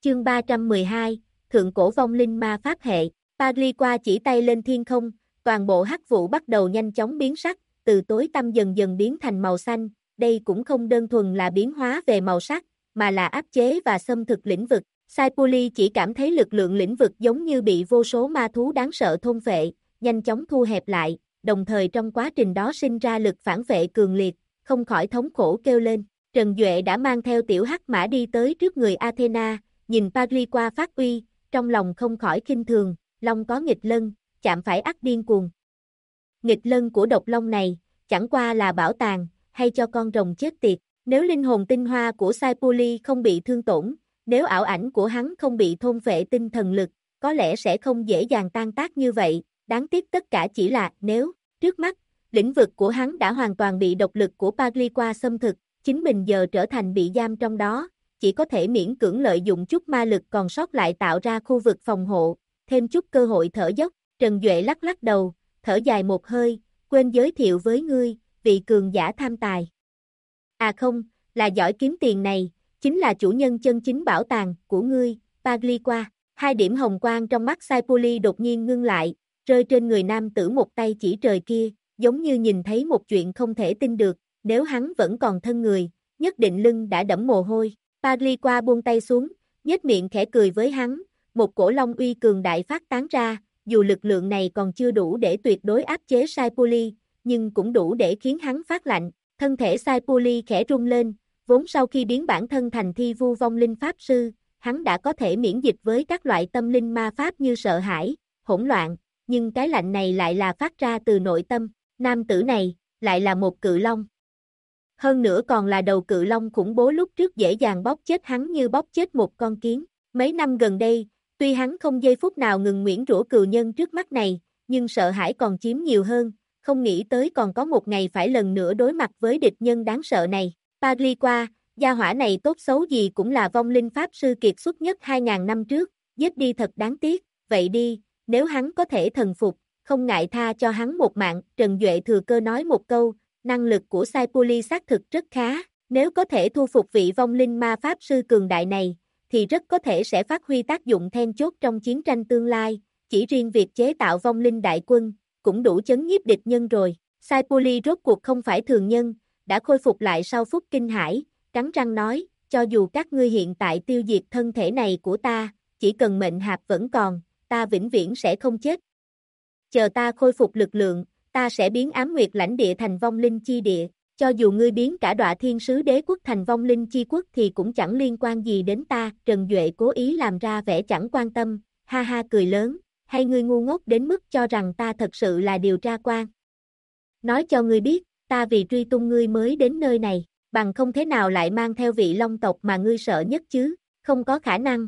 Chương 312, Thượng cổ vong linh ma pháp hệ. Pagliqua chỉ tay lên thiên không, toàn bộ hắc vụ bắt đầu nhanh chóng biến sắc, từ tối tăm dần dần biến thành màu xanh. Đây cũng không đơn thuần là biến hóa về màu sắc, mà là áp chế và xâm thực lĩnh vực. Sai Puli chỉ cảm thấy lực lượng lĩnh vực giống như bị vô số ma thú đáng sợ thôn phệ, nhanh chóng thu hẹp lại, đồng thời trong quá trình đó sinh ra lực phản vệ cường liệt, không khỏi thống khổ kêu lên. Trần Duệ đã mang theo tiểu hắc mã đi tới trước người Athena, nhìn Pagliqua phát uy, trong lòng không khỏi khinh thường, long có nghịch lân, chạm phải ắt điên cuồng. Nghịch lân của độc long này, chẳng qua là bảo tàng, hay cho con rồng chết tiệt. Nếu linh hồn tinh hoa của Sai Puli không bị thương tổn, nếu ảo ảnh của hắn không bị thôn phệ tinh thần lực, có lẽ sẽ không dễ dàng tan tác như vậy, đáng tiếc tất cả chỉ là nếu. Trước mắt, lĩnh vực của hắn đã hoàn toàn bị độc lực của Pagliqua xâm thực, chính mình giờ trở thành bị giam trong đó, chỉ có thể miễn cưỡng lợi dụng chút ma lực còn sót lại tạo ra khu vực phòng hộ, thêm chút cơ hội thở dốc. Trần Duệ lắc lắc đầu, thở dài một hơi, quên giới thiệu với ngươi, vị cường giả tham tài. À không, là giỏi kiếm tiền này, chính là chủ nhân chân chính bảo tàng của ngươi, Pagliqua. Hai điểm hồng quang trong mắt Sai Puli đột nhiên ngưng lại, rơi trên người nam tử một tay chỉ trời kia, giống như nhìn thấy một chuyện không thể tin được, nếu hắn vẫn còn thân người, nhất định lưng đã đẫm mồ hôi. Pagliqua buông tay xuống, nhếch miệng khẽ cười với hắn, một cổ long uy cường đại phát tán ra, dù lực lượng này còn chưa đủ để tuyệt đối áp chế Sai Puli, nhưng cũng đủ để khiến hắn phát lạnh. Thân thể Sai Puli khẽ rung lên, vốn sau khi biến bản thân thành thi vu vong linh pháp sư, hắn đã có thể miễn dịch với các loại tâm linh ma pháp như sợ hãi, hỗn loạn, nhưng cái lạnh này lại là phát ra từ nội tâm. Nam tử này, lại là một cự long. Hơn nữa còn là đầu cự long khủng bố lúc trước dễ dàng bóp chết hắn như bóp chết một con kiến. Mấy năm gần đây, tuy hắn không giây phút nào ngừng nguyễn rủa cừu nhân trước mắt này, nhưng sợ hãi còn chiếm nhiều hơn, không nghĩ tới còn có một ngày phải lần nữa đối mặt với địch nhân đáng sợ này. Pagliqua, gia hỏa này tốt xấu gì cũng là vong linh pháp sư kiệt xuất nhất 2000 năm trước, giết đi thật đáng tiếc, vậy đi, nếu hắn có thể thần phục, không ngại tha cho hắn một mạng. Trần Duệ thừa cơ nói một câu, năng lực của Sai Puli xác thực rất khá, nếu có thể thu phục vị vong linh ma pháp sư cường đại này, thì rất có thể sẽ phát huy tác dụng then chốt trong chiến tranh tương lai, chỉ riêng việc chế tạo vong linh đại quân, cũng đủ chấn nhiếp địch nhân rồi. Sai Puli rốt cuộc không phải thường nhân, đã khôi phục lại sau phút kinh hãi, cắn răng nói, cho dù các ngươi hiện tại tiêu diệt thân thể này của ta, chỉ cần mệnh hạp vẫn còn, ta vĩnh viễn sẽ không chết. Chờ ta khôi phục lực lượng, ta sẽ biến Ám Nguyệt lãnh địa thành vong linh chi địa, cho dù ngươi biến cả Đọa Thiên Sứ Đế quốc thành vong linh chi quốc thì cũng chẳng liên quan gì đến ta. Trần Duệ cố ý làm ra vẻ chẳng quan tâm, ha ha cười lớn, hay ngươi ngu ngốc đến mức cho rằng ta thật sự là điều tra quan. Nói cho ngươi biết, ta vì truy tung ngươi mới đến nơi này, bằng không thế nào lại mang theo vị long tộc mà ngươi sợ nhất chứ, không có khả năng.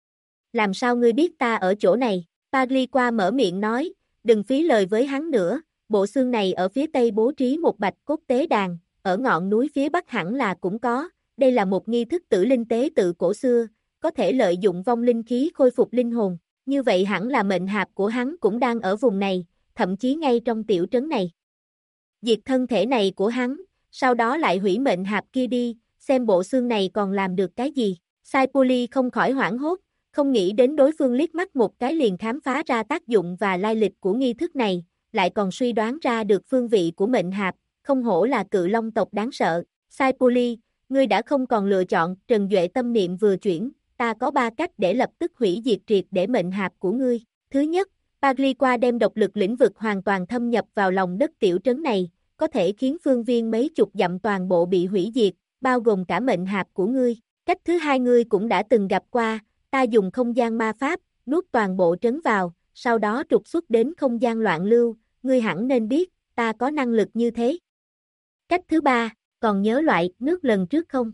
Làm sao ngươi biết ta ở chỗ này? Pagliqua mở miệng nói, đừng phí lời với hắn nữa, bộ xương này ở phía tây bố trí một bạch cốt tế đàn, ở ngọn núi phía bắc hẳn là cũng có, đây là một nghi thức tử linh tế tự cổ xưa, có thể lợi dụng vong linh khí khôi phục linh hồn, như vậy hẳn là mệnh hạp của hắn cũng đang ở vùng này, thậm chí ngay trong tiểu trấn này. Diệt thân thể này của hắn, sau đó lại hủy mệnh hạp kia đi, xem bộ xương này còn làm được cái gì. Sai Puli không khỏi hoảng hốt, không nghĩ đến đối phương liếc mắt một cái liền khám phá ra tác dụng và lai lịch của nghi thức này, lại còn suy đoán ra được phương vị của mệnh hạp, không hổ là cự long tộc đáng sợ. Sai Puli, ngươi đã không còn lựa chọn. Trần Duệ tâm niệm vừa chuyển, ta có 3 cách để lập tức hủy diệt triệt để mệnh hạp của ngươi. Thứ nhất, Pagliqua đem độc lực lĩnh vực hoàn toàn thâm nhập vào lòng đất tiểu trấn này, có thể khiến phương viên mấy chục dặm toàn bộ bị hủy diệt, bao gồm cả mệnh hạp của ngươi. Cách thứ hai ngươi cũng đã từng gặp qua, ta dùng không gian ma pháp, nuốt toàn bộ trấn vào, sau đó trục xuất đến không gian loạn lưu, ngươi hẳn nên biết, ta có năng lực như thế. Cách thứ ba, còn nhớ loại nước lần trước không?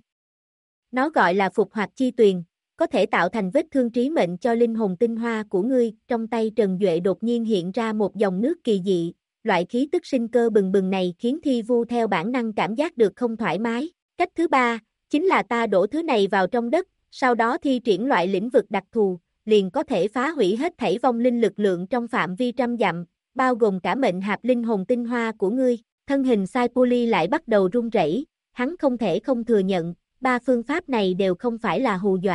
Nó gọi là phục hoạt chi tuyền, có thể tạo thành vết thương trí mệnh cho linh hồn tinh hoa của ngươi. Trong tay Trần Duệ đột nhiên hiện ra một dòng nước kỳ dị, loại khí tức sinh cơ bừng bừng này khiến thi vu theo bản năng cảm giác được không thoải mái. Cách thứ ba, chính là ta đổ thứ này vào trong đất, sau đó thi triển loại lĩnh vực đặc thù, liền có thể phá hủy hết thảy vong linh lực lượng trong phạm vi trăm dặm, bao gồm cả mệnh hạp linh hồn tinh hoa của ngươi. Thân hình Sai Puli lại bắt đầu run rẩy, hắn không thể không thừa nhận, 3 phương pháp này đều không phải là hù dọa,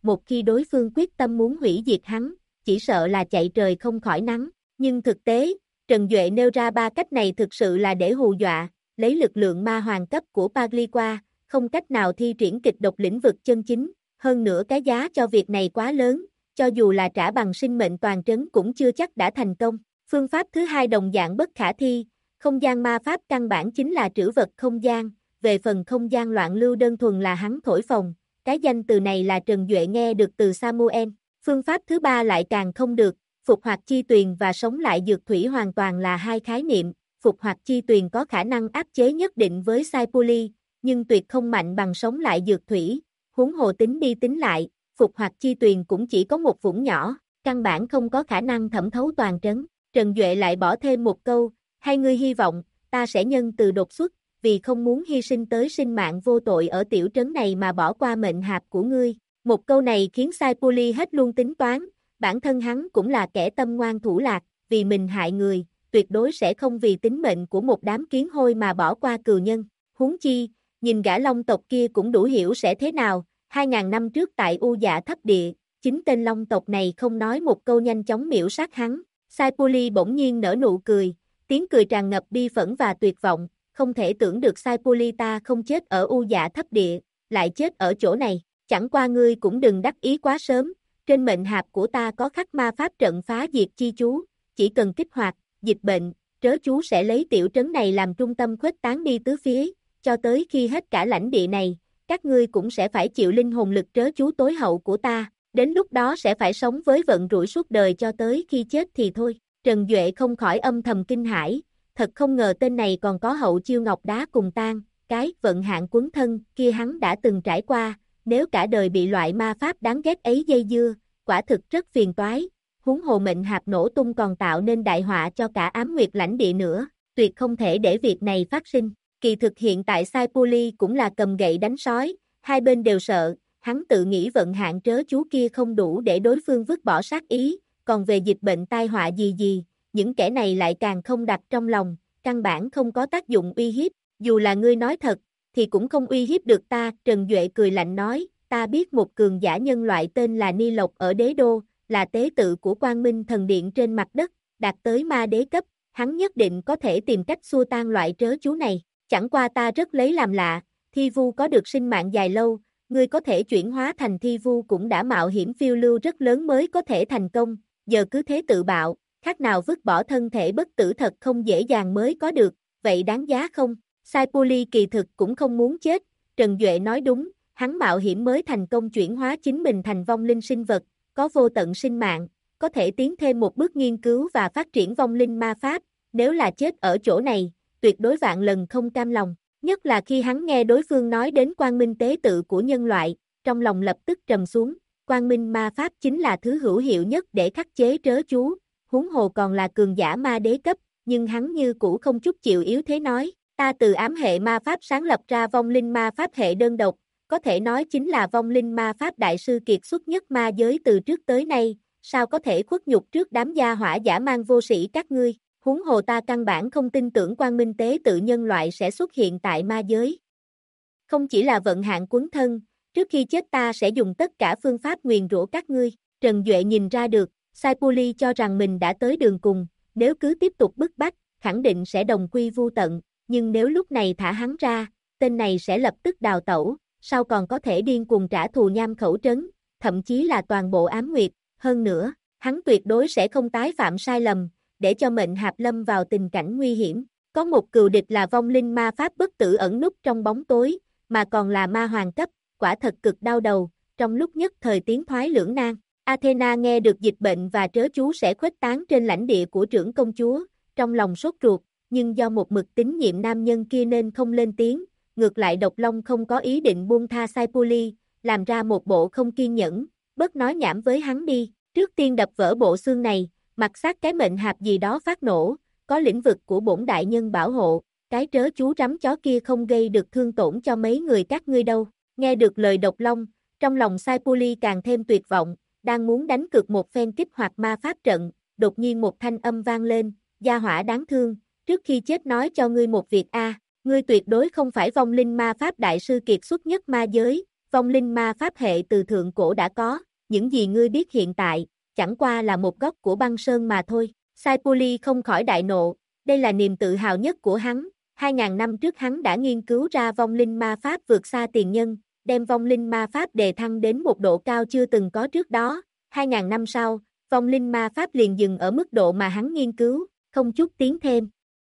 một khi đối phương quyết tâm muốn hủy diệt hắn, chỉ sợ là chạy trời không khỏi nắng. Nhưng thực tế, Trần Duệ nêu ra 3 cách này thực sự là để hù dọa, lấy lực lượng ma hoàng cấp của Pagliqua, không cách nào thi triển kịch độc lĩnh vực chân chính, hơn nữa cái giá cho việc này quá lớn, cho dù là trả bằng sinh mệnh toàn trấn cũng chưa chắc đã thành công. Phương pháp thứ hai đồng dạng bất khả thi, không gian ma pháp căn bản chính là trữ vật không gian, về phần không gian loạn lưu đơn thuần là hắn thổi phồng, cái danh từ này là Trần Duệ nghe được từ Samuel. Phương pháp thứ ba lại càng không được, phục hoạt chi tuyền và sống lại dược thủy hoàn toàn là hai khái niệm, phục hoạt chi tuyền có khả năng áp chế nhất định với Sai Puli, nhưng tuyệt không mạnh bằng sống lại dược thủy, huống hồ tính đi tính lại, phục hoạt chi tuyền cũng chỉ có một vũng nhỏ, căn bản không có khả năng thẩm thấu toàn trấn. Trần Duệ lại bỏ thêm một câu, hai ngươi hy vọng, ta sẽ nhân từ đột xuất, vì không muốn hy sinh tới sinh mạng vô tội ở tiểu trấn này mà bỏ qua mệnh hạp của ngươi. Một câu này khiến Sai Puli hết luôn tính toán, bản thân hắn cũng là kẻ tâm ngoan thủ lạc, vì mình hại người, tuyệt đối sẽ không vì tính mệnh của một đám kiến hôi mà bỏ qua cừu nhân. Huống chi, nhìn gã Long tộc kia cũng đủ hiểu sẽ thế nào, 2000 năm trước tại U Dạ Thấp Địa, chính tên Long tộc này không nói một câu nhanh chóng miểu sát hắn. Sai Puli bỗng nhiên nở nụ cười, tiếng cười tràn ngập bi phẫn và tuyệt vọng, không thể tưởng được Sai Puli ta không chết ở U Dạ Thấp Địa, lại chết ở chỗ này, chẳng qua ngươi cũng đừng đắc ý quá sớm, trên mệnh hạp của ta có khắc ma pháp trận phá diệt chi chú, chỉ cần kích hoạt, dịch bệnh, trớ chú sẽ lấy tiểu trấn này làm trung tâm khuếch tán đi tứ phía, cho tới khi hết cả lãnh địa này, các ngươi cũng sẽ phải chịu linh hồn lực trớ chú tối hậu của ta, đến lúc đó sẽ phải sống với vận rủi suốt đời cho tới khi chết thì thôi. Trần Duệ không khỏi âm thầm kinh hãi, thật không ngờ tên này còn có hậu chiêu ngọc đá cùng tan, cái vận hạn quấn thân kia hắn đã từng trải qua, nếu cả đời bị loại ma pháp đáng ghét ấy dây dưa, quả thực rất phiền toái, huống hồ mệnh hạp nổ tung còn tạo nên đại họa cho cả ám nguyệt lãnh địa nữa, tuyệt không thể để việc này phát sinh. Kỳ thực hiện tại Sai Puli cũng là cầm gậy đánh sói, hai bên đều sợ, hắn tự nghĩ vận hạn trớ chú kia không đủ để đối phương vứt bỏ sát ý, còn về dịch bệnh tai họa gì, những kẻ này lại càng không đặt trong lòng, căn bản không có tác dụng uy hiếp, dù là ngươi nói thật, thì cũng không uy hiếp được ta. Trần Duệ cười lạnh nói, ta biết một cường giả nhân loại tên là Ni Lộc ở đế đô, là tế tự của Quang Minh thần điện trên mặt đất, đạt tới ma đế cấp, hắn nhất định có thể tìm cách xua tan loại trớ chú này, chẳng qua ta rất lấy làm lạ, thi vu có được sinh mạng dài lâu, ngươi có thể chuyển hóa thành thi vu cũng đã mạo hiểm phiêu lưu rất lớn mới có thể thành công, giờ cứ thế tự bạo, khác nào vứt bỏ thân thể bất tử thật không dễ dàng mới có được, vậy đáng giá không? Sai Puli kỳ thực cũng không muốn chết, Trần Duệ nói đúng, hắn mạo hiểm mới thành công chuyển hóa chính mình thành vong linh sinh vật, có vô tận sinh mạng, có thể tiến thêm một bước nghiên cứu và phát triển vong linh ma pháp, nếu là chết ở chỗ này, tuyệt đối vạn lần không cam lòng, nhất là khi hắn nghe đối phương nói đến quang minh tế tự của nhân loại, trong lòng lập tức trầm xuống, quang minh ma pháp chính là thứ hữu hiệu nhất để khắc chế trớ chú, huống hồ còn là cường giả ma đế cấp, nhưng hắn như cũ không chút chịu yếu thế nói, ta từ ám hệ ma pháp sáng lập ra vong linh ma pháp hệ đơn độc, có thể nói chính là vong linh ma pháp đại sư kiệt xuất nhất ma giới từ trước tới nay, sao có thể khuất nhục trước đám gia hỏa giả mang vô sĩ các ngươi, huống hồ ta căn bản không tin tưởng quang minh tế tự nhân loại sẽ xuất hiện tại ma giới. Không chỉ là vận hạn quấn thân, trước khi chết ta sẽ dùng tất cả phương pháp nguyền rủa các ngươi, Trần Duệ nhìn ra được, Sai Puli cho rằng mình đã tới đường cùng, nếu cứ tiếp tục bức bách, khẳng định sẽ đồng quy vu tận, nhưng nếu lúc này thả hắn ra, tên này sẽ lập tức đào tẩu, sau còn có thể điên cuồng trả thù Nham Khẩu Trấn, thậm chí là toàn bộ ám nguyệt, hơn nữa, hắn tuyệt đối sẽ không tái phạm sai lầm, để cho mệnh hạp lâm vào tình cảnh nguy hiểm. Có một cừu địch là vong linh ma pháp bất tử ẩn núp trong bóng tối, mà còn là ma hoàng cấp, quả thật cực đau đầu, trong lúc nhất thời tiến thoái lưỡng nan. Athena nghe được dịch bệnh và trớ chú sẽ khuếch tán trên lãnh địa của trưởng công chúa, trong lòng sốt ruột, nhưng do một mực tín nhiệm nam nhân kia nên không lên tiếng, ngược lại Độc Long không có ý định buông tha Sai Puli, làm ra một bộ không kiên nhẫn, bớt nói nhảm với hắn đi, trước tiên đập vỡ bộ xương này, mặt sát cái mệnh hạp gì đó phát nổ, có lĩnh vực của bổn đại nhân bảo hộ, cái trớ chú rắm chó kia không gây được thương tổn cho mấy người các ngươi đâu. Nghe được lời Độc Long, trong lòng Sai Puli càng thêm tuyệt vọng, đang muốn đánh cược một phen kích hoạt ma pháp trận, đột nhiên một thanh âm vang lên, gia hỏa đáng thương, trước khi chết nói cho ngươi một việc ngươi tuyệt đối không phải vong linh ma pháp đại sư kiệt xuất nhất ma giới, Vong linh ma pháp hệ từ thượng cổ đã có, những gì ngươi biết hiện tại, chẳng qua là một góc của băng sơn mà thôi. Sai Puli không khỏi đại nộ, đây là niềm tự hào nhất của hắn. 2000 năm trước hắn đã nghiên cứu ra vong linh ma pháp vượt xa tiền nhân, đem vong linh ma pháp đề thăng đến một độ cao chưa từng có trước đó. 2000 năm sau, vong linh ma pháp liền dừng ở mức độ mà hắn nghiên cứu, không chút tiến thêm.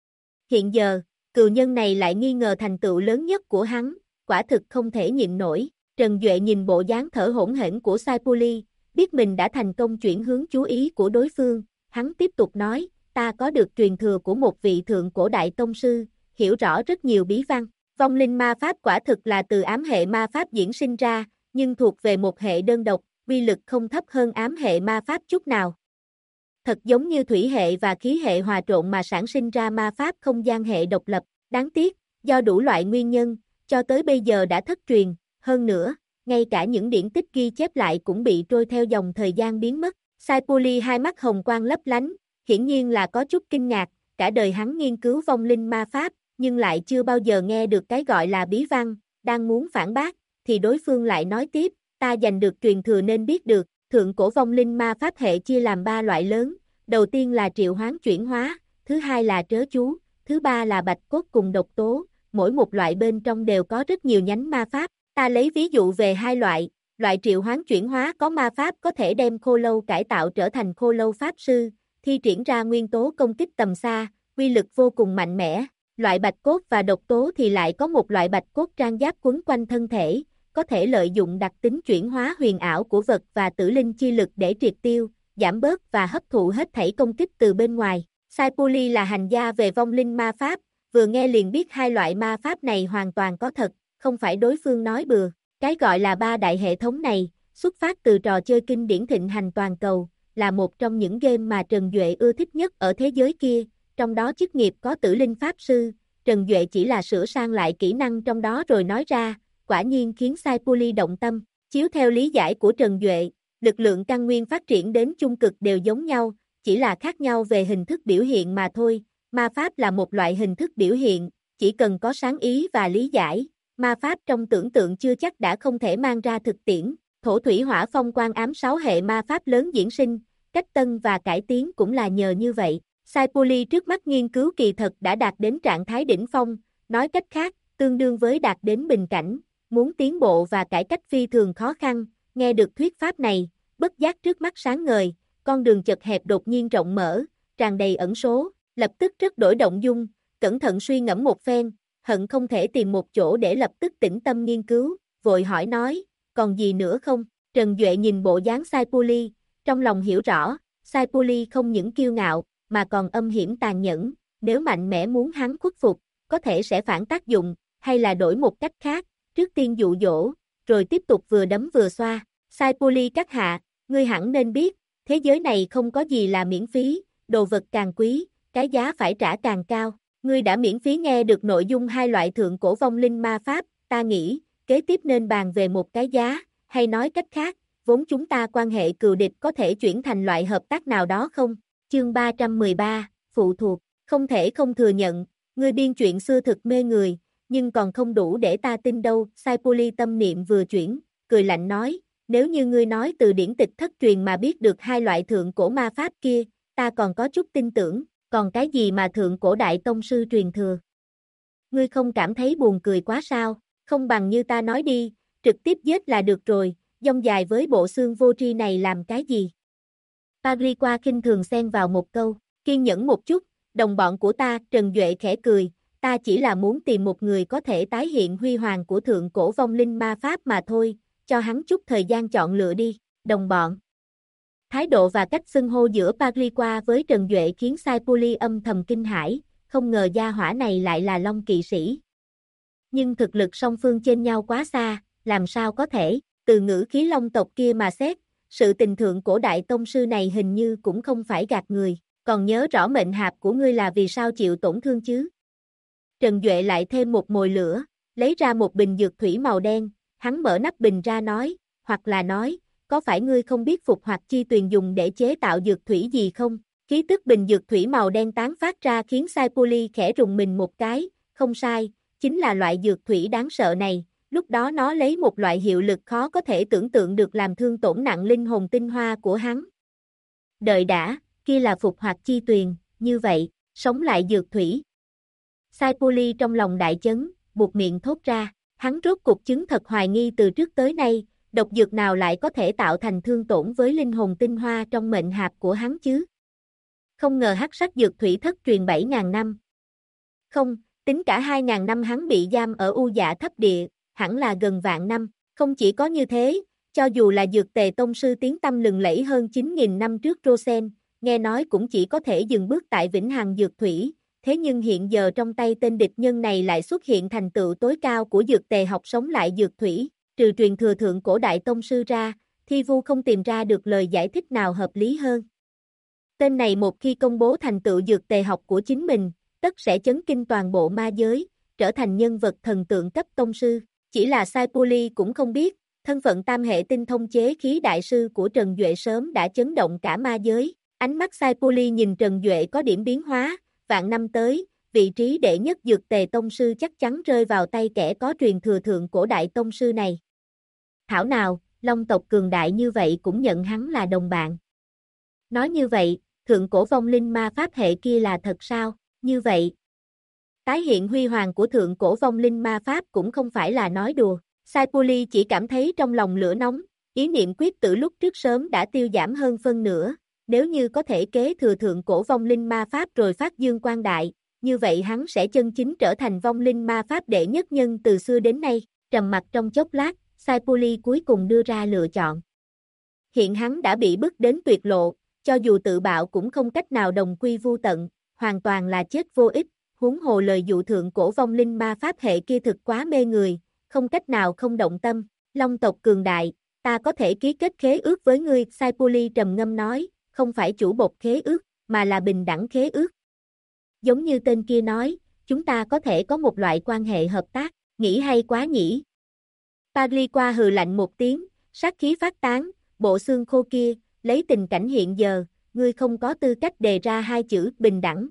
Hiện giờ, cừu nhân này lại nghi ngờ thành tựu lớn nhất của hắn, quả thực không thể nhịn nổi. Trần Duệ nhìn bộ dáng thở hổn hển của Sai Puli, biết mình đã thành công chuyển hướng chú ý của đối phương, hắn tiếp tục nói, ta có được truyền thừa của một vị thượng cổ đại tông sư, hiểu rõ rất nhiều bí văn. Vong linh ma pháp quả thực là từ ám hệ ma pháp diễn sinh ra, nhưng thuộc về một hệ đơn độc, uy lực không thấp hơn ám hệ ma pháp chút nào. Thật giống như thủy hệ và khí hệ hòa trộn mà sản sinh ra ma pháp không gian hệ độc lập, đáng tiếc, do đủ loại nguyên nhân, cho tới bây giờ đã thất truyền, hơn nữa, ngay cả những điển tích ghi chép lại cũng bị trôi theo dòng thời gian biến mất. Sai Puli hai mắt hồng quang lấp lánh, hiển nhiên là có chút kinh ngạc, cả đời hắn nghiên cứu vong linh ma pháp, nhưng lại chưa bao giờ nghe được cái gọi là bí văn, đang muốn phản bác, thì đối phương lại nói tiếp, ta giành được truyền thừa nên biết được, thượng cổ vong linh ma pháp hệ chia làm 3 loại lớn, đầu tiên là triệu hoán chuyển hóa, thứ hai là trớ chú, thứ ba là bạch cốt cùng độc tố, mỗi một loại bên trong đều có rất nhiều nhánh ma pháp, ta lấy ví dụ về hai loại triệu hoán chuyển hóa có ma pháp có thể đem khô lâu cải tạo trở thành khô lâu pháp sư, thi triển ra nguyên tố công kích tầm xa, uy lực vô cùng mạnh mẽ. Loại bạch cốt và độc tố thì lại có một loại bạch cốt trang giáp quấn quanh thân thể, có thể lợi dụng đặc tính chuyển hóa huyền ảo của vật và tử linh chi lực để triệt tiêu, giảm bớt và hấp thụ hết thảy công kích từ bên ngoài. Sai Puli là hành gia về vong linh ma pháp, vừa nghe liền biết hai loại ma pháp này hoàn toàn có thật, không phải đối phương nói bừa. Cái gọi là 3 đại hệ thống này, xuất phát từ trò chơi kinh điển thịnh hành toàn cầu, là một trong những game mà Trần Duệ ưa thích nhất ở thế giới kia, trong đó chức nghiệp có tử linh pháp sư. Trần Duệ chỉ là sửa sang lại kỹ năng trong đó rồi nói ra, quả nhiên khiến Sai Puli động tâm. Chiếu theo lý giải của Trần Duệ, lực lượng căn nguyên phát triển đến chung cực đều giống nhau, chỉ là khác nhau về hình thức biểu hiện mà thôi. Ma pháp là một loại hình thức biểu hiện, chỉ cần có sáng ý và lý giải, ma pháp trong tưởng tượng chưa chắc đã không thể mang ra thực tiễn. Thổ thủy hỏa phong quan ám 6 hệ ma pháp lớn diễn sinh, cách tân và cải tiến cũng là nhờ như vậy. Sai Puli trước mắt nghiên cứu kỳ thật đã đạt đến trạng thái đỉnh phong, nói cách khác, tương đương với đạt đến bình cảnh, muốn tiến bộ và cải cách phi thường khó khăn. Nghe được thuyết pháp này, bất giác trước mắt sáng ngời, con đường chật hẹp đột nhiên rộng mở, tràn đầy ẩn số, lập tức rất đổi động dung, cẩn thận suy ngẫm một phen, hận không thể tìm một chỗ để lập tức tĩnh tâm nghiên cứu, vội hỏi nói, còn gì nữa không? Trần Duệ nhìn bộ dáng Sai Puli, trong lòng hiểu rõ, Sai Puli không những kiêu ngạo, mà còn âm hiểm tàn nhẫn, nếu mạnh mẽ muốn hắn khuất phục, có thể sẽ phản tác dụng, hay là đổi một cách khác, trước tiên dụ dỗ, rồi tiếp tục vừa đấm vừa xoa. Sai Puli các hạ, ngươi hẳn nên biết, thế giới này không có gì là miễn phí, đồ vật càng quý, cái giá phải trả càng cao. Ngươi đã miễn phí nghe được nội dung hai loại thượng cổ vong linh ma pháp, ta nghĩ, kế tiếp nên bàn về một cái giá, hay nói cách khác, vốn chúng ta quan hệ cừu địch có thể chuyển thành loại hợp tác nào đó không? Chương 313, phụ thuộc, không thể không thừa nhận, ngươi biên chuyện xưa thực mê người, nhưng còn không đủ để ta tin đâu. Sai Puli tâm niệm vừa chuyển, cười lạnh nói, nếu như ngươi nói từ điển tịch thất truyền mà biết được hai loại thượng cổ ma pháp kia, ta còn có chút tin tưởng, còn cái gì mà thượng cổ đại tông sư truyền thừa? Ngươi không cảm thấy buồn cười quá sao, không bằng như ta nói đi, trực tiếp giết là được rồi, dông dài với bộ xương vô tri này làm cái gì? Pagriqua khinh thường xen vào một câu, kiên nhẫn một chút, đồng bọn của ta. Trần Duệ khẽ cười, ta chỉ là muốn tìm một người có thể tái hiện huy hoàng của thượng cổ vong linh ma pháp mà thôi, cho hắn chút thời gian chọn lựa đi, đồng bọn. Thái độ và cách xưng hô giữa Pagriqua với Trần Duệ khiến Sai Puli âm thầm kinh hãi, không ngờ gia hỏa này lại là Long kỵ sĩ. Nhưng thực lực song phương chênh nhau quá xa, làm sao có thể, từ ngữ khí Long tộc kia mà xét, sự tình thượng cổ đại tông sư này hình như cũng không phải gạt người, còn nhớ rõ mệnh hạp của ngươi là vì sao chịu tổn thương chứ? Trần Duệ lại thêm một mồi lửa, lấy ra một bình dược thủy màu đen, hắn mở nắp bình ra nói, hoặc là nói, có phải ngươi không biết phục hoặc chi tuyền dùng để chế tạo dược thủy gì không? Khí tức bình dược thủy màu đen tán phát ra khiến Sai Puli khẽ rùng mình một cái, không sai, chính là loại dược thủy đáng sợ này, lúc đó nó lấy một loại hiệu lực khó có thể tưởng tượng được làm thương tổn nặng linh hồn tinh hoa của hắn. Đợi đã, kia là phục hoạt chi tuyền, như vậy, sống lại dược thủy. Sai Puli trong lòng đại chấn, buột miệng thốt ra, hắn rốt cuộc chứng thật hoài nghi từ trước tới nay, độc dược nào lại có thể tạo thành thương tổn với linh hồn tinh hoa trong mệnh hạp của hắn chứ? Không ngờ hắc sắc dược thủy thất truyền 7.000 năm. Không, tính cả 2.000 năm hắn bị giam ở U Dạ thấp địa, hẳn là gần vạn năm. Không chỉ có như thế, cho dù là dược tề tông sư tiếng tăm lừng lẫy hơn 9.000 năm trước Rosen, nghe nói cũng chỉ có thể dừng bước tại vĩnh hằng dược thủy, thế nhưng hiện giờ trong tay tên địch nhân này lại xuất hiện thành tựu tối cao của dược tề học sống lại dược thủy, trừ truyền thừa thượng cổ đại tông sư ra, Thi Vu không tìm ra được lời giải thích nào hợp lý hơn. Tên này một khi công bố thành tựu dược tề học của chính mình, tất sẽ chấn kinh toàn bộ ma giới, trở thành nhân vật thần tượng cấp tông sư. Chỉ là Sai Puli cũng không biết, thân phận tam hệ tinh thông chế khí đại sư của Trần Duệ sớm đã chấn động cả ma giới. Ánh mắt Sai Puli nhìn Trần Duệ có điểm biến hóa, vạn năm tới, vị trí đệ nhất dược tề tông sư chắc chắn rơi vào tay kẻ có truyền thừa thượng cổ đại tông sư này. Thảo nào, Long tộc cường đại như vậy cũng nhận hắn là đồng bạn. Nói như vậy, thượng cổ vong linh ma pháp hệ kia là thật sao? Như vậy, tái hiện huy hoàng của thượng cổ vong linh ma pháp cũng không phải là nói đùa. Sai Puli chỉ cảm thấy trong lòng lửa nóng, ý niệm quyết tử lúc trước sớm đã tiêu giảm hơn phân nửa. Nếu như có thể kế thừa thượng cổ vong linh ma pháp rồi phát dương quang đại, như vậy hắn sẽ chân chính trở thành vong linh ma pháp đệ nhất nhân từ xưa đến nay. Trầm mặc trong chốc lát, Sai Puli cuối cùng đưa ra lựa chọn. Hiện hắn đã bị bức đến tuyệt lộ, cho dù tự bạo cũng không cách nào đồng quy vu tận, hoàn toàn là chết vô ích, huống hồ lời dụ thượng cổ vong linh ma pháp hệ kia thực quá mê người, không cách nào không động tâm. Long tộc cường đại, ta có thể ký kết khế ước với ngươi, Sai Puli trầm ngâm nói, không phải chủ bột khế ước, mà là bình đẳng khế ước. Giống như tên kia nói, chúng ta có thể có một loại quan hệ hợp tác, nghĩ hay quá nhỉ. Pagliqua hừ lạnh một tiếng, sát khí phát tán, bộ xương khô kia, lấy tình cảnh hiện giờ, ngươi không có tư cách đề ra hai chữ bình đẳng.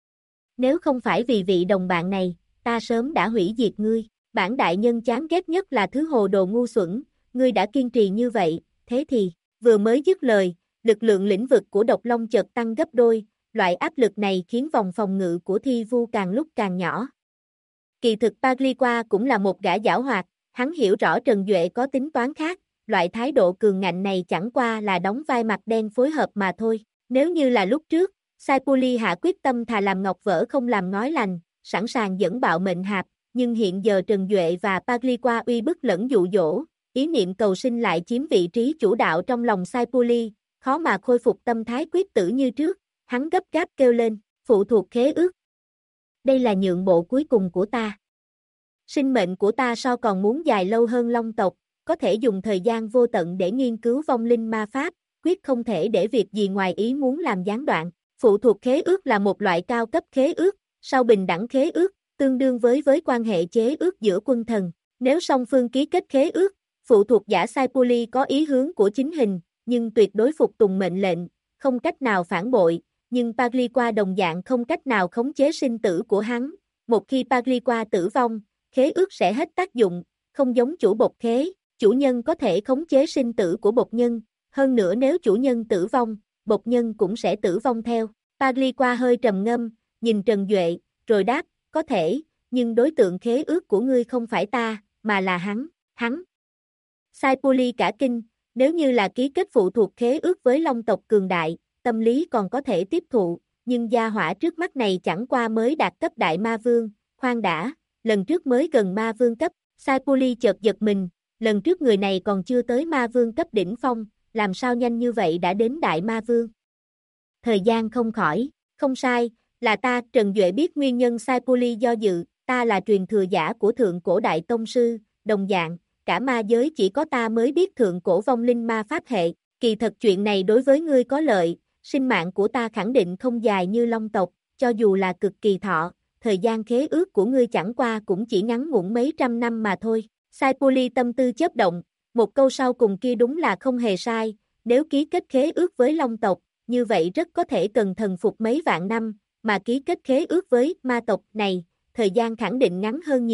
Nếu không phải vì vị đồng bạn này, ta sớm đã hủy diệt ngươi. Bản đại nhân chán ghét nhất là thứ hồ đồ ngu xuẩn, ngươi đã kiên trì như vậy, thế thì, vừa mới dứt lời, lực lượng lĩnh vực của độc long chợt tăng gấp đôi, loại áp lực này khiến vòng phòng ngự của Thi Vu càng lúc càng nhỏ. Kỳ thực Pagliqua cũng là một gã giảo hoạt, hắn hiểu rõ Trần Duệ có tính toán khác, loại thái độ cường ngạnh này chẳng qua là đóng vai mặt đen phối hợp mà thôi. Nếu như là lúc trước, Sai Puli hạ quyết tâm thà làm ngọc vỡ không làm ngói lành, sẵn sàng dẫn bạo mệnh hạp, nhưng hiện giờ Trần Duệ và Pagliqua uy bức lẫn dụ dỗ, ý niệm cầu sinh lại chiếm vị trí chủ đạo trong lòng Sai Puli, khó mà khôi phục tâm thái quyết tử như trước, hắn gấp gáp kêu lên, phụ thuộc khế ước. Đây là nhượng bộ cuối cùng của ta. Sinh mệnh của ta so còn muốn dài lâu hơn Long tộc, có thể dùng thời gian vô tận để nghiên cứu vong linh ma pháp, quyết không thể để việc gì ngoài ý muốn làm gián đoạn. Phụ thuộc khế ước là một loại cao cấp khế ước, sau bình đẳng khế ước, tương đương với quan hệ chế ước giữa quân thần. Nếu song phương ký kết khế ước, phụ thuộc giả Sai Puli có ý hướng của chính hình, nhưng tuyệt đối phục tùng mệnh lệnh, không cách nào phản bội, nhưng Pagliqua đồng dạng không cách nào khống chế sinh tử của hắn. Một khi Pagliqua tử vong, khế ước sẽ hết tác dụng, không giống chủ bột khế, chủ nhân có thể khống chế sinh tử của bột nhân, hơn nữa nếu chủ nhân tử vong, bột nhân cũng sẽ tử vong theo. Pagliqua hơi trầm ngâm, nhìn Trần Duệ, rồi đáp, có thể, nhưng đối tượng khế ước của ngươi không phải ta, mà là hắn. Sai Puli cả kinh, nếu như là ký kết phụ thuộc khế ước với Long tộc cường đại, tâm lý còn có thể tiếp thụ, nhưng gia hỏa trước mắt này chẳng qua mới đạt cấp đại ma vương, khoan đã, lần trước mới gần ma vương cấp, Sai Puli chợt giật mình, lần trước người này còn chưa tới ma vương cấp đỉnh phong, làm sao nhanh như vậy đã đến đại ma vương. Thời gian không khỏi, không sai, là ta. Trần Duệ biết nguyên nhân Sai Puli do dự, ta là truyền thừa giả của thượng cổ đại tông sư, đồng dạng, cả ma giới chỉ có ta mới biết thượng cổ vong linh ma pháp hệ, kỳ thật chuyện này đối với ngươi có lợi, sinh mạng của ta khẳng định không dài như Long tộc, cho dù là cực kỳ thọ, thời gian khế ước của ngươi chẳng qua cũng chỉ ngắn ngủn mấy trăm năm mà thôi. Sai Puli tâm tư chớp động, một câu sau cùng kia đúng là không hề sai, nếu ký kết khế ước với Long tộc, như vậy rất có thể cần thần phục mấy vạn năm, mà ký kết khế ước với ma tộc này, thời gian khẳng định ngắn hơn nhiều.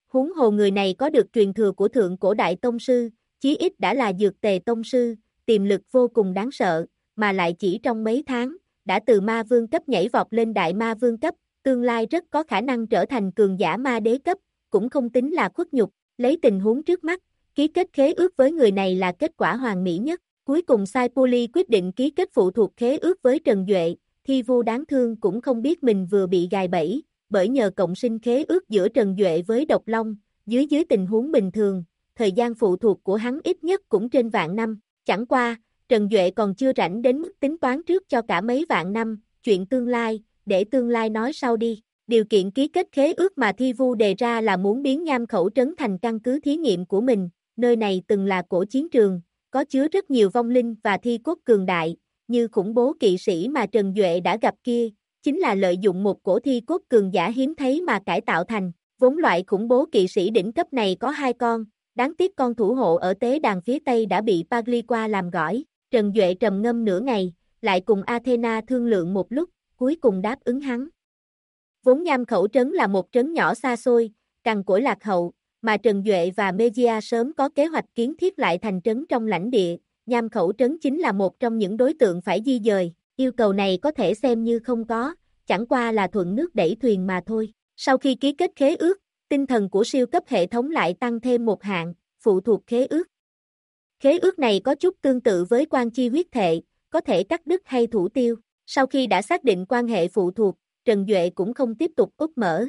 Huống hồ người này có được truyền thừa của thượng cổ đại tông sư, chí ít đã là dược tề tông sư, tiềm lực vô cùng đáng sợ, mà lại chỉ trong mấy tháng, đã từ ma vương cấp nhảy vọt lên đại ma vương cấp, tương lai rất có khả năng trở thành cường giả ma đế cấp, cũng không tính là khuất nhục, lấy tình huống trước mắt, ký kết khế ước với người này là kết quả hoàn mỹ nhất. Cuối cùng Sai Puli quyết định ký kết phụ thuộc khế ước với Trần Duệ, Thi Vu đáng thương cũng không biết mình vừa bị gài bẫy, bởi nhờ cộng sinh khế ước giữa Trần Duệ với Độc Long, dưới tình huống bình thường, thời gian phụ thuộc của hắn ít nhất cũng trên vạn năm, chẳng qua, Trần Duệ còn chưa rảnh đến mức tính toán trước cho cả mấy vạn năm, chuyện tương lai, để tương lai nói sau đi. Điều kiện ký kết khế ước mà Thi Vu đề ra là muốn biến Nham Khẩu Trấn thành căn cứ thí nghiệm của mình, nơi này từng là cổ chiến trường, có chứa rất nhiều vong linh và thi cốt cường đại, như khủng bố kỵ sĩ mà Trần Duệ đã gặp kia, chính là lợi dụng một cổ thi cốt cường giả hiếm thấy mà cải tạo thành. Vốn loại khủng bố kỵ sĩ đỉnh cấp này có 2 con, đáng tiếc con thủ hộ ở tế đàn phía Tây đã bị Pagliqua làm gỏi. Trần Duệ trầm ngâm nửa ngày, lại cùng Athena thương lượng một lúc, cuối cùng đáp ứng hắn. Vốn Nham Khẩu Trấn là một trấn nhỏ xa xôi, cằn cỗi lạc hậu, mà Trần Duệ và Mejia sớm có kế hoạch kiến thiết lại thành trấn trong lãnh địa, Nham Khẩu Trấn chính là một trong những đối tượng phải di dời, yêu cầu này có thể xem như không có, chẳng qua là thuận nước đẩy thuyền mà thôi. Sau khi ký kết khế ước, tinh thần của siêu cấp hệ thống lại tăng thêm một hạng, phụ thuộc khế ước. Khế ước này có chút tương tự với quan chi huyết thệ, có thể cắt đứt hay thủ tiêu. Sau khi đã xác định quan hệ phụ thuộc, Trần Duệ cũng không tiếp tục úp mở.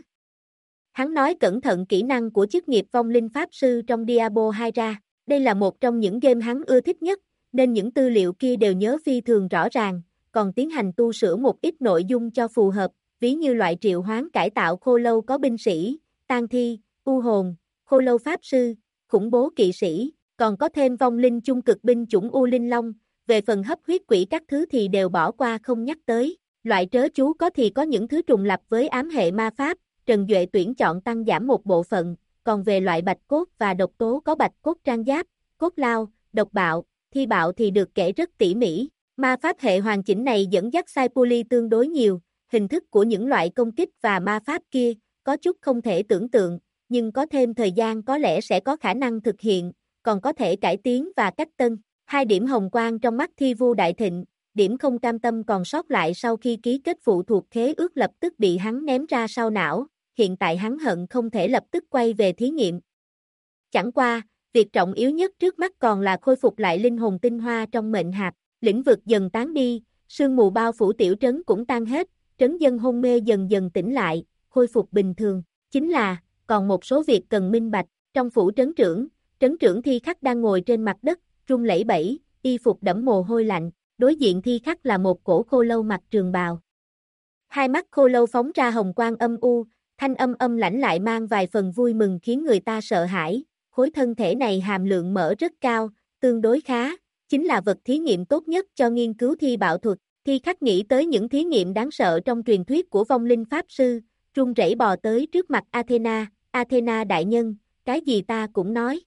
Hắn nói cẩn thận kỹ năng của chức nghiệp vong linh pháp sư trong Diablo 2 ra. Đây là một trong những game hắn ưa thích nhất, nên những tư liệu kia đều nhớ phi thường rõ ràng, còn tiến hành tu sửa một ít nội dung cho phù hợp, ví như loại triệu hoán cải tạo khô lâu có binh sĩ, tang thi, u hồn, khô lâu pháp sư, khủng bố kỵ sĩ, còn có thêm vong linh chung cực binh chủng U Linh Long, về phần hấp huyết quỷ các thứ thì đều bỏ qua không nhắc tới. Loại trớ chú có thì có những thứ trùng lập với ám hệ ma pháp, Trần Duệ tuyển chọn tăng giảm một bộ phận, còn về loại bạch cốt và độc tố có bạch cốt trang giáp, cốt lao, độc bạo, thi bạo thì được kể rất tỉ mỉ. Ma pháp hệ hoàn chỉnh này dẫn dắt Sai Puli tương đối nhiều, hình thức của những loại công kích và ma pháp kia, có chút không thể tưởng tượng, nhưng có thêm thời gian có lẽ sẽ có khả năng thực hiện, còn có thể cải tiến và cách tân. 2 điểm hồng quang trong mắt Thi Vu đại thịnh, điểm không cam tâm còn sót lại sau khi ký kết phụ thuộc khế ước lập tức bị hắn ném ra sau não, hiện tại hắn hận không thể lập tức quay về thí nghiệm. Chẳng qua, việc trọng yếu nhất trước mắt còn là khôi phục lại linh hồn tinh hoa trong mệnh hạp, lĩnh vực dần tán đi, sương mù bao phủ tiểu trấn cũng tan hết, trấn dân hôn mê dần dần tỉnh lại, khôi phục bình thường, chính là, còn một số việc cần minh bạch, trong phủ trấn trưởng Thi Khắc đang ngồi trên mặt đất, run lẩy bẩy, y phục đẫm mồ hôi lạnh, đối diện Thi Khắc là một cổ khô lâu mặc trường bào. Hai mắt khô lâu phóng ra hồng quang âm u, thanh âm lãnh lại mang vài phần vui mừng khiến người ta sợ hãi, khối thân thể này hàm lượng mỡ rất cao, tương đối khá, chính là vật thí nghiệm tốt nhất cho nghiên cứu thi bạo thuật. Thi Khắc nghĩ tới những thí nghiệm đáng sợ trong truyền thuyết của vong linh pháp sư, run rẩy bò tới trước mặt Athena, Athena đại nhân, cái gì ta cũng nói.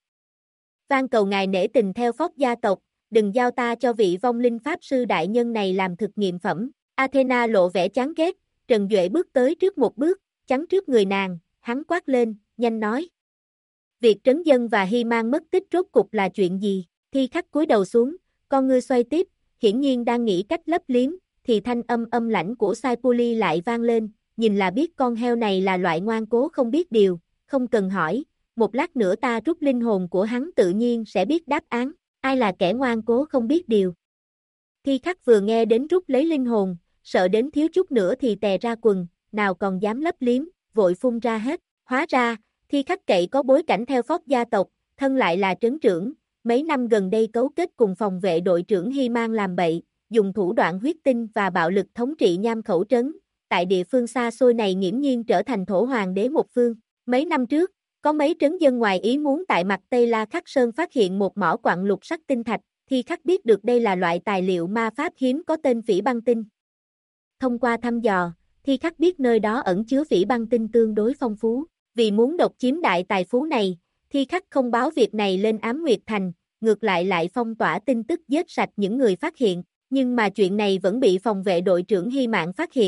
Van cầu ngài nể tình theo phóc gia tộc, đừng giao ta cho vị vong linh pháp sư đại nhân này làm thực nghiệm phẩm. Athena lộ vẻ chán ghét, Trần Duệ bước tới trước một bước, chắn trước người nàng, hắn quát lên, nhanh nói. Việc trấn dân và Hy Mang mất tích rốt cục là chuyện gì? Thi Khắc cúi đầu xuống, con ngươi xoay tiếp, hiển nhiên đang nghĩ cách lấp liếm, thì thanh âm lãnh của Sai Puli lại vang lên, nhìn là biết con heo này là loại ngoan cố không biết điều, không cần hỏi, một lát nữa ta rút linh hồn của hắn tự nhiên sẽ biết đáp án, ai là kẻ ngoan cố không biết điều. Thi Khắc vừa nghe đến rút lấy linh hồn, sợ đến thiếu chút nữa thì tè ra quần, nào còn dám lấp liếm, vội phun ra hết, hóa ra, Thi Khắc cậy có bối cảnh theo phóc gia tộc, thân lại là trấn trưởng, mấy năm gần đây cấu kết cùng phòng vệ đội trưởng Hy Mang làm bậy, dùng thủ đoạn huyết tinh và bạo lực thống trị Nham Khẩu Trấn, tại địa phương xa xôi này nghiễm nhiên trở thành thổ hoàng đế một phương. Mấy năm trước, có mấy trấn dân ngoài ý muốn tại mặt Tây La Khắc Sơn phát hiện một mỏ quặng lục sắc tinh thạch, Thi Khắc biết được đây là loại tài liệu ma pháp hiếm có tên phỉ băng tinh. Thông qua thăm dò, Thi Khắc biết nơi đó ẩn chứa phỉ băng tinh tương đối phong phú, vì muốn độc chiếm đại tài phú này, Thi Khắc không báo việc này lên Ám Nguyệt Thành, ngược lại phong tỏa tin tức giết sạch những người phát hiện, nhưng mà chuyện này vẫn bị phòng vệ đội trưởng Hy Mạn phát hiện,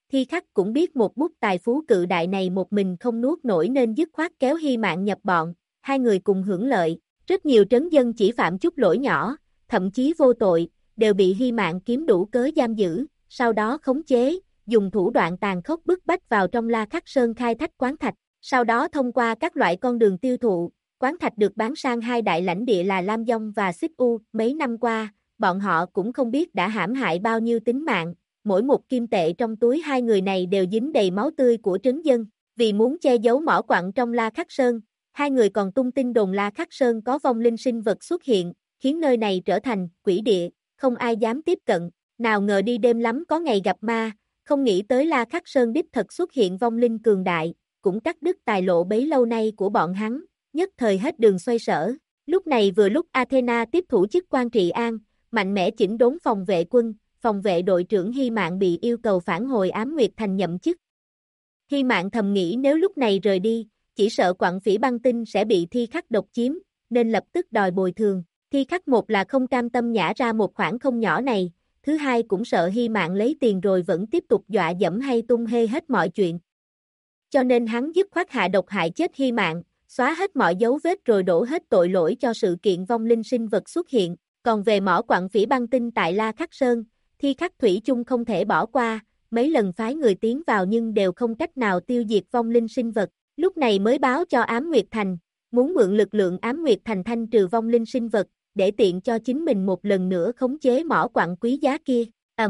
Thi Khắc cũng biết một bút tài phú cự đại này một mình không nuốt nổi nên dứt khoát kéo Hy Mạn nhập bọn, hai người cùng hưởng lợi. Rất nhiều trấn dân chỉ phạm chút lỗi nhỏ, thậm chí vô tội, đều bị Hy Mạn kiếm đủ cớ giam giữ, sau đó khống chế, dùng thủ đoạn tàn khốc bức bách vào trong La Khắc Sơn khai thác khoáng thạch, sau đó thông qua các loại con đường tiêu thụ, khoáng thạch được bán sang hai đại lãnh địa là Lam Dông và Xích U. Mấy năm qua, bọn họ cũng không biết đã hãm hại bao nhiêu tính mạng, mỗi một kim tệ trong túi hai người này đều dính đầy máu tươi của trấn dân. Vì muốn che giấu mỏ quặng trong La Khắc Sơn, hai người còn tung tin đồn La Khắc Sơn có vong linh sinh vật xuất hiện, khiến nơi này trở thành quỷ địa, không ai dám tiếp cận. Nào ngờ đi đêm lắm có ngày gặp ma, không nghĩ tới La Khắc Sơn đích thật xuất hiện vong linh cường đại, cũng cắt đứt tài lộ bấy lâu nay của bọn hắn, nhất thời hết đường xoay sở. Lúc này vừa lúc Athena tiếp thủ chức quan trị an, mạnh mẽ chỉnh đốn phòng vệ quân, phòng vệ đội trưởng Hy Mạn bị yêu cầu phản hồi Ám Nguyệt Thành nhậm chức. Hy Mạn thầm nghĩ nếu lúc này rời đi, chỉ sợ Quặng Phỉ Băng Tinh sẽ bị Thi Khắc độc chiếm, nên lập tức đòi bồi thường. Thi Khắc một là không cam tâm nhả ra một khoản không nhỏ này, thứ hai cũng sợ Hy Mạn lấy tiền rồi vẫn tiếp tục dọa dẫm hay tung hê hết mọi chuyện. Cho nên hắn dứt khoát hạ độc hại chết Hy Mạn, xóa hết mọi dấu vết rồi đổ hết tội lỗi cho sự kiện vong linh sinh vật xuất hiện. Còn về mỏ Quặng Phỉ Băng Tinh tại La Khắc Sơn, Thi Khắc thủy chung không thể bỏ qua, mấy lần phái người tiến vào nhưng đều không cách nào tiêu diệt vong linh sinh vật, lúc này mới báo cho Ám Nguyệt Thành, muốn mượn lực lượng Ám Nguyệt Thành thanh trừ vong linh sinh vật, để tiện cho chính mình một lần nữa khống chế mỏ quặng quý giá kia.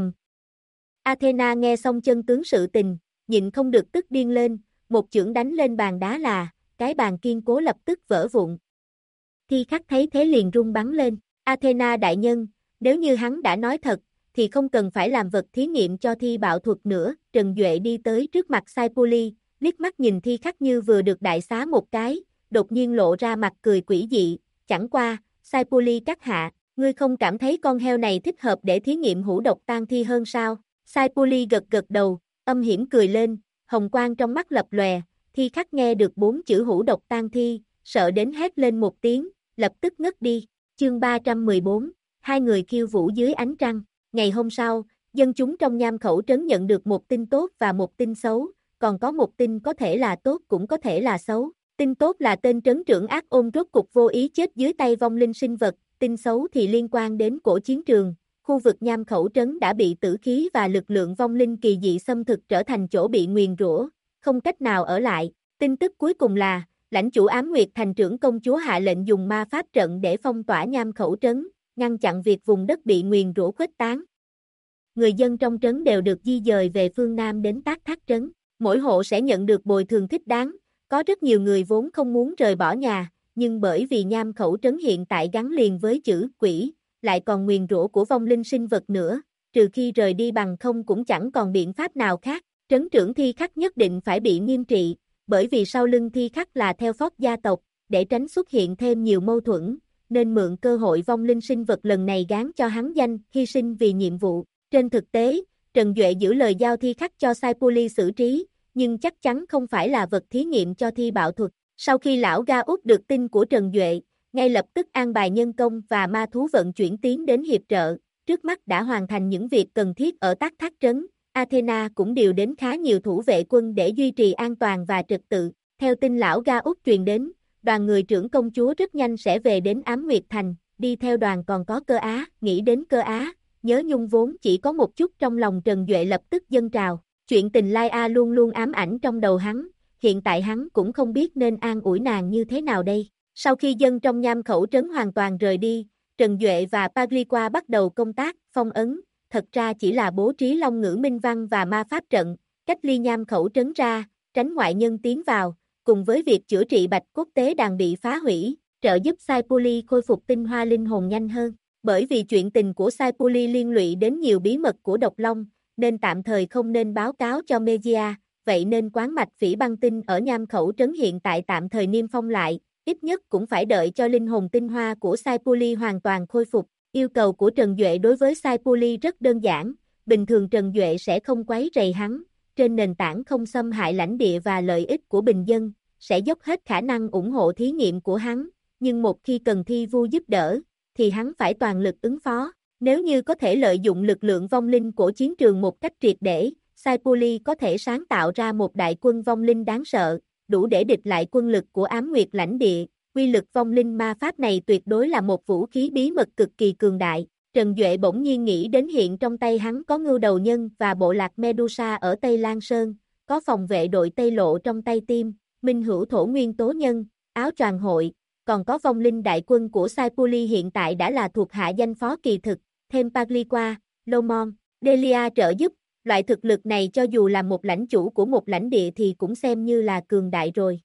Athena nghe xong chân tướng sự tình, nhịn không được tức điên lên, một chưởng đánh lên bàn đá là, cái bàn kiên cố lập tức vỡ vụn. Thi Khắc thấy thế liền run bắn lên, Athena đại nhân, nếu như hắn đã nói thật, thì không cần phải làm vật thí nghiệm cho thi bạo thuật nữa. Trần Duệ đi tới trước mặt Saipuli, liếc mắt nhìn Thi Khắc như vừa được đại xá một cái, đột nhiên lộ ra mặt cười quỷ dị, chẳng qua, Saipuli các hạ, ngươi không cảm thấy con heo này thích hợp để thí nghiệm hữu độc tang thi hơn sao? Saipuli gật gật đầu, âm hiểm cười lên, hồng quang trong mắt lập lòe, Thi Khắc nghe được 4 chữ hữu độc tang thi, sợ đến hét lên một tiếng, lập tức ngất đi. Chương 314, hai người khiêu vũ dưới ánh trăng. Ngày hôm sau, dân chúng trong Nham Khẩu trấn nhận được một tin tốt và một tin xấu, còn có một tin có thể là tốt cũng có thể là xấu. Tin tốt là tên trấn trưởng Ác Ôn rốt cục vô ý chết dưới tay vong linh sinh vật, tin xấu thì liên quan đến cổ chiến trường. Khu vực Nham Khẩu trấn đã bị tử khí và lực lượng vong linh kỳ dị xâm thực trở thành chỗ bị nguyền rủa, không cách nào ở lại. Tin tức cuối cùng là, lãnh chủ Ám Nguyệt Thành trưởng công chúa hạ lệnh dùng ma pháp trận để phong tỏa Nham Khẩu trấn, ngăn chặn việc vùng đất bị nguyền rủa khuếch tán. Người dân trong trấn đều được di dời về phương Nam đến Tác Thác trấn, mỗi hộ sẽ nhận được bồi thường thích đáng. Có rất nhiều người vốn không muốn rời bỏ nhà, nhưng bởi vì Nham Khẩu trấn hiện tại gắn liền với chữ quỷ, lại còn nguyền rủa của vong linh sinh vật nữa, trừ khi rời đi bằng không cũng chẳng còn biện pháp nào khác. Trấn trưởng Thi Khắc nhất định phải bị nghiêm trị, bởi vì sau lưng Thi Khắc là theo phót gia tộc, để tránh xuất hiện thêm nhiều mâu thuẫn, nên mượn cơ hội vong linh sinh vật lần này gán cho hắn danh, hy sinh vì nhiệm vụ. Trên thực tế, Trần Duệ giữ lời giao Thi Khắc cho Saipuli xử trí, nhưng chắc chắn không phải là vật thí nghiệm cho thi bạo thuật. Sau khi lão Ga Út được tin của Trần Duệ, ngay lập tức an bài nhân công và ma thú vận chuyển tiến đến hiệp trợ, trước mắt đã hoàn thành những việc cần thiết ở Tác Thác trấn. Athena cũng điều đến khá nhiều thủ vệ quân để duy trì an toàn và trật tự. Theo tin lão Ga Út truyền đến, đoàn người trưởng công chúa rất nhanh sẽ về đến Ám Nguyệt Thành, đi theo đoàn còn có Cơ Á. Nghĩ đến Cơ Á, nhớ nhung vốn chỉ có một chút trong lòng Trần Duệ lập tức dâng trào. Chuyện tình Lai A luôn luôn ám ảnh trong đầu hắn, hiện tại hắn cũng không biết nên an ủi nàng như thế nào đây. Sau khi dân trong Nham Khẩu trấn hoàn toàn rời đi, Trần Duệ và Pagliqua bắt đầu công tác phong ấn, thật ra chỉ là bố trí long ngữ minh văn và ma pháp trận, cách ly Nham Khẩu trấn ra, tránh ngoại nhân tiến vào, cùng với việc chữa trị Bạch Cốt Tế Đàn bị phá hủy, trợ giúp Saipuli khôi phục tinh hoa linh hồn nhanh hơn. Bởi vì chuyện tình của Saipuli liên lụy đến nhiều bí mật của Độc Long, nên tạm thời không nên báo cáo cho Megia, vậy nên quán mạch Phỉ Băng Tinh ở Nham Khẩu trấn hiện tại tạm thời niêm phong lại, ít nhất cũng phải đợi cho linh hồn tinh hoa của Saipuli hoàn toàn khôi phục. Yêu cầu của Trần Duệ đối với Saipuli rất đơn giản, bình thường Trần Duệ sẽ không quấy rầy hắn, trên nền tảng không xâm hại lãnh địa và lợi ích của bình dân, sẽ dốc hết khả năng ủng hộ thí nghiệm của hắn, nhưng một khi cần Thi Vu giúp đỡ, thì hắn phải toàn lực ứng phó. Nếu như có thể lợi dụng lực lượng vong linh của chiến trường một cách triệt để, Sai Puli có thể sáng tạo ra một đại quân vong linh đáng sợ, đủ để địch lại quân lực của Ám Nguyệt lãnh địa. Quy lực vong linh ma pháp này tuyệt đối là một vũ khí bí mật cực kỳ cường đại. Trần Duệ bỗng nhiên nghĩ đến hiện trong tay hắn có Ngưu Đầu Nhân và bộ lạc Medusa ở Tây Lan Sơn, có phòng vệ đội Tây Lộ trong tay Tim, Minh Hữu Thổ Nguyên Tố Nhân, Áo Choàng Hội, còn có vong linh đại quân của Sai Puli hiện tại đã là thuộc hạ danh phó kỳ thực, thêm Pagliqua, Lomon, Delia trợ giúp. Loại thực lực này cho dù là một lãnh chủ của một lãnh địa thì cũng xem như là cường đại rồi.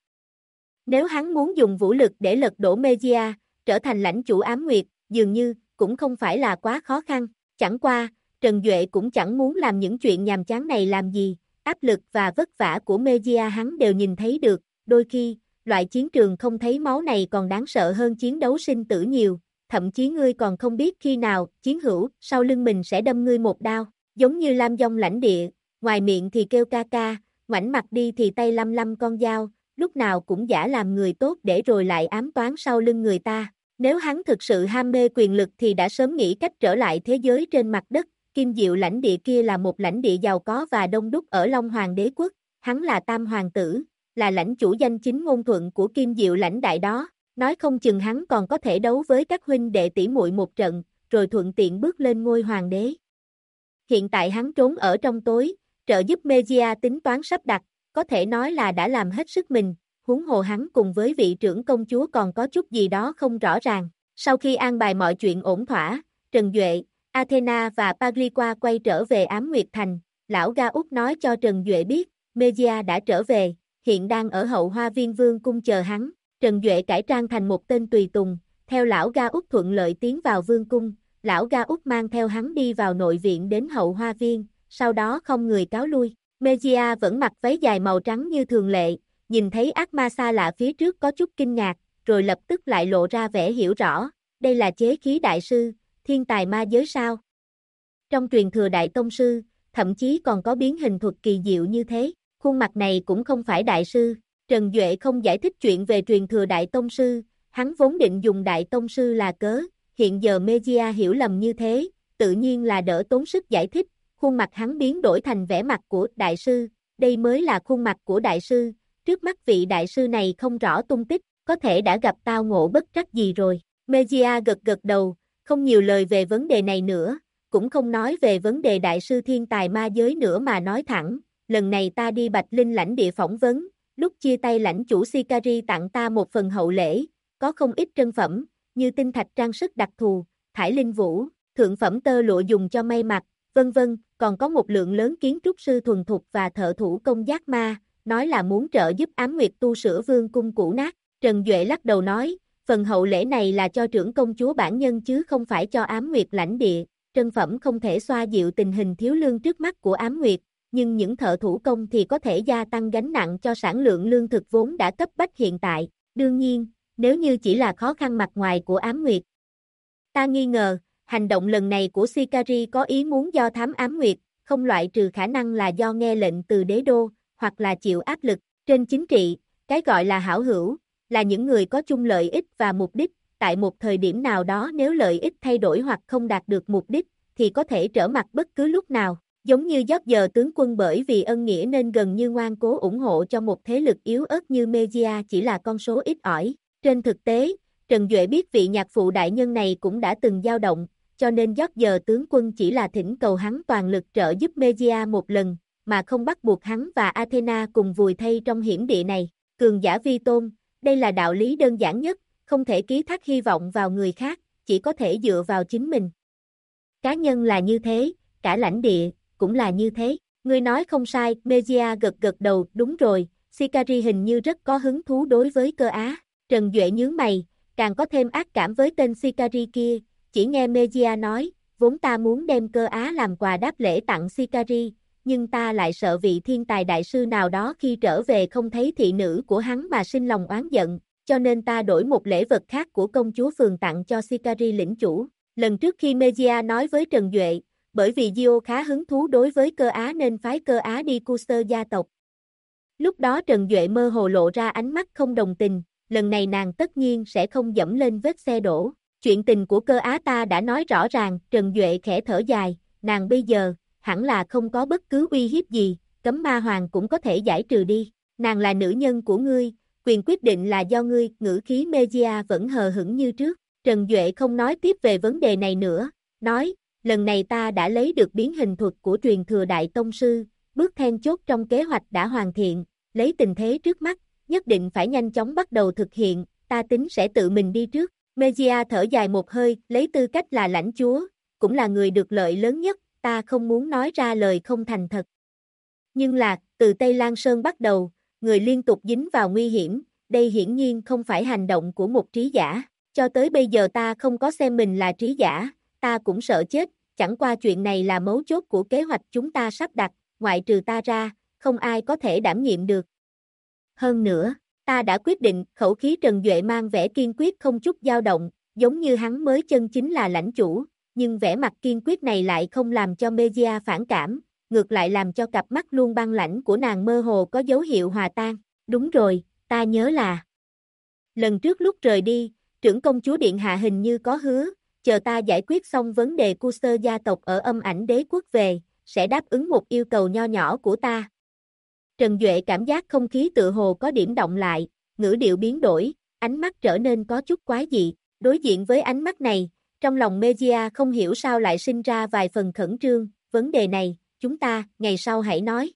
Nếu hắn muốn dùng vũ lực để lật đổ Megia, trở thành lãnh chủ Ám Nguyệt, dường như cũng không phải là quá khó khăn. Chẳng qua, Trần Duệ cũng chẳng muốn làm những chuyện nhàm chán này làm gì, áp lực và vất vả của Megia hắn đều nhìn thấy được, đôi khi, loại chiến trường không thấy máu này còn đáng sợ hơn chiến đấu sinh tử nhiều, thậm chí ngươi còn không biết khi nào, chiến hữu, sau lưng mình sẽ đâm ngươi một đao. Giống như Lam Dông lãnh địa, ngoài miệng thì kêu ca ca, ngoảnh mặt đi thì tay lăm lăm con dao, lúc nào cũng giả làm người tốt để rồi lại ám toán sau lưng người ta. Nếu hắn thực sự ham mê quyền lực thì đã sớm nghĩ cách trở lại thế giới trên mặt đất. Kim Diệu lãnh địa kia là một lãnh địa giàu có và đông đúc ở Long Hoàng đế quốc, hắn là Tam Hoàng tử, là lãnh chủ danh chính ngôn thuận của Kim Diệu lãnh đại đó, nói không chừng hắn còn có thể đấu với các huynh đệ tỷ muội một trận, rồi thuận tiện bước lên ngôi hoàng đế. Hiện tại hắn trốn ở trong tối, trợ giúp Megia tính toán sắp đặt, có thể nói là đã làm hết sức mình, huống hồ hắn cùng với vị trưởng công chúa còn có chút gì đó không rõ ràng. Sau khi an bài mọi chuyện ổn thỏa, Trần Duệ, Athena và Pagliqua quay trở về Ám Nguyệt Thành, lão Ga Út nói cho Trần Duệ biết, Megia đã trở về, hiện đang ở hậu hoa viên vương cung chờ hắn. Trần Duệ cải trang thành một tên tùy tùng, theo lão Ga Út thuận lợi tiến vào vương cung. Lão Ga Út mang theo hắn đi vào nội viện đến hậu hoa viên, sau đó không người cáo lui. Megia vẫn mặc váy dài màu trắng như thường lệ, nhìn thấy ác ma xa lạ phía trước có chút kinh ngạc, rồi lập tức lại lộ ra vẻ hiểu rõ, đây là chế khí đại sư, thiên tài ma giới sao? Trong truyền thừa đại tông sư, thậm chí còn có biến hình thuật kỳ diệu như thế, khuôn mặt này cũng không phải đại sư. Trần Duệ không giải thích chuyện về truyền thừa đại tông sư, hắn vốn định dùng đại tông sư là cớ. Hiện giờ Megia hiểu lầm như thế, tự nhiên là đỡ tốn sức giải thích, khuôn mặt hắn biến đổi thành vẻ mặt của đại sư, đây mới là khuôn mặt của đại sư, trước mắt vị đại sư này không rõ tung tích, có thể đã gặp tao ngộ bất trắc gì rồi. Megia gật gật đầu, không nhiều lời về vấn đề này nữa, cũng không nói về vấn đề đại sư thiên tài ma giới nữa mà nói thẳng, lần này ta đi Bạch Linh lãnh địa phỏng vấn, lúc chia tay lãnh chủ Sikari tặng ta một phần hậu lễ, có không ít trân phẩm, như tinh thạch trang sức đặc thù, thải linh vũ, thượng phẩm tơ lụa dùng cho may mặc, vân vân, còn có một lượng lớn kiến trúc sư thuần thục và thợ thủ công giác ma, nói là muốn trợ giúp Ám Nguyệt tu sửa vương cung cũ nát. Trần Duệ lắc đầu nói, phần hậu lễ này là cho trưởng công chúa bản nhân chứ không phải cho Ám Nguyệt lãnh địa, trân phẩm không thể xoa dịu tình hình thiếu lương trước mắt của Ám Nguyệt, nhưng những thợ thủ công thì có thể gia tăng gánh nặng cho sản lượng lương thực vốn đã cấp bách hiện tại. Đương nhiên, nếu như chỉ là khó khăn mặt ngoài của Ám Nguyệt. Ta nghi ngờ, hành động lần này của Sikari có ý muốn do thám Ám Nguyệt, không loại trừ khả năng là do nghe lệnh từ đế đô, hoặc là chịu áp lực. Trên chính trị, cái gọi là hảo hữu, là những người có chung lợi ích và mục đích, tại một thời điểm nào đó nếu lợi ích thay đổi hoặc không đạt được mục đích, thì có thể trở mặt bất cứ lúc nào. Giống như Giót giờ tướng quân bởi vì ân nghĩa nên gần như ngoan cố ủng hộ cho một thế lực yếu ớt như Megia chỉ là con số ít ỏi. Trên thực tế, Trần Duệ biết vị nhạc phụ đại nhân này cũng đã từng dao động, cho nên Giót giờ tướng quân chỉ là thỉnh cầu hắn toàn lực trợ giúp Megia một lần, mà không bắt buộc hắn và Athena cùng vùi thay trong hiểm địa này. Cường giả vi tôn, đây là đạo lý đơn giản nhất, không thể ký thác hy vọng vào người khác, chỉ có thể dựa vào chính mình. Cá nhân là như thế, cả lãnh địa, cũng là như thế. Ngươi nói không sai, Megia gật gật đầu, đúng rồi, Sikari hình như rất có hứng thú đối với Cơ Á. Trần Duệ nhướng mày, càng có thêm ác cảm với tên Sikari kia, chỉ nghe Megia nói, vốn ta muốn đem Cơ Á làm quà đáp lễ tặng Sikari, nhưng ta lại sợ vị thiên tài đại sư nào đó khi trở về không thấy thị nữ của hắn mà sinh lòng oán giận, cho nên ta đổi một lễ vật khác của công chúa phường tặng cho Sikari lĩnh chủ. Lần trước khi Megia nói với Trần Duệ, bởi vì Gio khá hứng thú đối với Cơ Á nên phái Cơ Á đi Custer gia tộc. Lúc đó Trần Duệ mơ hồ lộ ra ánh mắt không đồng tình, lần này nàng tất nhiên sẽ không dẫm lên vết xe đổ. Chuyện tình của Cơ Á ta đã nói rõ ràng, Trần Duệ khẽ thở dài, nàng bây giờ, hẳn là không có bất cứ uy hiếp gì, cấm ma hoàng cũng có thể giải trừ đi. Nàng là nữ nhân của ngươi, quyền quyết định là do ngươi. Ngữ khí Mejia vẫn hờ hững như trước. Trần Duệ không nói tiếp về vấn đề này nữa, nói, lần này ta đã lấy được biến hình thuật của truyền thừa đại tông sư, bước then chốt trong kế hoạch đã hoàn thiện, lấy tình thế trước mắt, nhất định phải nhanh chóng bắt đầu thực hiện, ta tính sẽ tự mình đi trước. Mejia thở dài một hơi, lấy tư cách là lãnh chúa, cũng là người được lợi lớn nhất, ta không muốn nói ra lời không thành thật. Nhưng là, từ Tây Lan Sơn bắt đầu, người liên tục dính vào nguy hiểm, đây hiển nhiên không phải hành động của một trí giả. Cho tới bây giờ ta không có xem mình là trí giả, ta cũng sợ chết, chẳng qua chuyện này là mấu chốt của kế hoạch chúng ta sắp đặt, ngoại trừ ta ra, không ai có thể đảm nhiệm được. Hơn nữa, ta đã quyết định. Khẩu khí Trần Duệ mang vẻ kiên quyết không chút dao động, giống như hắn mới chân chính là lãnh chủ, nhưng vẻ mặt kiên quyết này lại không làm cho Mejia phản cảm, ngược lại làm cho cặp mắt luôn băng lãnh của nàng mơ hồ có dấu hiệu hòa tan. Đúng rồi, ta nhớ là lần trước lúc rời đi, trưởng công chúa điện hạ hình như có hứa, chờ ta giải quyết xong vấn đề Custer gia tộc ở Âm Ảnh Đế quốc về, sẽ đáp ứng một yêu cầu nho nhỏ của ta. Trần Duệ cảm giác không khí tựa hồ có điểm động lại, ngữ điệu biến đổi, ánh mắt trở nên có chút quái dị. Đối diện với ánh mắt này, trong lòng Mejia không hiểu sao lại sinh ra vài phần khẩn trương, vấn đề này, chúng ta, ngày sau hãy nói.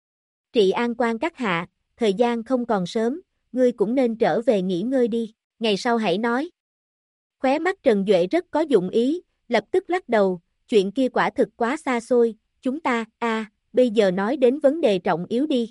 Trị an quan các hạ, thời gian không còn sớm, ngươi cũng nên trở về nghỉ ngơi đi, ngày sau hãy nói. Khóe mắt Trần Duệ rất có dụng ý, lập tức lắc đầu, chuyện kia quả thực quá xa xôi, chúng ta, bây giờ nói đến vấn đề trọng yếu đi.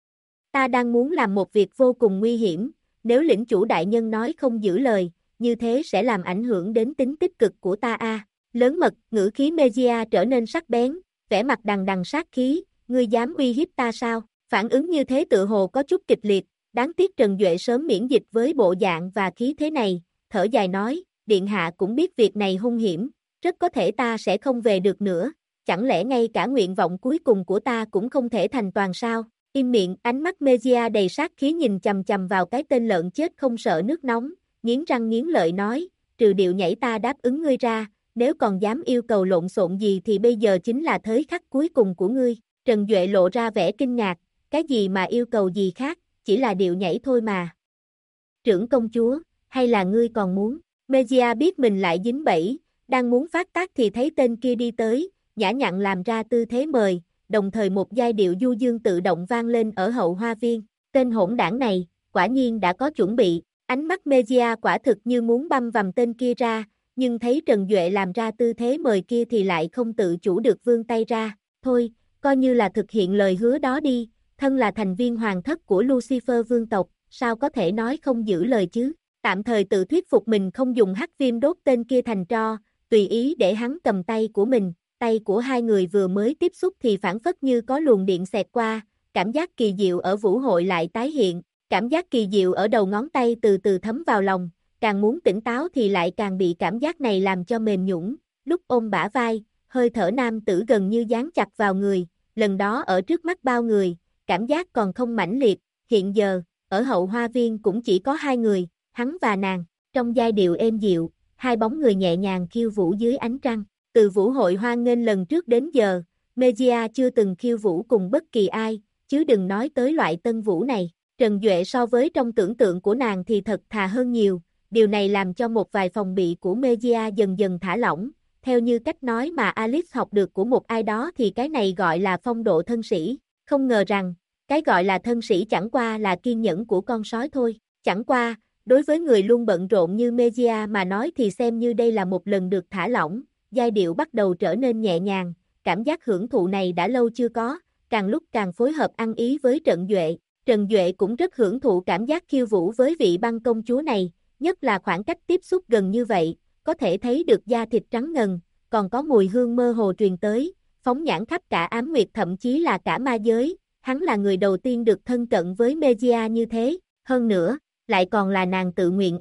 Ta đang muốn làm một việc vô cùng nguy hiểm, nếu lĩnh chủ đại nhân nói không giữ lời, như thế sẽ làm ảnh hưởng đến tính tích cực của ta. Lớn mật, ngữ khí Mejia trở nên sắc bén, vẻ mặt đằng đằng sát khí, ngươi dám uy hiếp ta sao? Phản ứng như thế tự hồ có chút kịch liệt, đáng tiếc Trần Duệ sớm miễn dịch với bộ dạng và khí thế này, thở dài nói, điện hạ cũng biết việc này hung hiểm, rất có thể ta sẽ không về được nữa, chẳng lẽ ngay cả nguyện vọng cuối cùng của ta cũng không thể thành toàn sao? Im miệng, ánh mắt Mejia đầy sát khí nhìn chầm chầm vào cái tên lợn chết không sợ nước nóng, nghiến răng nghiến lợi nói, trừ điệu nhảy ta đáp ứng ngươi ra, nếu còn dám yêu cầu lộn xộn gì thì bây giờ chính là thời khắc cuối cùng của ngươi. Trần Duệ lộ ra vẻ kinh ngạc, cái gì mà yêu cầu gì khác, chỉ là điệu nhảy thôi mà. Trưởng công chúa, hay là ngươi còn muốn? Mejia biết mình lại dính bẫy, đang muốn phát tác thì thấy tên kia đi tới, nhã nhặn làm ra tư thế mời, đồng thời một giai điệu du dương tự động vang lên ở hậu hoa viên. Tên hỗn đảng này, quả nhiên đã có chuẩn bị, ánh mắt Mejia quả thực như muốn băm vằm tên kia ra, nhưng thấy Trần Duệ làm ra tư thế mời kia thì lại không tự chủ được vươn tay ra, thôi, coi như là thực hiện lời hứa đó đi, thân là thành viên hoàng thất của Lucifer vương tộc, sao có thể nói không giữ lời chứ, tạm thời tự thuyết phục mình không dùng hắc viêm đốt tên kia thành tro, tùy ý để hắn cầm tay của mình, tay của hai người vừa mới tiếp xúc thì phản phất như có luồng điện xẹt qua, cảm giác kỳ diệu ở vũ hội lại tái hiện, cảm giác kỳ diệu ở đầu ngón tay từ từ thấm vào lòng, càng muốn tỉnh táo thì lại càng bị cảm giác này làm cho mềm nhũn, lúc ôm bả vai, hơi thở nam tử gần như dán chặt vào người, lần đó ở trước mắt bao người, cảm giác còn không mãnh liệt, hiện giờ, ở hậu hoa viên cũng chỉ có hai người, hắn và nàng, trong giai điệu êm dịu, hai bóng người nhẹ nhàng khiêu vũ dưới ánh trăng, từ vũ hội hoan nghênh lần trước đến giờ, Mejia chưa từng khiêu vũ cùng bất kỳ ai, chứ đừng nói tới loại tân vũ này. Trần Duệ so với trong tưởng tượng của nàng thì thật thà hơn nhiều, điều này làm cho một vài phòng bị của Mejia dần dần thả lỏng, theo như cách nói mà Alice học được của một ai đó thì cái này gọi là phong độ thân sĩ, không ngờ rằng, cái gọi là thân sĩ chẳng qua là kiên nhẫn của con sói thôi, chẳng qua, đối với người luôn bận rộn như Mejia mà nói thì xem như đây là một lần được thả lỏng, giai điệu bắt đầu trở nên nhẹ nhàng, cảm giác hưởng thụ này đã lâu chưa có, càng lúc càng phối hợp ăn ý với Trần Duệ. Trần Duệ cũng rất hưởng thụ cảm giác khiêu vũ với vị băng công chúa này, nhất là khoảng cách tiếp xúc gần như vậy, có thể thấy được da thịt trắng ngần, còn có mùi hương mơ hồ truyền tới, phóng nhãn khắp cả ám nguyệt thậm chí là cả ma giới, hắn là người đầu tiên được thân cận với Mejia như thế, hơn nữa, lại còn là nàng tự nguyện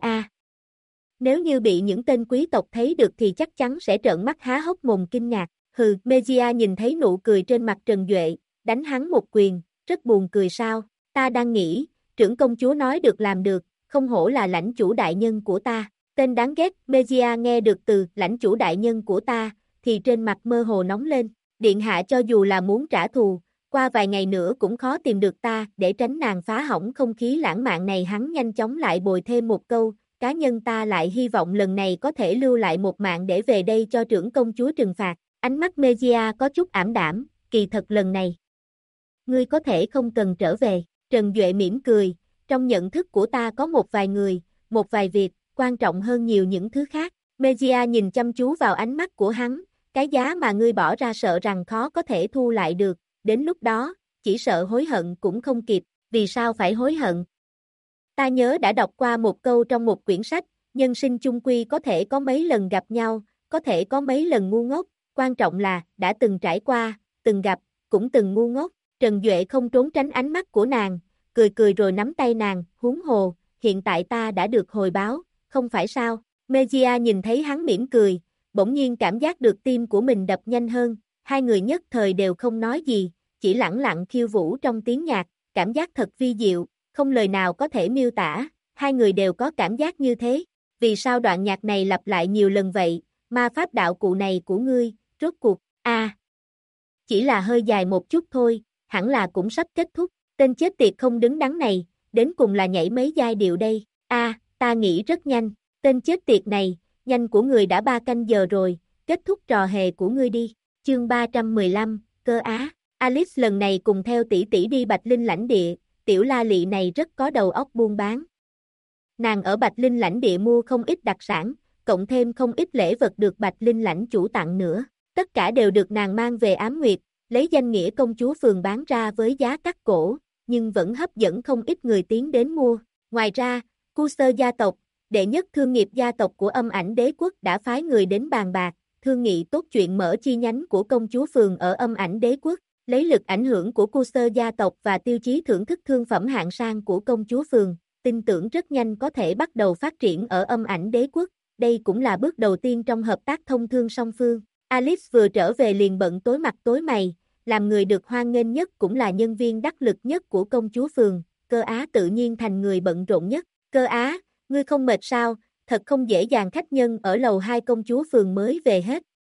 Nếu như bị những tên quý tộc thấy được thì chắc chắn sẽ trợn mắt há hốc mồm kinh ngạc, Mejia nhìn thấy nụ cười trên mặt Trần Duệ, đánh hắn một quyền, rất buồn cười sao. Ta đang nghĩ, trưởng công chúa nói được làm được, không hổ là lãnh chủ đại nhân của ta. Tên đáng ghét, Mejia nghe được từ lãnh chủ đại nhân của ta, thì trên mặt mơ hồ nóng lên. Điện hạ cho dù là muốn trả thù, qua vài ngày nữa cũng khó tìm được ta, để tránh nàng phá hỏng không khí lãng mạn này hắn nhanh chóng lại bồi thêm một câu, cá nhân ta lại hy vọng lần này có thể lưu lại một mạng để về đây cho trưởng công chúa trừng phạt, ánh mắt Megia có chút ảm đạm, kỳ thật lần này. Ngươi có thể không cần trở về, Trần Duệ mỉm cười, trong nhận thức của ta có một vài người, một vài việc, quan trọng hơn nhiều những thứ khác, Megia nhìn chăm chú vào ánh mắt của hắn, cái giá mà ngươi bỏ ra sợ rằng khó có thể thu lại được, đến lúc đó, chỉ sợ hối hận cũng không kịp, vì sao phải hối hận? Ta nhớ đã đọc qua một câu trong một quyển sách, nhân sinh chung quy có thể có mấy lần gặp nhau, có thể có mấy lần ngu ngốc, quan trọng là đã từng trải qua, từng gặp, cũng từng ngu ngốc. Trần Duệ không trốn tránh ánh mắt của nàng, cười cười rồi nắm tay nàng, huống hồ, hiện tại ta đã được hồi báo, không phải sao? Megia nhìn thấy hắn mỉm cười, bỗng nhiên cảm giác được tim của mình đập nhanh hơn, hai người nhất thời đều không nói gì, chỉ lẳng lặng khiêu vũ trong tiếng nhạc, cảm giác thật vi diệu, không lời nào có thể miêu tả, hai người đều có cảm giác như thế. Vì sao đoạn nhạc này lặp lại nhiều lần vậy, ma pháp đạo cụ này của ngươi, rốt cuộc, chỉ là hơi dài một chút thôi, hẳn là cũng sắp kết thúc, tên chết tiệt không đứng đắn này, đến cùng là nhảy mấy giai điệu đây, ta nghĩ rất nhanh, tên chết tiệt này, nhanh của người đã 3 canh giờ rồi, kết thúc trò hề của ngươi đi, chương 315, cơ á, Alice lần này cùng theo tỷ tỷ đi Bạch Linh lãnh địa, tiểu la lị này rất có đầu óc buôn bán. Nàng ở Bạch Linh lãnh địa mua không ít đặc sản, cộng thêm không ít lễ vật được Bạch Linh lãnh chủ tặng nữa, tất cả đều được nàng mang về Ám Nguyệt, lấy danh nghĩa công chúa phường bán ra với giá cắt cổ, nhưng vẫn hấp dẫn không ít người tiến đến mua. Ngoài ra, Cursor gia tộc, đệ nhất thương nghiệp gia tộc của Âm Ảnh Đế quốc đã phái người đến bàn bạc, thương nghị tốt chuyện mở chi nhánh của công chúa phường ở Âm Ảnh Đế quốc, lấy lực ảnh hưởng của Cursor gia tộc và tiêu chí thưởng thức thương phẩm hạng sang của công chúa phường, tin tưởng rất nhanh có thể bắt đầu phát triển ở Âm Ảnh Đế quốc, đây cũng là bước đầu tiên trong hợp tác thông thương song phương. Alice vừa trở về liền bận tối mặt tối mày, làm người được hoan nghênh nhất cũng là nhân viên đắc lực nhất của công chúa phường, Cơ Á tự nhiên thành người bận rộn nhất. Cơ Á, ngươi không mệt sao, thật không dễ dàng khách nhân ở lầu 2 công chúa phường mới về hết.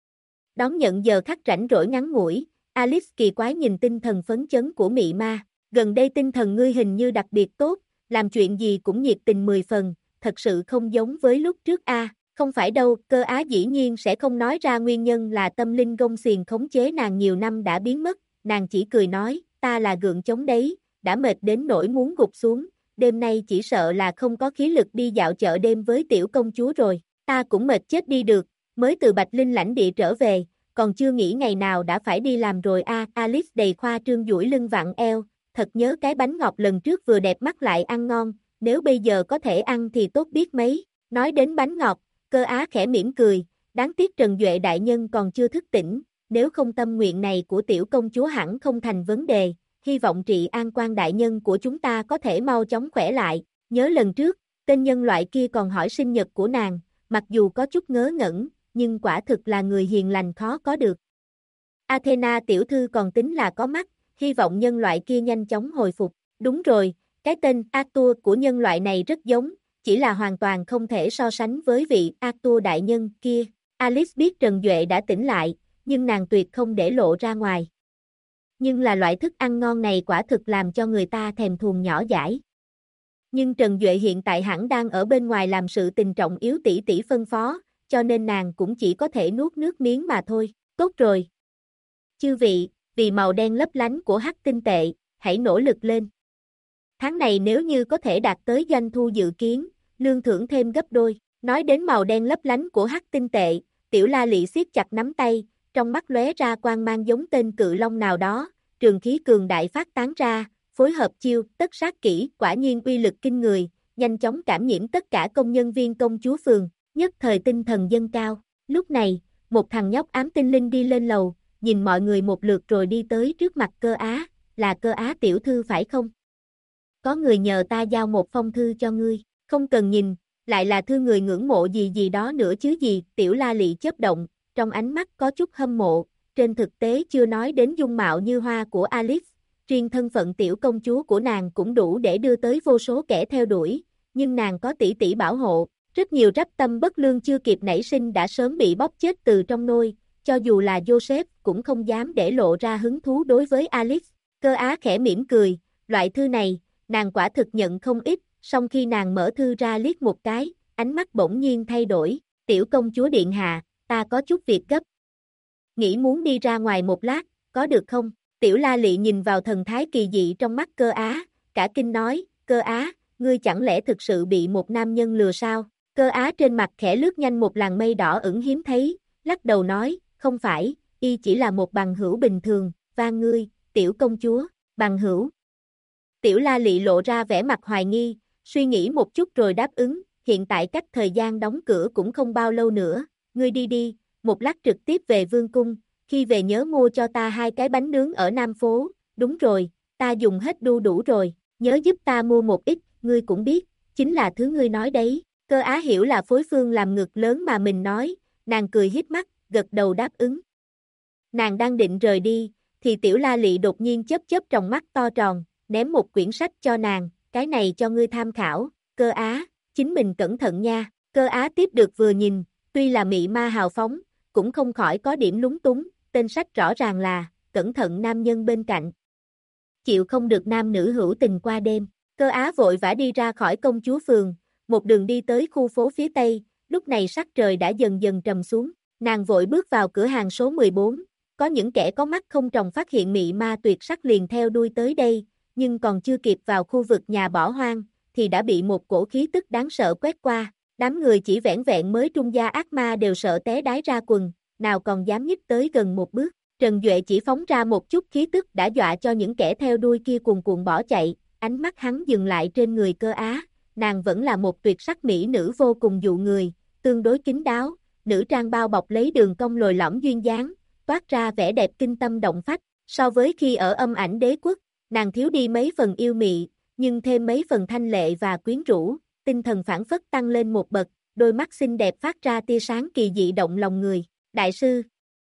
Đón nhận giờ khắc rảnh rỗi ngắn ngủi, Alice kỳ quái nhìn tinh thần phấn chấn của mị ma, gần đây tinh thần ngươi hình như đặc biệt tốt, làm chuyện gì cũng nhiệt tình 10 phần, thật sự không giống với lúc trước không phải đâu, Cơ Á dĩ nhiên sẽ không nói ra nguyên nhân là tâm linh gông xiềng khống chế nàng nhiều năm đã biến mất, nàng chỉ cười nói, ta là gượng chống đấy, đã mệt đến nỗi muốn gục xuống, đêm nay chỉ sợ là không có khí lực đi dạo chợ đêm với tiểu công chúa rồi, ta cũng mệt chết đi được, mới từ Bạch Linh lãnh địa trở về, còn chưa nghĩ ngày nào đã phải đi làm rồi Alice đầy khoa trương duỗi lưng vặn eo, thật nhớ cái bánh ngọt lần trước vừa đẹp mắt lại ăn ngon, nếu bây giờ có thể ăn thì tốt biết mấy, nói đến bánh ngọt, Cơ Á khẽ mỉm cười, đáng tiếc Trần Duệ đại nhân còn chưa thức tỉnh, nếu không tâm nguyện này của tiểu công chúa hẳn không thành vấn đề, hy vọng trị an quan đại nhân của chúng ta có thể mau chóng khỏe lại, nhớ lần trước, tên nhân loại kia còn hỏi sinh nhật của nàng, mặc dù có chút ngớ ngẩn, nhưng quả thực là người hiền lành khó có được. Athena tiểu thư còn tính là có mắt, hy vọng nhân loại kia nhanh chóng hồi phục, đúng rồi, cái tên Arthur của nhân loại này rất giống, chỉ là hoàn toàn không thể so sánh với vị Arthur đại nhân kia. Alice biết Trần Duệ đã tỉnh lại, nhưng nàng tuyệt không để lộ ra ngoài. Nhưng là loại thức ăn ngon này quả thực làm cho người ta thèm thuồng nhỏ dãi. Nhưng Trần Duệ hiện tại hẳn đang ở bên ngoài làm sự tình trọng yếu tỷ tỷ phân phó, cho nên nàng cũng chỉ có thể nuốt nước miếng mà thôi. Tốt rồi. Chư vị, vì màu đen lấp lánh của hắc tinh tệ, hãy nỗ lực lên. Tháng này nếu như có thể đạt tới doanh thu dự kiến, lương thưởng thêm gấp đôi. Nói đến màu đen lấp lánh của hắc tinh tệ, tiểu la lị siết chặt nắm tay, trong mắt lóe ra quang mang giống tên cự long nào đó, trường khí cường đại phát tán ra, phối hợp chiêu, tất sát kỹ, quả nhiên uy lực kinh người, nhanh chóng cảm nhiễm tất cả công nhân viên công chúa phường, nhất thời tinh thần dâng cao. Lúc này, một thằng nhóc ám tinh linh đi lên lầu, nhìn mọi người một lượt rồi đi tới trước mặt Cơ Á, là Cơ Á tiểu thư phải không? Có người nhờ ta giao một phong thư cho ngươi, không cần nhìn, lại là thư người ngưỡng mộ gì gì đó nữa chứ gì, tiểu la lị chớp động, trong ánh mắt có chút hâm mộ, trên thực tế chưa nói đến dung mạo như hoa của Alice, riêng thân phận tiểu công chúa của nàng cũng đủ để đưa tới vô số kẻ theo đuổi, nhưng nàng có tỷ tỷ bảo hộ, rất nhiều rắp tâm bất lương chưa kịp nảy sinh đã sớm bị bóp chết từ trong nôi, cho dù là Joseph cũng không dám để lộ ra hứng thú đối với Alice. Cơ Á khẽ mỉm cười, loại thư này, nàng quả thực nhận không ít, song khi nàng mở thư ra liếc một cái, ánh mắt bỗng nhiên thay đổi, tiểu công chúa điện hạ, ta có chút việc gấp. Nghĩ muốn đi ra ngoài một lát, có được không? Tiểu La Lị nhìn vào thần thái kỳ dị trong mắt Cơ Á, cả kinh nói, Cơ Á, ngươi chẳng lẽ thực sự bị một nam nhân lừa sao? Cơ Á trên mặt khẽ lướt nhanh một làn mây đỏ ửng hiếm thấy, lắc đầu nói, không phải, y chỉ là một bằng hữu bình thường, và ngươi, tiểu công chúa, bằng hữu. Tiểu La Lị lộ ra vẻ mặt hoài nghi, suy nghĩ một chút rồi đáp ứng, hiện tại cách thời gian đóng cửa cũng không bao lâu nữa, ngươi đi đi, một lát trực tiếp về vương cung, khi về nhớ mua cho ta 2 cái bánh nướng ở Nam phố, đúng rồi, ta dùng hết đu đủ rồi, nhớ giúp ta mua một ít, ngươi cũng biết, chính là thứ ngươi nói đấy. Cơ Á hiểu là phối phương làm ngực lớn mà mình nói, nàng cười híp mắt, gật đầu đáp ứng. Nàng đang định rời đi, thì Tiểu La Lị đột nhiên chớp chớp tròng mắt to tròn, ném một quyển sách cho nàng, cái này cho ngươi tham khảo, Cơ Á, chính mình cẩn thận nha. Cơ Á tiếp được vừa nhìn, tuy là mị ma hào phóng, cũng không khỏi có điểm lúng túng, tên sách rõ ràng là, cẩn thận nam nhân bên cạnh. Chịu không được nam nữ hữu tình qua đêm. Cơ Á vội vã đi ra khỏi công chúa phường, một đường đi tới khu phố phía tây, lúc này sắc trời đã dần dần trầm xuống, nàng vội bước vào cửa hàng số 14, có những kẻ có mắt không tròng phát hiện mị ma tuyệt sắc liền theo đuôi tới đây, nhưng còn chưa kịp vào khu vực nhà bỏ hoang, thì đã bị một cổ khí tức đáng sợ quét qua, đám người chỉ vẻn vẹn mới trung gia ác ma đều sợ té đái ra quần, nào còn dám nhích tới gần một bước. Trần Duệ chỉ phóng ra một chút khí tức đã dọa cho những kẻ theo đuôi kia cuồn cuộn bỏ chạy, ánh mắt hắn dừng lại trên người Cơ Á, nàng vẫn là một tuyệt sắc mỹ nữ vô cùng dụ người, tương đối kín đáo, nữ trang bao bọc lấy đường cong lồi lõm duyên dáng, toát ra vẻ đẹp kinh tâm động phách, so với khi ở Âm Ảnh Đế Quốc, nàng thiếu đi mấy phần yêu mị, nhưng thêm mấy phần thanh lệ và quyến rũ, tinh thần phảng phất tăng lên một bậc, đôi mắt xinh đẹp phát ra tia sáng kỳ dị động lòng người. Đại sư.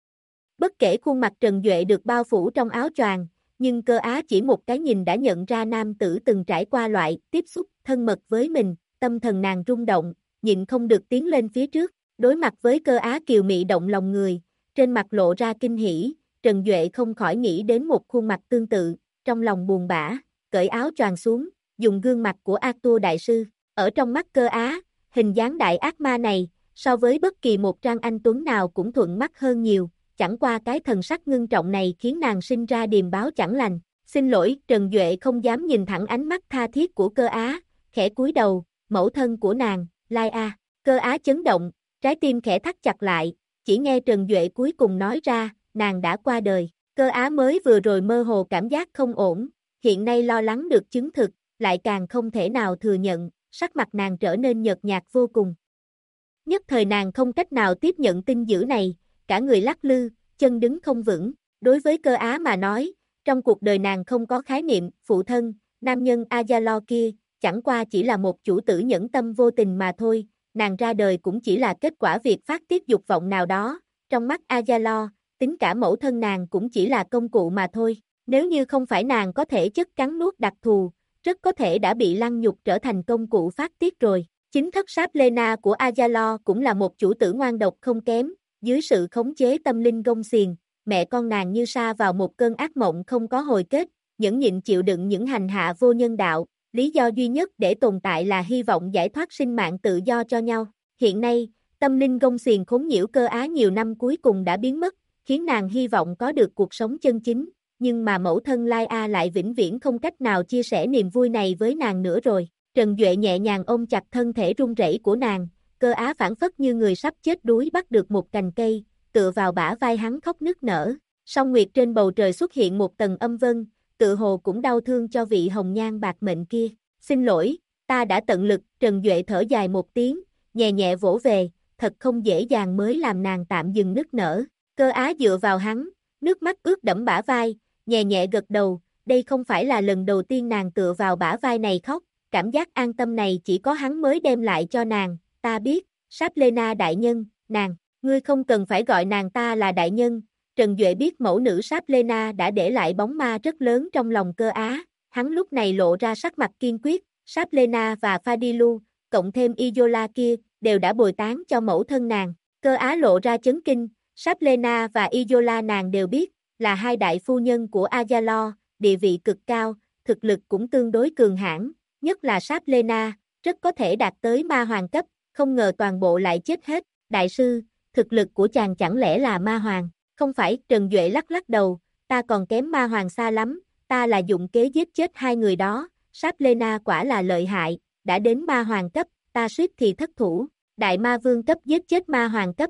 Bất kể khuôn mặt Trần Duệ được bao phủ trong áo choàng, nhưng Cơ Á chỉ một cái nhìn đã nhận ra nam tử từng trải qua loại tiếp xúc thân mật với mình, tâm thần nàng rung động, nhịn không được tiến lên phía trước, đối mặt với Cơ Á kiều mị động lòng người, trên mặt lộ ra kinh hỉ, Trần Duệ không khỏi nghĩ đến một khuôn mặt tương tự, trong lòng buồn bã, cởi áo choàng xuống, dùng gương mặt của Arthur đại sư, ở trong mắt Cơ Á, hình dáng đại ác ma này, so với bất kỳ một trang anh tuấn nào cũng thuận mắt hơn nhiều, chẳng qua cái thần sắc ngưng trọng này khiến nàng sinh ra điềm báo chẳng lành. Xin lỗi, Trần Duệ không dám nhìn thẳng ánh mắt tha thiết của Cơ Á, khẽ cúi đầu, mẫu thân của nàng, Lai A. Cơ Á chấn động, trái tim khẽ thắt chặt lại, chỉ nghe Trần Duệ cuối cùng nói ra, nàng đã qua đời. Cơ Á mới vừa rồi mơ hồ cảm giác không ổn, hiện nay lo lắng được chứng thực, lại càng không thể nào thừa nhận, sắc mặt nàng trở nên nhợt nhạt vô cùng. Nhất thời nàng không cách nào tiếp nhận tin dữ này, cả người lắc lư, chân đứng không vững. Đối với Cơ Á mà nói, trong cuộc đời nàng không có khái niệm phụ thân, nam nhân Ayalo kia, chẳng qua chỉ là một chủ tử nhẫn tâm vô tình mà thôi, nàng ra đời cũng chỉ là kết quả việc phát tiết dục vọng nào đó, trong mắt Ayalo, tính cả mẫu thân nàng cũng chỉ là công cụ mà thôi, nếu như không phải nàng có thể chất cắn nuốt đặc thù, rất có thể đã bị lăng nhục trở thành công cụ phát tiết rồi. Chính thất sáp Lena của Ayalo cũng là một chủ tử ngoan độc không kém, dưới sự khống chế tâm linh gông xiềng, mẹ con nàng như sa vào một cơn ác mộng không có hồi kết, nhẫn nhịn chịu đựng những hành hạ vô nhân đạo, lý do duy nhất để tồn tại là hy vọng giải thoát sinh mạng tự do cho nhau. Hiện nay, tâm linh gông xiềng khốn nhiễu Cơ Á nhiều năm cuối cùng đã biến mất, khiến nàng hy vọng có được cuộc sống chân chính, nhưng mà mẫu thân Lai A lại vĩnh viễn không cách nào chia sẻ niềm vui này với nàng nữa rồi. Trần Duệ nhẹ nhàng ôm chặt thân thể run rẩy của nàng, Cơ Á phảng phất như người sắp chết đuối bắt được một cành cây, tựa vào bả vai hắn khóc nức nở. Song nguyệt trên bầu trời xuất hiện một tầng âm vân, tự hồ cũng đau thương cho vị hồng nhan bạc mệnh kia. Xin lỗi, ta đã tận lực, Trần Duệ thở dài một tiếng, nhẹ nhẹ vỗ về, thật không dễ dàng mới làm nàng tạm dừng nức nở. Cơ Á dựa vào hắn, nước mắt ướt đẫm bả vai, nhẹ nhẹ gật đầu, đây không phải là lần đầu tiên nàng tựa vào bả vai này khóc, cảm giác an tâm này chỉ có hắn mới đem lại cho nàng, ta biết, Sáp Lena đại nhân, nàng, ngươi không cần phải gọi nàng ta là đại nhân, Trần Duệ biết mẫu nữ Sáp Lena đã để lại bóng ma rất lớn trong lòng Cơ Á, hắn lúc này lộ ra sắc mặt kiên quyết, Sáp Lena và Fadilu, cộng thêm Iyola kia, đều đã bồi tán cho mẫu thân nàng, Cơ Á lộ ra chấn kinh, Saplena và Isola nàng đều biết, là hai đại phu nhân của Ayalo, địa vị cực cao, thực lực cũng tương đối cường hãn, nhất là Saplena, rất có thể đạt tới ma hoàng cấp, không ngờ toàn bộ lại chết hết. Đại sư, thực lực của chàng chẳng lẽ là ma hoàng? Không phải, Trần Duệ lắc lắc đầu, ta còn kém ma hoàng xa lắm, ta là dụng kế giết chết hai người đó, Saplena quả là lợi hại, đã đến ma hoàng cấp, ta suýt thì thất thủ, đại ma vương cấp giết chết ma hoàng cấp.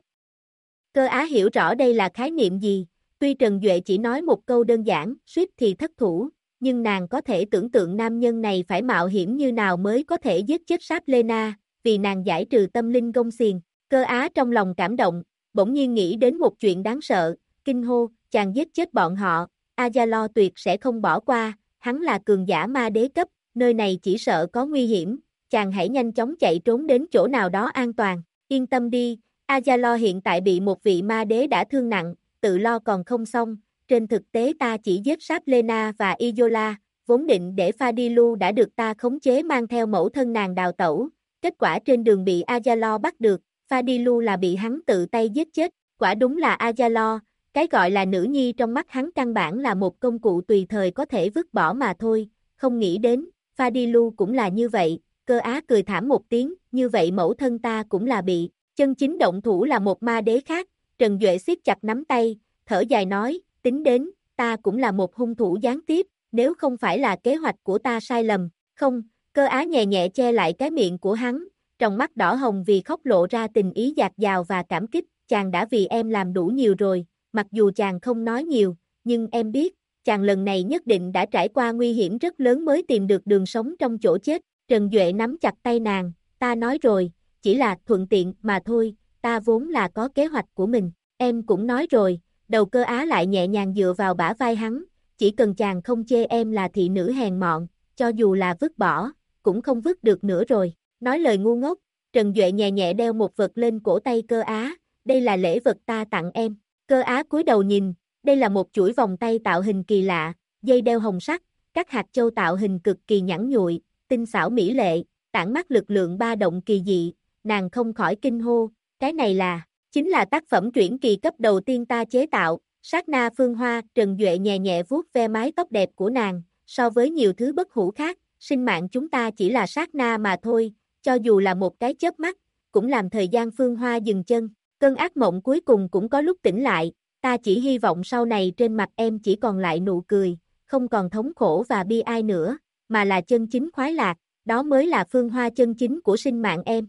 Cơ Á hiểu rõ đây là khái niệm gì, tuy Trần Duệ chỉ nói một câu đơn giản, suýt thì thất thủ, nhưng nàng có thể tưởng tượng nam nhân này phải mạo hiểm như nào mới có thể giết chết Saplena, vì nàng giải trừ tâm linh gông xiềng. Cơ Á trong lòng cảm động, bỗng nhiên nghĩ đến một chuyện đáng sợ, kinh hô, chàng giết chết bọn họ, Ayalo tuyệt sẽ không bỏ qua, hắn là cường giả ma đế cấp, nơi này chỉ sợ có nguy hiểm, chàng hãy nhanh chóng chạy trốn đến chỗ nào đó an toàn, yên tâm đi, Ayalo hiện tại bị một vị ma đế đã thương nặng, tự lo còn không xong, trên thực tế ta chỉ giết Saplena và Isola, vốn định để Fadilu đã được ta khống chế mang theo mẫu thân nàng đào tẩu, kết quả trên đường bị Ayalo bắt được, Fadilu là bị hắn tự tay giết chết, quả đúng là Ayalo, cái gọi là nữ nhi trong mắt hắn căn bản là một công cụ tùy thời có thể vứt bỏ mà thôi, không nghĩ đến, Fadilu cũng là như vậy, Cơ Á cười thảm một tiếng, như vậy mẫu thân ta cũng là bị, chân chính động thủ là một ma đế khác, Trần Duệ siết chặt nắm tay, thở dài nói, tính đến, ta cũng là một hung thủ gián tiếp, nếu không phải là kế hoạch của ta sai lầm, không, Cơ Á nhẹ nhẹ che lại cái miệng của hắn, trong mắt đỏ hồng vì khóc lộ ra tình ý dạt dào và cảm kích, chàng đã vì em làm đủ nhiều rồi, mặc dù chàng không nói nhiều, nhưng em biết, chàng lần này nhất định đã trải qua nguy hiểm rất lớn mới tìm được đường sống trong chỗ chết, Trần Duệ nắm chặt tay nàng, ta nói rồi, chỉ là thuận tiện mà thôi, ta vốn là có kế hoạch của mình, em cũng nói rồi, đầu Cơ Á lại nhẹ nhàng dựa vào bả vai hắn, chỉ cần chàng không chê em là thị nữ hèn mọn, cho dù là vứt bỏ, cũng không vứt được nữa rồi, nói lời ngu ngốc, Trần Duệ nhẹ nhẹ đeo một vật lên cổ tay Cơ Á, đây là lễ vật ta tặng em, Cơ Á cúi đầu nhìn, đây là một chuỗi vòng tay tạo hình kỳ lạ, dây đeo hồng sắc, các hạt châu tạo hình cực kỳ nhẵn nhụi, tinh xảo mỹ lệ, tản mát lực lượng ba động kỳ dị, nàng không khỏi kinh hô, cái này chính là tác phẩm truyện kỳ cấp đầu tiên ta chế tạo, sát na phương hoa, Trần Duệ nhẹ nhẹ vuốt ve mái tóc đẹp của nàng, so với nhiều thứ bất hủ khác, sinh mạng chúng ta chỉ là sát na mà thôi, cho dù là một cái chớp mắt, cũng làm thời gian phương hoa dừng chân, cơn ác mộng cuối cùng cũng có lúc tỉnh lại, ta chỉ hy vọng sau này trên mặt em chỉ còn lại nụ cười, không còn thống khổ và bi ai nữa, mà là chân chính khoái lạc, đó mới là phương hoa chân chính của sinh mạng em.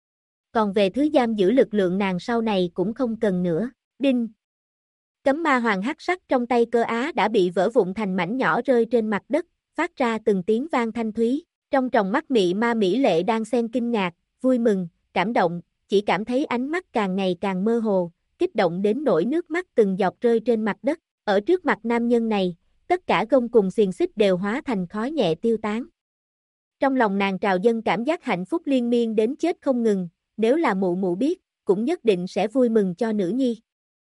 Còn về thứ giam giữ lực lượng nàng sau này cũng không cần nữa, đinh. Cấm ma hoàng hắc sắc trong tay Cơ Á đã bị vỡ vụn thành mảnh nhỏ rơi trên mặt đất, phát ra từng tiếng vang thanh thúy, trong tròng mắt mị ma mỹ lệ đang xen kinh ngạc, vui mừng, cảm động, chỉ cảm thấy ánh mắt càng ngày càng mơ hồ, kích động đến nỗi nước mắt từng giọt rơi trên mặt đất, ở trước mặt nam nhân này, tất cả gông cùng xiềng xích đều hóa thành khói nhẹ tiêu tán. Trong lòng nàng trào dâng cảm giác hạnh phúc liên miên đến chết không ngừng, nếu là mụ mụ biết, cũng nhất định sẽ vui mừng cho nữ nhi.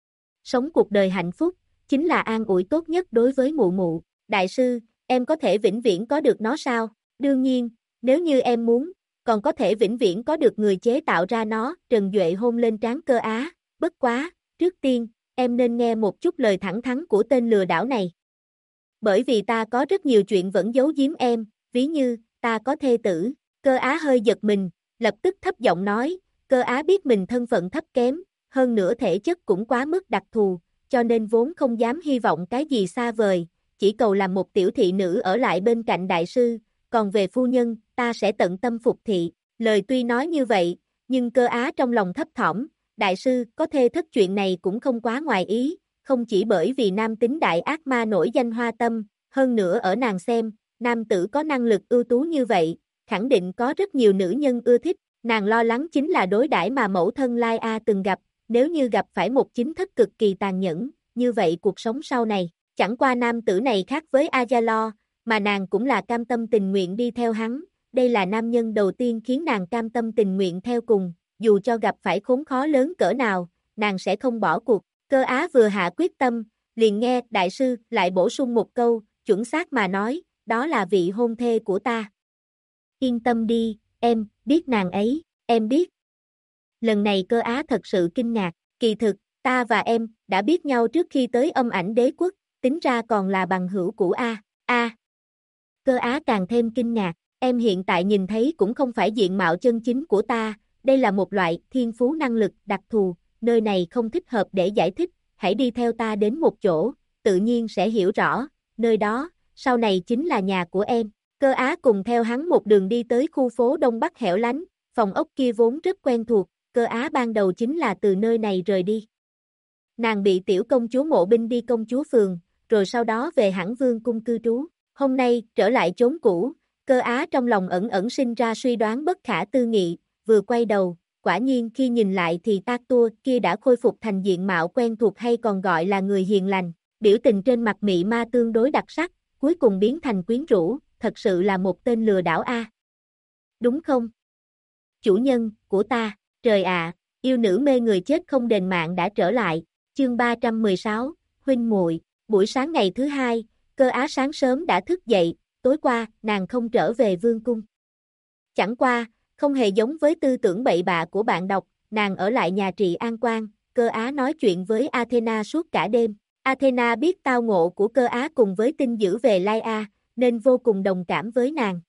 Sống cuộc đời hạnh phúc, chính là an ủi tốt nhất đối với mụ mụ. Đại sư, em có thể vĩnh viễn có được nó sao? Đương nhiên, nếu như em muốn, còn có thể vĩnh viễn có được người chế tạo ra nó. Trần Duệ hôn lên trán Cơ Á, bất quá, trước tiên, em nên nghe một chút lời thẳng thắn của tên lừa đảo này. Bởi vì ta có rất nhiều chuyện vẫn giấu giếm em, ví như, ta có thê tử. Cơ Á hơi giật mình, lập tức thấp giọng nói, Cơ Á biết mình thân phận thấp kém, hơn nữa thể chất cũng quá mức đặc thù, cho nên vốn không dám hy vọng cái gì xa vời, chỉ cầu làm một tiểu thị nữ ở lại bên cạnh đại sư, còn về phu nhân, ta sẽ tận tâm phục thị. Lời tuy nói như vậy, nhưng Cơ Á trong lòng thấp thỏm, đại sư có thê thất chuyện này cũng không quá ngoài ý, không chỉ bởi vì nam tính đại ác ma nổi danh hoa tâm, hơn nữa ở nàng xem, nam tử có năng lực ưu tú như vậy, khẳng định có rất nhiều nữ nhân ưa thích, nàng lo lắng chính là đối đãi mà mẫu thân Lai A từng gặp, nếu như gặp phải một chính thất cực kỳ tàn nhẫn, như vậy cuộc sống sau này, chẳng qua nam tử này khác với Ayalo, mà nàng cũng là cam tâm tình nguyện đi theo hắn, đây là nam nhân đầu tiên khiến nàng cam tâm tình nguyện theo cùng, dù cho gặp phải khốn khó lớn cỡ nào, nàng sẽ không bỏ cuộc. Cơ Á vừa hạ quyết tâm, liền nghe đại sư lại bổ sung một câu, chuẩn xác mà nói, đó là vị hôn thê của ta. Yên tâm đi, em biết nàng ấy, em biết. Lần này Cơ Á thật sự kinh ngạc, kỳ thực, Ta và em, đã biết nhau trước khi tới Âm Ảnh Đế Quốc, tính ra còn là bằng hữu cũ a. Cơ Á càng thêm kinh ngạc, em hiện tại nhìn thấy cũng không phải diện mạo chân chính của ta, đây là một loại thiên phú năng lực đặc thù, nơi này không thích hợp để giải thích, hãy đi theo ta đến một chỗ, tự nhiên sẽ hiểu rõ, nơi đó, sau này chính là nhà của em. Cơ Á cùng theo hắn một đường đi tới khu phố Đông Bắc hẻo lánh, phòng ốc kia vốn rất quen thuộc, Cơ Á ban đầu chính là từ nơi này rời đi. Nàng bị tiểu công chúa mộ binh đi công chúa phường, rồi sau đó về hẳn vương cung cư trú. Hôm nay, trở lại chốn cũ, Cơ Á trong lòng ẩn ẩn sinh ra suy đoán bất khả tư nghị, vừa quay đầu, quả nhiên khi nhìn lại thì tác tua kia đã khôi phục thành diện mạo quen thuộc hay còn gọi là người hiền lành, biểu tình trên mặt mị ma tương đối đặc sắc, cuối cùng biến thành quyến rũ, thật sự là một tên lừa đảo a. Đúng không? Chủ nhân, của ta, trời ạ, yêu nữ mê người chết không đền mạng đã trở lại, chương 316, huynh muội. Buổi sáng ngày thứ hai, Cơ Á sáng sớm đã thức dậy, tối qua, nàng không trở về vương cung. Chẳng qua, không hề giống với tư tưởng bậy bạ của bạn đọc, nàng ở lại nhà trị an quan, Cơ Á nói chuyện với Athena suốt cả đêm. Athena biết tao ngộ của Cơ Á cùng với tin dữ về Laia, nên vô cùng đồng cảm với nàng.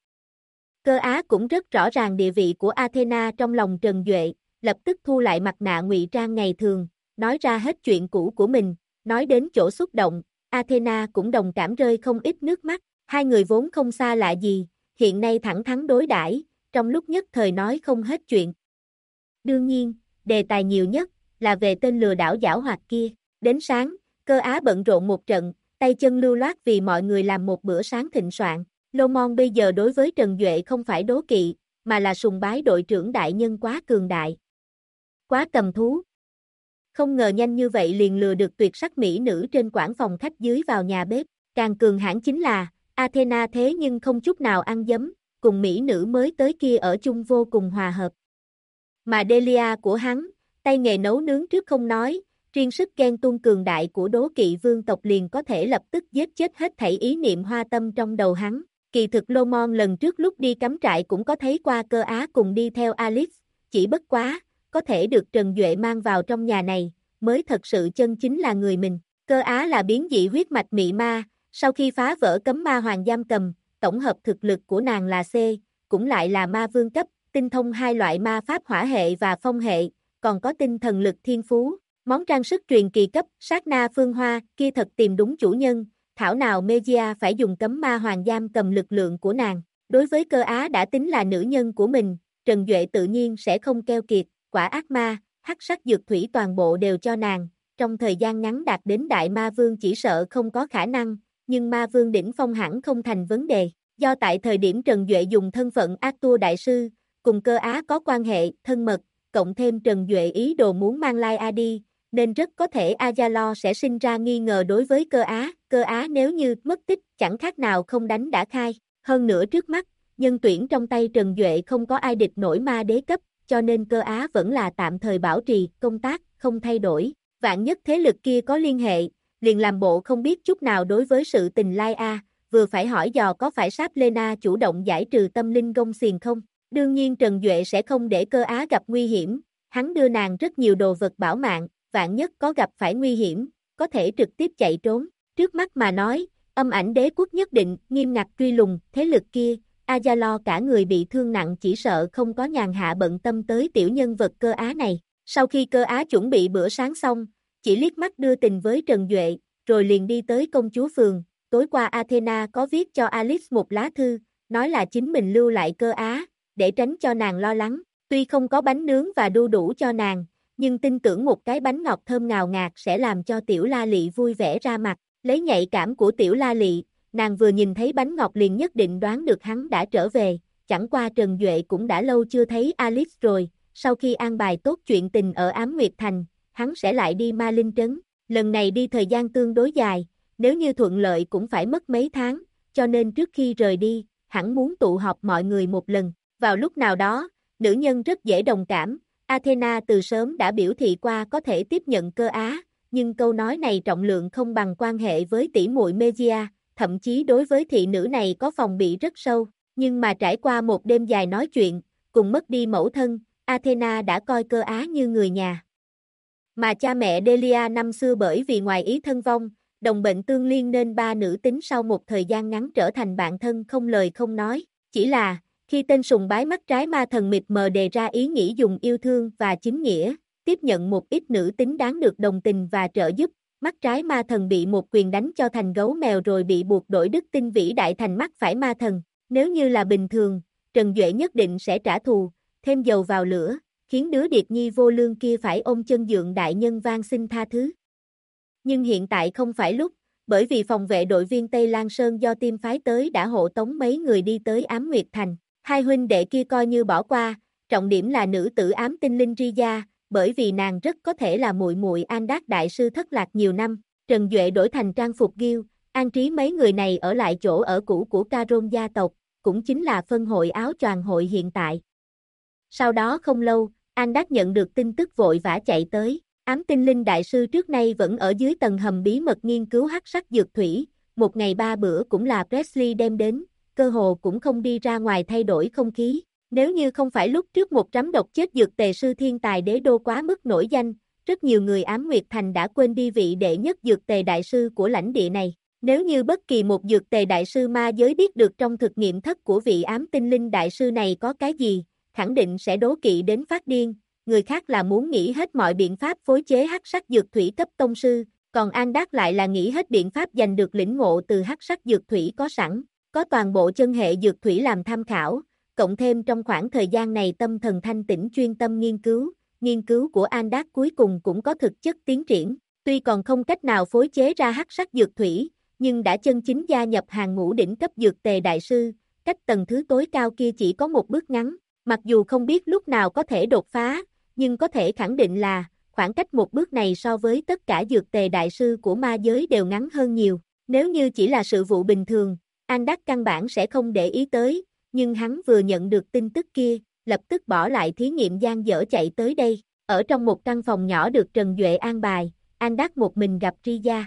Cơ Á cũng rất rõ ràng địa vị của Athena trong lòng Trần Duệ, lập tức thu lại mặt nạ ngụy trang ngày thường, nói ra hết chuyện cũ của mình, nói đến chỗ xúc động, Athena cũng đồng cảm rơi không ít nước mắt, hai người vốn không xa lạ gì, hiện nay thẳng thắn đối đãi, trong lúc nhất thời nói không hết chuyện. Đương nhiên, đề tài nhiều nhất là về tên lừa đảo giảo hoạt kia, đến sáng, Cơ Á bận rộn một trận, tay chân lưu loát vì mọi người làm một bữa sáng thịnh soạn. Lô Mon bây giờ đối với Trần Duệ không phải đố kỵ, mà là sùng bái đội trưởng đại nhân quá cường đại. Quá cầm thú. Không ngờ nhanh như vậy liền lừa được tuyệt sắc mỹ nữ trên quảng phòng khách dưới vào nhà bếp. Càng cường hãn chính là, Athena thế nhưng không chút nào ăn dấm, cùng mỹ nữ mới tới kia ở chung vô cùng hòa hợp. Mà Delia của hắn, tay nghề nấu nướng trước không nói, riêng sức ghen tuông cường đại của đố kỵ vương tộc liền có thể lập tức giết chết hết thảy ý niệm hoa tâm trong đầu hắn. Kỳ thực Lô Mon lần trước lúc đi cắm trại cũng có thấy qua Cơ Á cùng đi theo Alice, chỉ bất quá, có thể được Trần Duệ mang vào trong nhà này, mới thật sự chân chính là người mình. Cơ Á là biến dị huyết mạch mị ma, sau khi phá vỡ cấm ma hoàng giam cầm, tổng hợp thực lực của nàng là C, cũng lại là ma vương cấp, tinh thông hai loại ma pháp hỏa hệ và phong hệ, còn có tinh thần lực thiên phú. Món trang sức truyền kỳ cấp, sát na phương hoa, kia thật tìm đúng chủ nhân, thảo nào Megia phải dùng cấm ma hoàng giam cầm lực lượng của nàng. Đối với Cơ Á đã tính là nữ nhân của mình, Trần Duệ tự nhiên sẽ không keo kiệt, quả ác ma, hắc sắc dược thủy toàn bộ đều cho nàng, trong thời gian ngắn đạt đến đại ma vương chỉ sợ không có khả năng, nhưng ma vương đỉnh phong hẳn không thành vấn đề. Do tại thời điểm Trần Duệ dùng thân phận Arthur Đại Sư, cùng Cơ Á có quan hệ thân mật, cộng thêm Trần Duệ ý đồ muốn mang Laia đi, nên rất có thể Azalo sẽ sinh ra nghi ngờ đối với Cơ Á nếu như mất tích chẳng khác nào không đánh đã khai. Hơn nữa trước mắt, nhân tuyển trong tay Trần Duệ không có ai địch nổi ma đế cấp, cho nên Cơ Á vẫn là tạm thời bảo trì công tác, không thay đổi. Vạn nhất thế lực kia có liên hệ, liền làm bộ không biết chút nào đối với sự tình Laia, vừa phải hỏi dò có phải Sáp Lena chủ động giải trừ tâm linh gông xiềng không. Đương nhiên Trần Duệ sẽ không để Cơ Á gặp nguy hiểm, hắn đưa nàng rất nhiều đồ vật bảo mạng, vạn nhất có gặp phải nguy hiểm, có thể trực tiếp chạy trốn. Trước mắt mà nói, Âm Ảnh Đế Quốc nhất định nghiêm ngặt truy lùng thế lực kia, Azalo cả người bị thương nặng chỉ sợ không có nhàn hạ bận tâm tới tiểu nhân vật Cơ Á này. Sau khi Cơ Á chuẩn bị bữa sáng xong, chỉ liếc mắt đưa tình với Trần Duệ, rồi liền đi tới công chúa phường. Tối qua Athena có viết cho Alice một lá thư, nói là chính mình lưu lại Cơ Á, để tránh cho nàng lo lắng. Tuy không có bánh nướng và đu đủ cho nàng, nhưng tin tưởng một cái bánh ngọt thơm ngào ngạt sẽ làm cho tiểu La Lị vui vẻ ra mặt. Lấy nhạy cảm của tiểu La Lị, nàng vừa nhìn thấy bánh ngọt liền nhất định đoán được hắn đã trở về, chẳng qua Trần Duệ cũng đã lâu chưa thấy Alice rồi, sau khi an bài tốt chuyện tình ở Ám Nguyệt Thành, hắn sẽ lại đi Ma Linh Trấn, lần này đi thời gian tương đối dài, nếu như thuận lợi cũng phải mất mấy tháng, cho nên trước khi rời đi, hắn muốn tụ họp mọi người một lần. Vào lúc nào đó, nữ nhân rất dễ đồng cảm, Athena từ sớm đã biểu thị qua có thể tiếp nhận Cơ Á, nhưng câu nói này trọng lượng không bằng quan hệ với tỷ muội Megia, thậm chí đối với thị nữ này có phòng bị rất sâu, nhưng mà trải qua một đêm dài nói chuyện, cùng mất đi mẫu thân, Athena đã coi Cơ Á như người nhà. Mà cha mẹ Delia năm xưa bởi vì ngoài ý thân vong, đồng bệnh tương liên nên ba nữ tính sau một thời gian ngắn trở thành bạn thân không lời không nói. Chỉ là, khi tên sùng bái mắt trái ma thần mịt mờ đề ra ý nghĩ dùng yêu thương và chính nghĩa, tiếp nhận một ít nữ tính đáng được đồng tình và trợ giúp, mắt trái ma thần bị một quyền đánh cho thành gấu mèo rồi bị buộc đổi đức tin vĩ đại thành mắt phải ma thần. Nếu như là bình thường, Trần Duệ nhất định sẽ trả thù, thêm dầu vào lửa, khiến đứa điệp nhi vô lương kia phải ôm chân dượng đại nhân van xin tha thứ. Nhưng hiện tại không phải lúc, bởi vì phòng vệ đội viên Tây Lan Sơn do team phái tới đã hộ tống mấy người đi tới Ám Nguyệt Thành. Hai huynh đệ kia coi như bỏ qua, trọng điểm là nữ tử ám tinh linh Riya, bởi vì nàng rất có thể là muội muội An Đát đại sư thất lạc nhiều năm. Trần Duệ đổi thành trang phục Gil, an trí mấy người này ở lại chỗ ở cũ của Caron gia tộc, cũng chính là phân hội áo choàng hội hiện tại. Sau đó không lâu, An Đát nhận được tin tức vội vã chạy tới. Ám tinh linh đại sư trước nay vẫn ở dưới tầng hầm bí mật nghiên cứu hắc sắc dược thủy, một ngày ba bữa cũng là Presley đem đến, cơ hồ cũng không đi ra ngoài thay đổi không khí. Nếu như không phải lúc trước một trắm độc chết dược tề sư thiên tài đế đô quá mức nổi danh, rất nhiều người Ám Nguyệt Thành đã quên đi vị đệ nhất dược tề đại sư của lãnh địa này. Nếu như bất kỳ một dược tề đại sư ma giới biết được trong thực nghiệm thất của vị ám tinh linh đại sư này có cái gì, khẳng định sẽ đố kỵ đến phát điên. Người khác là muốn nghĩ hết mọi biện pháp phối chế hắc sắc dược thủy cấp tông sư, còn An Đát lại là nghĩ hết biện pháp giành được lĩnh ngộ từ hắc sắc dược thủy có sẵn, có toàn bộ chân hệ dược thủy làm tham khảo, cộng thêm trong khoảng thời gian này tâm thần thanh tĩnh chuyên tâm nghiên cứu của An Đát cuối cùng cũng có thực chất tiến triển, tuy còn không cách nào phối chế ra hắc sắc dược thủy, nhưng đã chân chính gia nhập hàng ngũ đỉnh cấp dược tề đại sư, cách tầng thứ tối cao kia chỉ có một bước ngắn, mặc dù không biết lúc nào có thể đột phá, nhưng có thể khẳng định là, khoảng cách một bước này so với tất cả dược tề đại sư của ma giới đều ngắn hơn nhiều. Nếu như chỉ là sự vụ bình thường, An Đát căn bản sẽ không để ý tới, nhưng hắn vừa nhận được tin tức kia, lập tức bỏ lại thí nghiệm dang dở chạy tới đây. Ở trong một căn phòng nhỏ được Trần Duệ an bài, An Đát một mình gặp Riya.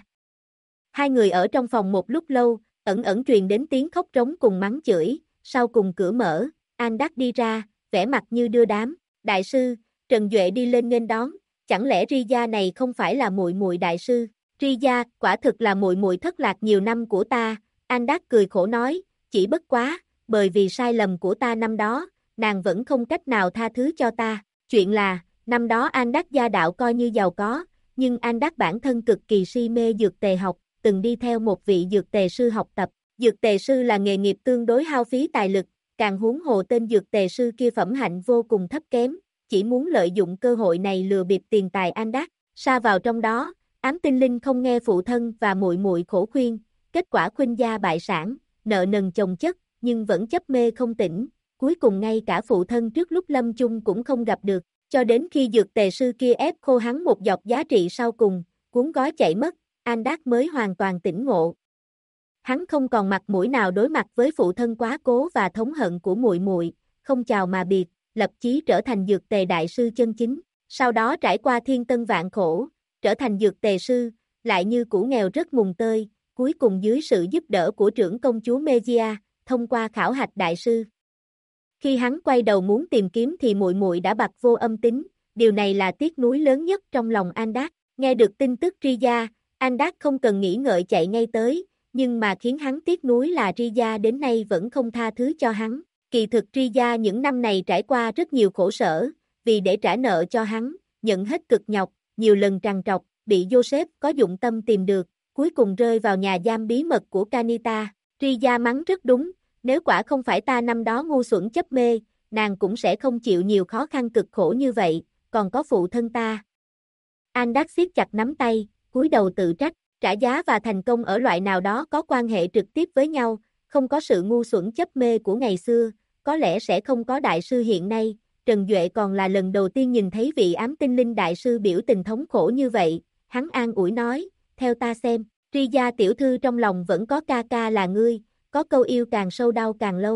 Hai người ở trong phòng một lúc lâu, ẩn ẩn truyền đến tiếng khóc trống cùng mắng chửi, sau cùng cửa mở, An Đát đi ra, vẻ mặt như đưa đám. Đại sư, Trần Duệ đi lên nghênh đón, chẳng lẽ Riya này không phải là muội muội đại sư? Riya, quả thực là muội muội thất lạc nhiều năm của ta, An Đát cười khổ nói, chỉ bất quá, bởi vì sai lầm của ta năm đó, nàng vẫn không cách nào tha thứ cho ta. Chuyện là, năm đó An Đát gia đạo coi như giàu có, nhưng An Đát bản thân cực kỳ si mê dược tề học, từng đi theo một vị dược tề sư học tập. Dược tề sư là nghề nghiệp tương đối hao phí tài lực, càng huống hồ tên dược tề sư kia phẩm hạnh vô cùng thấp kém, chỉ muốn lợi dụng cơ hội này lừa bịp tiền tài An Đát. Sa vào trong đó, ám tinh linh không nghe phụ thân và muội muội khổ khuyên, kết quả khuynh gia bại sản, nợ nần chồng chất, nhưng vẫn chấp mê không tỉnh, cuối cùng ngay cả phụ thân trước lúc lâm chung cũng không gặp được, cho đến khi dược tề sư kia ép khô hắn một giọt giá trị sau cùng, cuốn gói chạy mất, An Đát mới hoàn toàn tỉnh ngộ. Hắn không còn mặt mũi nào đối mặt với phụ thân quá cố và thống hận của muội muội, không chào mà biệt, lập chí trở thành dược tề đại sư chân chính, sau đó trải qua thiên tân vạn khổ, trở thành dược tề sư, lại như củ nghèo rất mùng tơi, cuối cùng dưới sự giúp đỡ của trưởng công chúa Megia, thông qua khảo hạch đại sư. Khi hắn quay đầu muốn tìm kiếm thì muội muội đã bặt vô âm tín, điều này là tiếc nuối lớn nhất trong lòng An Đát. Nghe được tin tức Riya, An Đát không cần nghĩ ngợi chạy ngay tới, nhưng mà khiến hắn tiếc nuối là Riya đến nay vẫn không tha thứ cho hắn. Kỳ thực Riya những năm này trải qua rất nhiều khổ sở, vì để trả nợ cho hắn, nhận hết cực nhọc, nhiều lần trằn trọc, bị Joseph có dụng tâm tìm được, cuối cùng rơi vào nhà giam bí mật của Kanita. Riya mắng rất đúng, nếu quả không phải ta năm đó ngu xuẩn chấp mê, nàng cũng sẽ không chịu nhiều khó khăn cực khổ như vậy, còn có phụ thân ta. An Đát siết chặt nắm tay, cúi đầu tự trách, trả giá và thành công ở loại nào đó có quan hệ trực tiếp với nhau, không có sự ngu xuẩn chấp mê của ngày xưa, có lẽ sẽ không có đại sư hiện nay. Trần Duệ còn là lần đầu tiên nhìn thấy vị ám tinh linh đại sư biểu tình thống khổ như vậy, hắn an ủi nói, theo ta xem, Riya tiểu thư trong lòng vẫn có ca ca là ngươi, có câu yêu càng sâu đau càng lâu.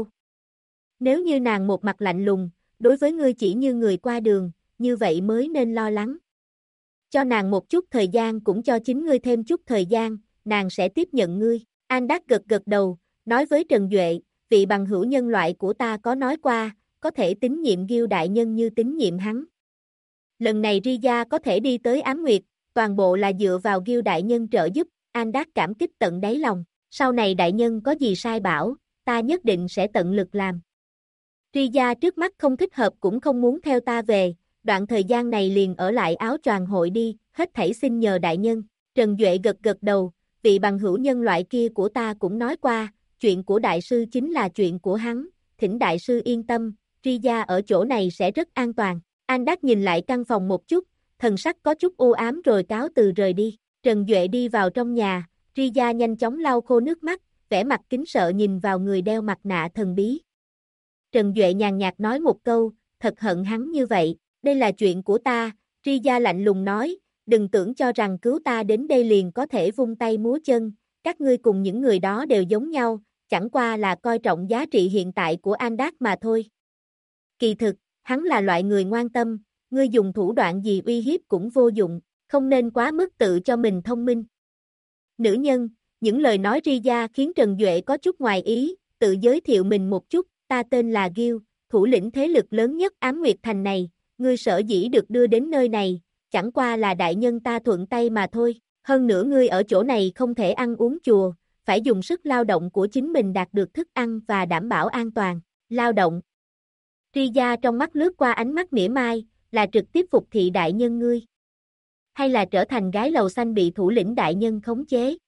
Nếu như nàng một mặt lạnh lùng, đối với ngươi chỉ như người qua đường, như vậy mới nên lo lắng. Cho nàng một chút thời gian cũng cho chính ngươi thêm chút thời gian, nàng sẽ tiếp nhận ngươi. An Đát gật gật đầu, nói với Trần Duệ, vị bằng hữu nhân loại của ta có nói qua, có thể tín nhiệm Gil đại nhân như tín nhiệm hắn. Lần này Riya có thể đi tới Ám Nguyệt, toàn bộ là dựa vào Gil đại nhân trợ giúp, Andak cảm kích tận đáy lòng, sau này đại nhân có gì sai bảo, ta nhất định sẽ tận lực làm. Riya trước mắt không thích hợp cũng không muốn theo ta về, đoạn thời gian này liền ở lại áo choàng hội đi, hết thảy xin nhờ đại nhân. Trần Duệ gật gật đầu, vị bằng hữu nhân loại kia của ta cũng nói qua, chuyện của đại sư chính là chuyện của hắn, thỉnh đại sư yên tâm, Riya ở chỗ này sẽ rất an toàn. Andak nhìn lại căn phòng một chút, thần sắc có chút u ám rồi cáo từ rời đi. Trần Duệ đi vào trong nhà, Riya nhanh chóng lau khô nước mắt, vẻ mặt kính sợ nhìn vào người đeo mặt nạ thần bí. Trần Duệ nhàn nhạt nói một câu, thật hận hắn như vậy, đây là chuyện của ta, Riya lạnh lùng nói, đừng tưởng cho rằng cứu ta đến đây liền có thể vung tay múa chân, các ngươi cùng những người đó đều giống nhau, chẳng qua là coi trọng giá trị hiện tại của Andak mà thôi. Kỳ thực, hắn là loại người ngoan tâm, ngươi dùng thủ đoạn gì uy hiếp cũng vô dụng, không nên quá mức tự cho mình thông minh. Nữ nhân, những lời nói Riya khiến Trần Duệ có chút ngoài ý, tự giới thiệu mình một chút, ta tên là Gil, thủ lĩnh thế lực lớn nhất Ám Nguyệt Thành này, ngươi sở dĩ được đưa đến nơi này, chẳng qua là đại nhân ta thuận tay mà thôi, hơn nữa ngươi ở chỗ này không thể ăn uống chùa, phải dùng sức lao động của chính mình đạt được thức ăn và đảm bảo an toàn, lao động. Riya trong mắt lướt qua ánh mắt mỉa mai, là trực tiếp phục thị đại nhân ngươi, hay là trở thành gái lầu xanh bị thủ lĩnh đại nhân khống chế.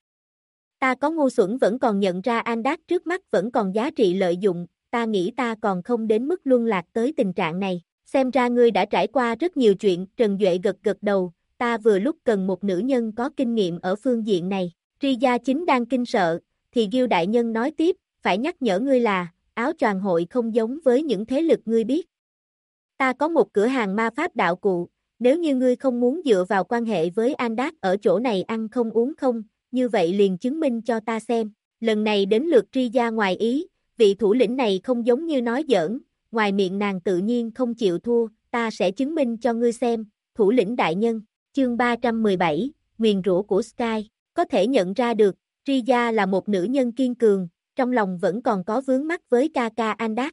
Ta có ngu xuẩn vẫn còn nhận ra Andak trước mắt vẫn còn giá trị lợi dụng, ta nghĩ ta còn không đến mức luân lạc tới tình trạng này. Xem ra ngươi đã trải qua rất nhiều chuyện, Trần Duệ gật gật đầu, ta vừa lúc cần một nữ nhân có kinh nghiệm ở phương diện này. Riya chính đang kinh sợ, thì Gil đại nhân nói tiếp, phải nhắc nhở ngươi là, áo choàng hội không giống với những thế lực ngươi biết. Ta có một cửa hàng ma pháp đạo cụ, nếu như ngươi không muốn dựa vào quan hệ với Andak ở chỗ này ăn không uống không, như vậy liền chứng minh cho ta xem. Lần này đến lượt Riya ngoài ý, vị thủ lĩnh này không giống như nói giỡn, ngoài miệng nàng tự nhiên không chịu thua, ta sẽ chứng minh cho ngươi xem, thủ lĩnh đại nhân. Chương 317, nguyền rủa của Sky, có thể nhận ra được, Riya là một nữ nhân kiên cường, trong lòng vẫn còn có vướng mắc với ca ca Andak.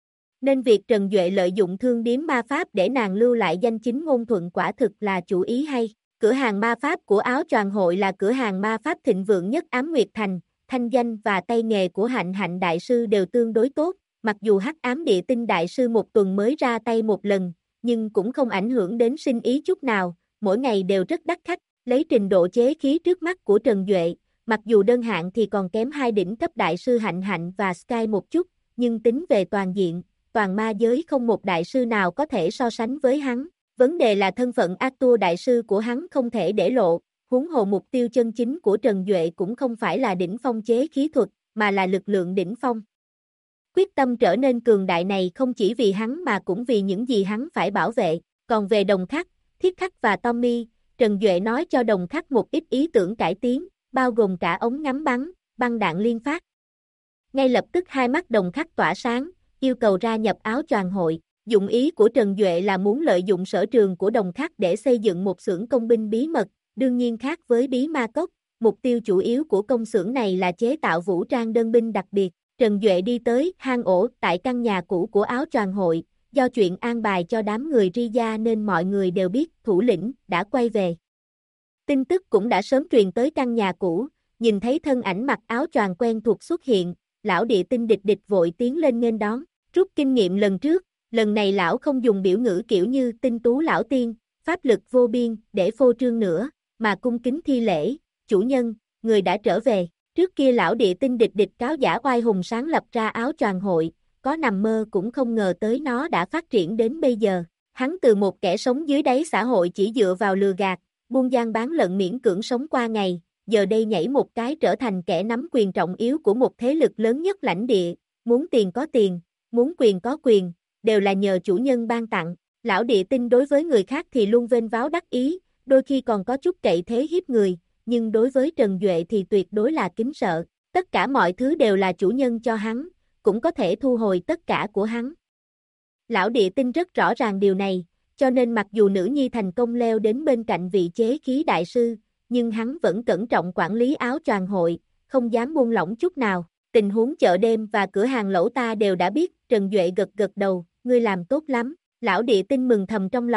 Nên việc Trần Duệ lợi dụng thương điếm ma pháp để nàng lưu lại danh chính ngôn thuận quả thực là chủ ý hay. Cửa hàng ma pháp của áo choàng hội là cửa hàng ma pháp thịnh vượng nhất Ám Nguyệt Thành, thanh danh và tay nghề của Hạnh Hạnh đại sư đều tương đối tốt, mặc dù Hắc Ám Địa Tinh đại sư một tuần mới ra tay một lần, nhưng cũng không ảnh hưởng đến sinh ý chút nào, mỗi ngày đều rất đắt khách, lấy trình độ chế khí trước mắt của Trần Duệ, mặc dù đơn hạng thì còn kém hai đỉnh cấp đại sư Hạnh Hạnh và Sky một chút, nhưng tính về toàn diện, toàn ma giới không một đại sư nào có thể so sánh với hắn. Vấn đề là thân phận Arthur đại sư của hắn không thể để lộ, huống hồ mục tiêu chân chính của Trần Duệ cũng không phải là đỉnh phong chế khí thuật, mà là lực lượng đỉnh phong. Quyết tâm trở nên cường đại này không chỉ vì hắn mà cũng vì những gì hắn phải bảo vệ, còn về Đồng Khắc, Thiết Khắc và Tommy, Trần Duệ nói cho Đồng Khắc một ít ý tưởng cải tiến, bao gồm cả ống ngắm bắn, băng đạn liên phát. Ngay lập tức hai mắt Đồng Khắc tỏa sáng, yêu cầu gia nhập áo choàng hội. Dụng ý của Trần Duệ là muốn lợi dụng sở trường của Đồng Khắc để xây dựng một xưởng công binh bí mật, đương nhiên khác với bí ma cốc, mục tiêu chủ yếu của công xưởng này là chế tạo vũ trang đơn binh đặc biệt. Trần Duệ đi tới hang ổ tại căn nhà cũ của áo choàng hội, do chuyện an bài cho đám người Riya nên mọi người đều biết thủ lĩnh đã quay về. Tin tức cũng đã sớm truyền tới căn nhà cũ, nhìn thấy thân ảnh mặc áo choàng quen thuộc xuất hiện, lão địa tinh địch địch vội tiến lên nghênh đón, rút kinh nghiệm lần trước. Lần này lão không dùng biểu ngữ kiểu như tinh tú lão tiên, pháp lực vô biên để phô trương nữa, mà cung kính thi lễ, chủ nhân, người đã trở về. Trước kia lão địa tinh địch địch cáo giả oai hùng sáng lập ra áo choàng hội, có nằm mơ cũng không ngờ tới nó đã phát triển đến bây giờ. Hắn từ một kẻ sống dưới đáy xã hội chỉ dựa vào lừa gạt, buôn gian bán lận miễn cưỡng sống qua ngày, giờ đây nhảy một cái trở thành kẻ nắm quyền trọng yếu của một thế lực lớn nhất lãnh địa, muốn tiền có tiền, muốn quyền có quyền, đều là nhờ chủ nhân ban tặng. Lão địa tinh đối với người khác thì luôn vênh váo đắc ý, đôi khi còn có chút cậy thế hiếp người, nhưng đối với Trần Duệ thì tuyệt đối là kính sợ. Tất cả mọi thứ đều là chủ nhân cho hắn, cũng có thể thu hồi tất cả của hắn. Lão địa tinh rất rõ ràng điều này, cho nên mặc dù nữ nhi thành công leo đến bên cạnh vị chế khí đại sư, nhưng hắn vẫn cẩn trọng quản lý áo choàng hội, không dám buông lỏng chút nào. Tình huống chợ đêm và cửa hàng lẩu ta đều đã biết, Trần Duệ gật gật đầu, ngươi làm tốt lắm. Lão địa tinh mừng thầm trong lòng,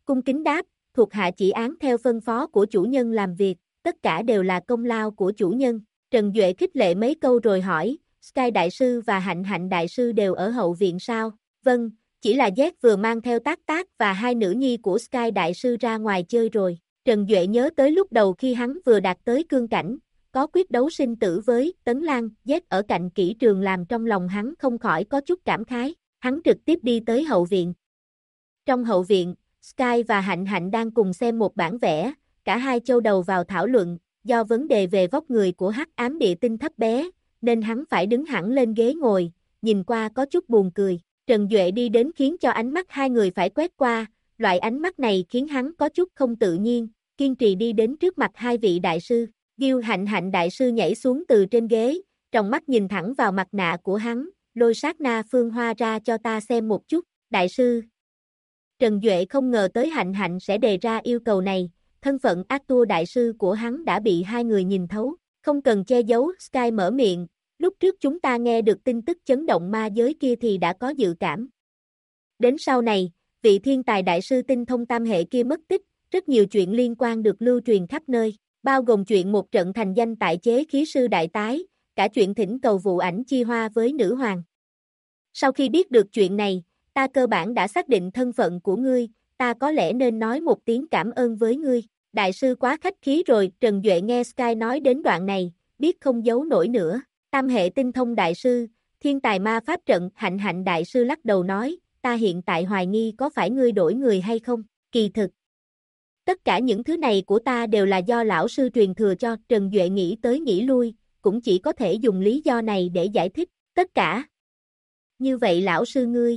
cung kính đáp, thuộc hạ chỉ án theo phân phó của chủ nhân làm việc, tất cả đều là công lao của chủ nhân. Trần Duệ khích lệ mấy câu rồi hỏi, Sky Đại Sư và Hạnh Hạnh Đại Sư đều ở hậu viện sao? Vâng, chỉ là Z vừa mang theo Tác Tác và hai nữ nhi của Sky Đại Sư ra ngoài chơi rồi. Trần Duệ nhớ tới lúc đầu khi hắn vừa đạt tới cương cảnh, có quyết đấu sinh tử với Tấn Lan, Z ở cạnh kỹ trường làm trong lòng hắn không khỏi có chút cảm khái. Hắn trực tiếp đi tới hậu viện. Trong hậu viện, Sky và Hạnh Hạnh đang cùng xem một bản vẽ, cả hai châu đầu vào thảo luận, do vấn đề về vóc người của Hắc Ám Địa Tinh thấp bé, nên hắn phải đứng hẳn lên ghế ngồi, nhìn qua có chút buồn cười. Trần Duệ đi đến khiến cho ánh mắt hai người phải quét qua, loại ánh mắt này khiến hắn có chút không tự nhiên, kiên trì đi đến trước mặt hai vị đại sư. Gil Hạnh Hạnh Đại Sư nhảy xuống từ trên ghế, trong mắt nhìn thẳng vào mặt nạ của hắn, lôi sát na phương hoa ra cho ta xem một chút, đại sư. Trần Duệ không ngờ tới Hạnh Hạnh sẽ đề ra yêu cầu này, thân phận Arthur Đại Sư của hắn đã bị hai người nhìn thấu, không cần che giấu. Sky mở miệng, lúc trước chúng ta nghe được tin tức chấn động ma giới kia thì đã có dự cảm. Đến sau này, vị thiên tài đại sư tinh thông tam hệ kia mất tích, rất nhiều chuyện liên quan được lưu truyền khắp nơi, bao gồm chuyện một trận thành danh tại chế khí sư đại tái, cả chuyện thỉnh cầu vụ ảnh chi hoa với nữ hoàng. Sau khi biết được chuyện này, ta cơ bản đã xác định thân phận của ngươi, ta có lẽ nên nói một tiếng cảm ơn với ngươi. Đại sư quá khách khí rồi. Trần Duệ nghe Sky nói đến đoạn này, biết không giấu nổi nữa. Tam hệ tinh thông đại sư, thiên tài ma pháp trận. Hạnh Hạnh Đại Sư lắc đầu nói, ta hiện tại hoài nghi có phải ngươi đổi người hay không, kỳ thực. Tất cả những thứ này của ta đều là do lão sư truyền thừa cho. Trần Duệ nghĩ tới nghĩ lui, cũng chỉ có thể dùng lý do này để giải thích, tất cả. Như vậy lão sư ngươi.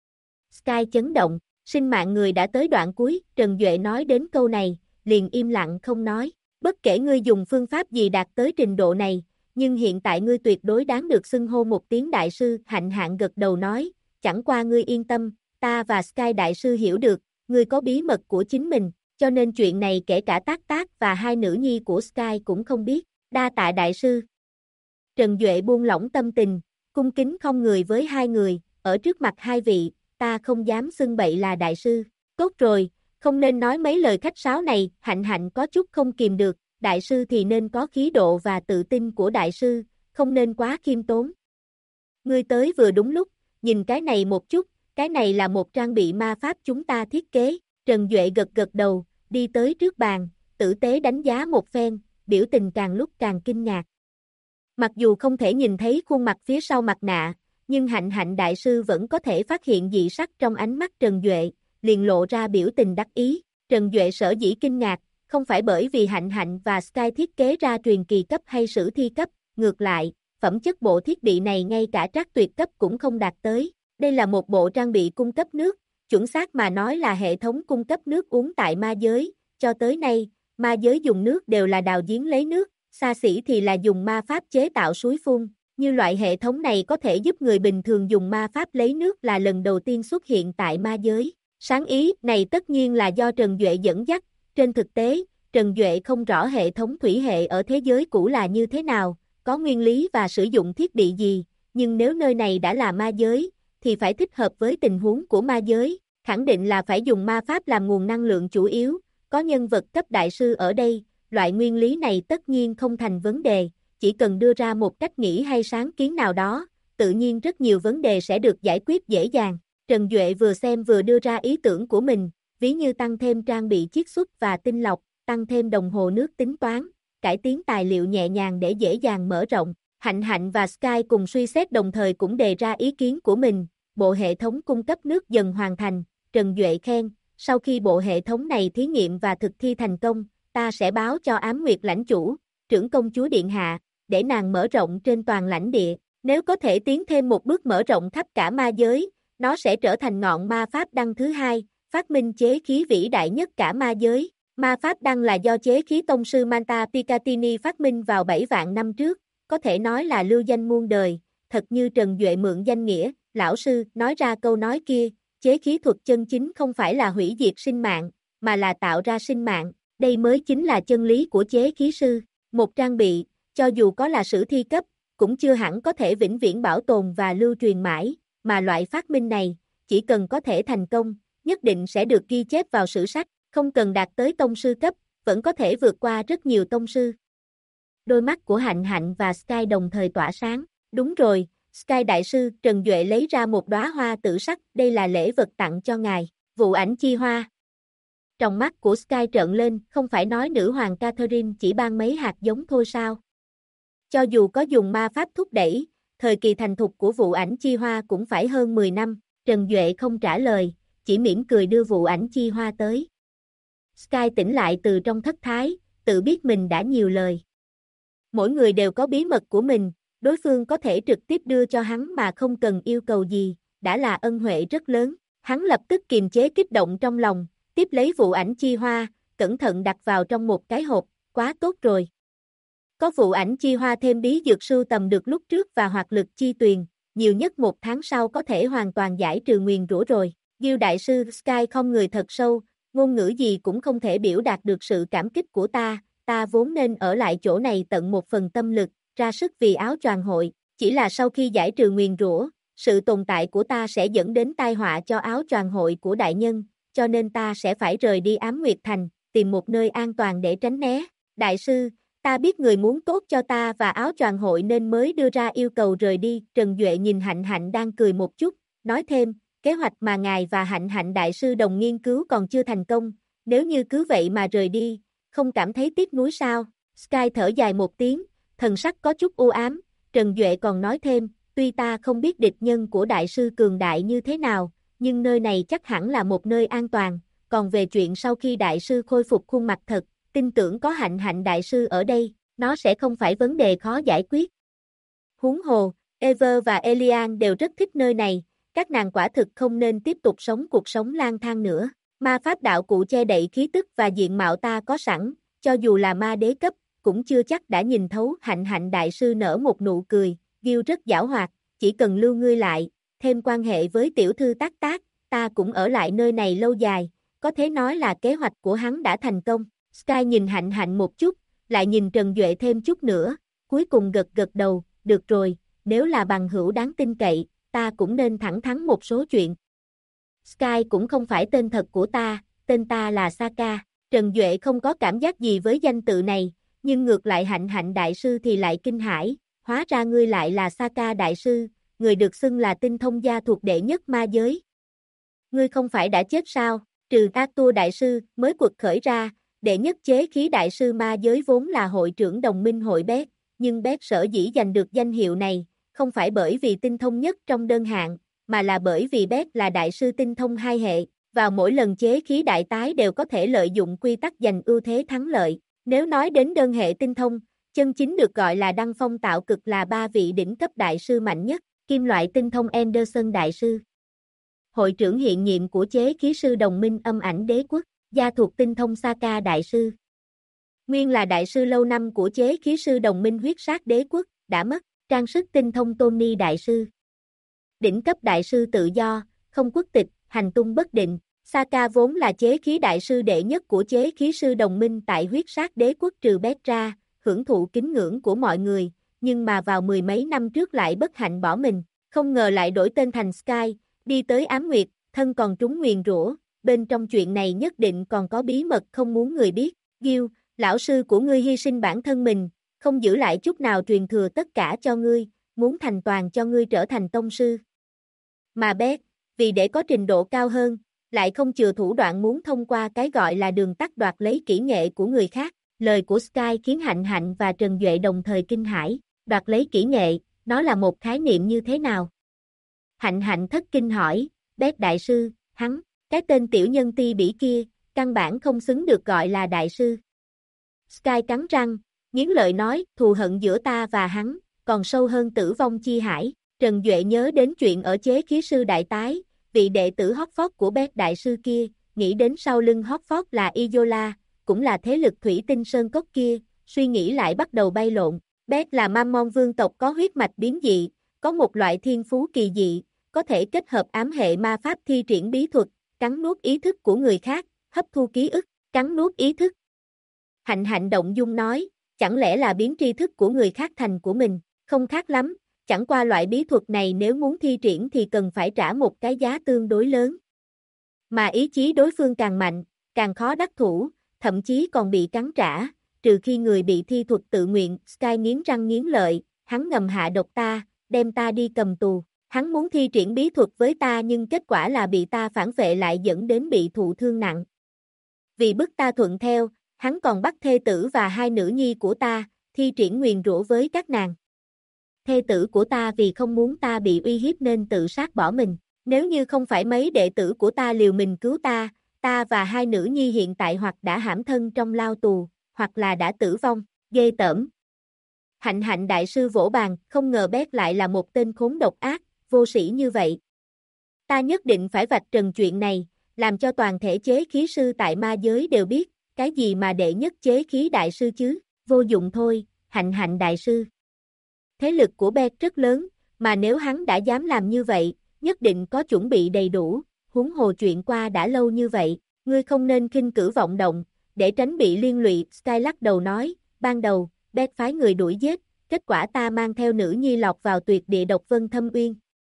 Sky chấn động, sinh mạng người đã tới đoạn cuối. Trần Duệ nói đến câu này, liền im lặng không nói. Bất kể ngươi dùng phương pháp gì đạt tới trình độ này, nhưng hiện tại ngươi tuyệt đối đáng được xưng hô một tiếng đại sư. Hạnh Hạnh gật đầu nói, chẳng qua ngươi yên tâm, ta và Sky Đại Sư hiểu được, ngươi có bí mật của chính mình, cho nên chuyện này kể cả Tác Tác và hai nữ nhi của Sky cũng không biết. Đa tạ đại sư. Trần Duệ buông lỏng tâm tình, cung kính không người với hai người, ở trước mặt hai vị, ta không dám xưng bậy là đại sư. Tốt rồi, không nên nói mấy lời khách sáo này. Hạnh Hạnh có chút không kìm được, đại sư thì nên có khí độ và tự tin của đại sư, không nên quá khiêm tốn. Ngươi tới vừa đúng lúc, nhìn cái này một chút, cái này là một trang bị ma pháp chúng ta thiết kế. Trần Duệ gật gật đầu, đi tới trước bàn, tử tế đánh giá một phen, biểu tình càng lúc càng kinh ngạc. Mặc dù không thể nhìn thấy khuôn mặt phía sau mặt nạ, nhưng Hạnh Hạnh Đại Sư vẫn có thể phát hiện dị sắc trong ánh mắt Trần Duệ, liền lộ ra biểu tình đắc ý. Trần Duệ sở dĩ kinh ngạc, không phải bởi vì Hạnh Hạnh và Sky thiết kế ra truyền kỳ cấp hay sử thi cấp, ngược lại, phẩm chất bộ thiết bị này ngay cả trác tuyệt cấp cũng không đạt tới. Đây là một bộ trang bị cung cấp nước, chuẩn xác mà nói là hệ thống cung cấp nước uống tại ma giới. Cho tới nay, ma giới dùng nước đều là đào giếng lấy nước, xa xỉ thì là dùng ma pháp chế tạo suối phun. Như loại hệ thống này có thể giúp người bình thường dùng ma pháp lấy nước là lần đầu tiên xuất hiện tại ma giới. Sáng ý này tất nhiên là do Trần Duệ dẫn dắt. Trên thực tế, Trần Duệ không rõ hệ thống thủy hệ ở thế giới cũ là như thế nào, có nguyên lý và sử dụng thiết bị gì, nhưng nếu nơi này đã là ma giới, thì phải thích hợp với tình huống của ma giới, khẳng định là phải dùng ma pháp làm nguồn năng lượng chủ yếu, có nhân vật cấp đại sư ở đây, loại nguyên lý này tất nhiên không thành vấn đề, chỉ cần đưa ra một cách nghĩ hay sáng kiến nào đó, tự nhiên rất nhiều vấn đề sẽ được giải quyết dễ dàng. Trần Duệ vừa xem vừa đưa ra ý tưởng của mình, ví như tăng thêm trang bị chiết xuất và tinh lọc, tăng thêm đồng hồ nước tính toán, cải tiến tài liệu nhẹ nhàng để dễ dàng mở rộng. Hạnh Hạnh và Sky cùng suy xét đồng thời cũng đề ra ý kiến của mình, bộ hệ thống cung cấp nước dần hoàn thành. Trần Duệ khen, sau khi bộ hệ thống này thí nghiệm và thực thi thành công, ta sẽ báo cho Ám Nguyệt lãnh chủ, trưởng công chúa Điện Hạ, để nàng mở rộng trên toàn lãnh địa. Nếu có thể tiến thêm một bước mở rộng khắp cả ma giới, nó sẽ trở thành ngọn ma pháp đăng thứ hai, phát minh chế khí vĩ đại nhất cả ma giới. Ma pháp đăng là do chế khí tông sư Manta Picatini phát minh vào 7 vạn năm trước, có thể nói là lưu danh muôn đời. Thật như Trần Duệ mượn danh nghĩa, lão sư nói ra câu nói kia, chế khí thuật chân chính không phải là hủy diệt sinh mạng, mà là tạo ra sinh mạng, đây mới chính là chân lý của chế khí sư. Một trang bị, cho dù có là sử thi cấp, cũng chưa hẳn có thể vĩnh viễn bảo tồn và lưu truyền mãi, mà loại phát minh này, chỉ cần có thể thành công, nhất định sẽ được ghi chép vào sử sách, không cần đạt tới tông sư cấp, vẫn có thể vượt qua rất nhiều tông sư. Đôi mắt của Hạnh Hạnh và Sky đồng thời tỏa sáng, đúng rồi, Sky đại sư, Trần Duệ lấy ra một đóa hoa tử sắc, đây là lễ vật tặng cho ngài, vụ ảnh chi hoa. Trong mắt của Sky trợn lên, không phải nói nữ hoàng Catherine chỉ ban mấy hạt giống thôi sao? Cho dù có dùng ma pháp thúc đẩy, thời kỳ thành thục của vụ ảnh chi hoa cũng phải hơn 10 năm, Trần Duệ không trả lời, chỉ mỉm cười đưa vụ ảnh chi hoa tới. Sky tỉnh lại từ trong thất thái, tự biết mình đã nhiều lời. Mỗi người đều có bí mật của mình, đối phương có thể trực tiếp đưa cho hắn mà không cần yêu cầu gì, đã là ân huệ rất lớn. Hắn lập tức kiềm chế kích động trong lòng, tiếp lấy vụ ảnh chi hoa, cẩn thận đặt vào trong một cái hộp, quá tốt rồi. Có vụ ảnh chi hoa thêm bí dược sưu tầm được lúc trước và hoạt lực chi tuyền, nhiều nhất 1 tháng sau có thể hoàn toàn giải trừ nguyền rủa rồi. Gil đại sư Sky không người thật sâu, ngôn ngữ gì cũng không thể biểu đạt được sự cảm kích của ta vốn nên ở lại chỗ này tận một phần tâm lực, ra sức vì áo choàng hội, chỉ là sau khi giải trừ nguyền rủa, sự tồn tại của ta sẽ dẫn đến tai họa cho áo choàng hội của đại nhân, cho nên ta sẽ phải rời đi Ám Nguyệt Thành, tìm một nơi an toàn để tránh né. Đại sư, ta biết người muốn tốt cho ta và áo choàng hội nên mới đưa ra yêu cầu rời đi. Trần Duệ nhìn Hạnh Hạnh đang cười một chút, nói thêm, kế hoạch mà ngài và Hạnh Hạnh đại sư đồng nghiên cứu còn chưa thành công, nếu như cứ vậy mà rời đi, không cảm thấy tiếc nuối sao? Sky thở dài một tiếng, thần sắc có chút u ám, Trần Duệ còn nói thêm, tuy ta không biết địch nhân của đại sư cường đại như thế nào, nhưng nơi này chắc hẳn là một nơi an toàn, còn về chuyện sau khi đại sư khôi phục khuôn mặt thật, tin tưởng có Hạnh Hạnh đại sư ở đây, nó sẽ không phải vấn đề khó giải quyết. Huống hồ, Ever và Elian đều rất thích nơi này, các nàng quả thực không nên tiếp tục sống cuộc sống lang thang nữa. Ma pháp đạo cụ che đậy khí tức và diện mạo ta có sẵn, cho dù là ma đế cấp, cũng chưa chắc đã nhìn thấu. Hạnh Hạnh đại sư nở một nụ cười, Gil rất giảo hoạt, chỉ cần lưu ngươi lại, thêm quan hệ với tiểu thư Tác Tác, ta cũng ở lại nơi này lâu dài, có thể nói là kế hoạch của hắn đã thành công. Sky nhìn Hạnh Hạnh một chút, lại nhìn Trần Duệ thêm chút nữa, cuối cùng gật gật đầu, được rồi, nếu là bằng hữu đáng tin cậy, ta cũng nên thẳng thắn một số chuyện. Sky cũng không phải tên thật của ta, tên ta là Saka. Trần Duệ không có cảm giác gì với danh tự này, nhưng ngược lại Hạnh Hạnh đại sư thì lại kinh hãi, hóa ra ngươi lại là Saka đại sư, người được xưng là tinh thông gia thuộc đệ nhất ma giới. Ngươi không phải đã chết sao? Trừ Arthur đại sư mới quật khởi ra, đệ nhất chế khí đại sư ma giới vốn là hội trưởng đồng minh hội Bét, nhưng Bét sở dĩ giành được danh hiệu này, không phải bởi vì tinh thông nhất trong đơn hạng, mà là bởi vì Bét là đại sư tinh thông 2 hệ, vào mỗi lần chế khí đại tái đều có thể lợi dụng quy tắc giành ưu thế thắng lợi. Nếu nói đến đơn hệ tinh thông, chân chính được gọi là Đăng Phong Tạo Cực là 3 vị đỉnh cấp đại sư mạnh nhất, kim loại tinh thông Anderson đại sư, hội trưởng hiện nhiệm của chế khí sư đồng minh Âm Ảnh Đế Quốc, gia thuộc tinh thông Saka đại sư. Nguyên là đại sư lâu năm của chế khí sư đồng minh Huyết Sát Đế Quốc, đã mất, trang sức tinh thông Tony đại sư. Đỉnh cấp đại sư tự do, không quốc tịch, hành tung bất định. Saka vốn là chế khí đại sư đệ nhất của chế khí sư đồng minh tại Huyết Sát Đế Quốc trừ Bét ra, hưởng thụ kính ngưỡng của mọi người, nhưng mà vào 10 mấy năm trước lại bất hạnh bỏ mình, không ngờ lại đổi tên thành Sky, đi tới Ám Nguyệt, thân còn trúng nguyền rủa, bên trong chuyện này nhất định còn có bí mật không muốn người biết. Gil, lão sư của ngươi hy sinh bản thân mình, không giữ lại chút nào truyền thừa tất cả cho ngươi, muốn thành toàn cho ngươi trở thành tông sư. Mà Bét, vì để có trình độ cao hơn, lại không chừa thủ đoạn muốn thông qua cái gọi là đường tắt đoạt lấy kỹ nghệ của người khác. Lời của Sky khiến Hạnh Hạnh và Trần Duệ đồng thời kinh hãi, đoạt lấy kỹ nghệ, nó là một khái niệm như thế nào? Hạnh Hạnh thất kinh hỏi, Bét đại sư, hắn, cái tên tiểu nhân ti bỉ kia, căn bản không xứng được gọi là đại sư. Sky cắn răng, nghiến lợi nói, thù hận giữa ta và hắn, còn sâu hơn tử vong chi hải. Trần Duệ nhớ đến chuyện ở chế khí sư đại tái, vị đệ tử Hotford của Bét đại sư kia, nghĩ đến sau lưng Hotford là Izola, cũng là thế lực thủy tinh sơn cốc kia, suy nghĩ lại bắt đầu bay lộn. Bét là Mammon vương tộc có huyết mạch biến dị, có một loại thiên phú kỳ dị, có thể kết hợp ám hệ ma pháp thi triển bí thuật, cắn nuốt ý thức của người khác, hấp thu ký ức, cắn nuốt ý thức. Hạnh Hạnh động dung nói, chẳng lẽ là biến tri thức của người khác thành của mình, không khác lắm, chẳng qua loại bí thuật này nếu muốn thi triển thì cần phải trả một cái giá tương đối lớn. Mà ý chí đối phương càng mạnh, càng khó đắc thủ, thậm chí còn bị cắn trả, trừ khi người bị thi thuật tự nguyện. Sky nghiến răng nghiến lợi, hắn ngầm hạ độc ta, đem ta đi cầm tù. Hắn muốn thi triển bí thuật với ta nhưng kết quả là bị ta phản vệ lại dẫn đến bị thụ thương nặng. Vì bức ta thuận theo, hắn còn bắt thê tử và hai nữ nhi của ta, thi triển nguyền rủa với các nàng. Thê tử của ta vì không muốn ta bị uy hiếp nên tự sát bỏ mình. Nếu như không phải mấy đệ tử của ta liều mình cứu ta và hai nữ nhi hiện tại hoặc đã hãm thân trong lao tù, hoặc là đã tử vong. Ghê tởm. Hạnh Hạnh đại sư vỗ bàn, không ngờ Bét lại là một tên khốn độc ác, vô sĩ như vậy. Ta nhất định phải vạch trần chuyện này, làm cho toàn thể chế khí sư tại ma giới đều biết, cái gì mà đệ nhất chế khí đại sư chứ, vô dụng thôi, Hạnh Hạnh đại sư. Thế lực của Bét rất lớn, mà nếu hắn đã dám làm như vậy, nhất định có chuẩn bị đầy đủ, huống hồ chuyện qua đã lâu như vậy, ngươi không nên khinh cử vọng động, để tránh bị liên lụy. Sky lắc đầu nói, ban đầu, Bét phái người đuổi giết, kết quả ta mang theo nữ nhi lọt vào tuyệt địa độc Vân Thâm Uyên.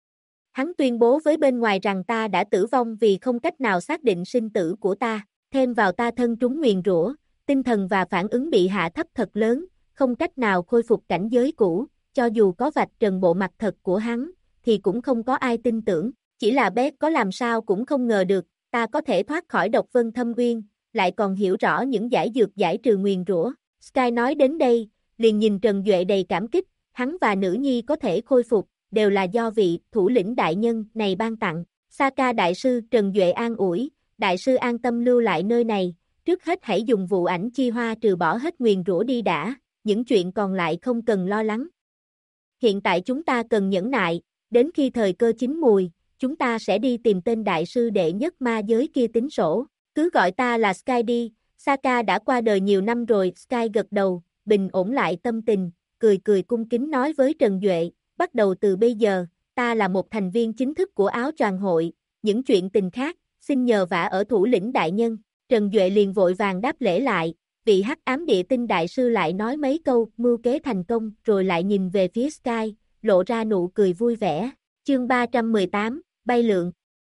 Hắn tuyên bố với bên ngoài rằng ta đã tử vong vì không cách nào xác định sinh tử của ta, thêm vào ta thân trúng nguyền rủa, tinh thần và phản ứng bị hạ thấp thật lớn, không cách nào khôi phục cảnh giới cũ, cho dù có vạch trần bộ mặt thật của hắn, thì cũng không có ai tin tưởng, chỉ là Bét có làm sao cũng không ngờ được, ta có thể thoát khỏi độc Vân Thâm Uyên, lại còn hiểu rõ những giải dược giải trừ nguyền rủa. Sky nói đến đây, liền nhìn Trần Duệ đầy cảm kích, hắn và nữ nhi có thể khôi phục, đều là do vị thủ lĩnh đại nhân này ban tặng. Saka đại sư Trần Duệ an ủi, đại sư an tâm lưu lại nơi này, trước hết hãy dùng vụ ảnh chi hoa trừ bỏ hết nguyền rủa đi đã, những chuyện còn lại không cần lo lắng. Hiện tại chúng ta cần nhẫn nại, đến khi thời cơ chín mùi, chúng ta sẽ đi tìm tên đại sư đệ nhất ma giới kia tính sổ, cứ gọi ta là Sky đi, Saka đã qua đời nhiều năm rồi. Sky gật đầu, bình ổn lại tâm tình, cười cười cung kính nói với Trần Duệ, bắt đầu từ bây giờ, ta là một thành viên chính thức của áo choàng hội, những chuyện tình khác, xin nhờ vả ở thủ lĩnh đại nhân. Trần Duệ liền vội vàng đáp lễ lại, vị hắc ám địa tinh đại sư lại nói mấy câu mưu kế thành công rồi lại nhìn về phía Sky, lộ ra nụ cười vui vẻ. Chương 318, bay lượn.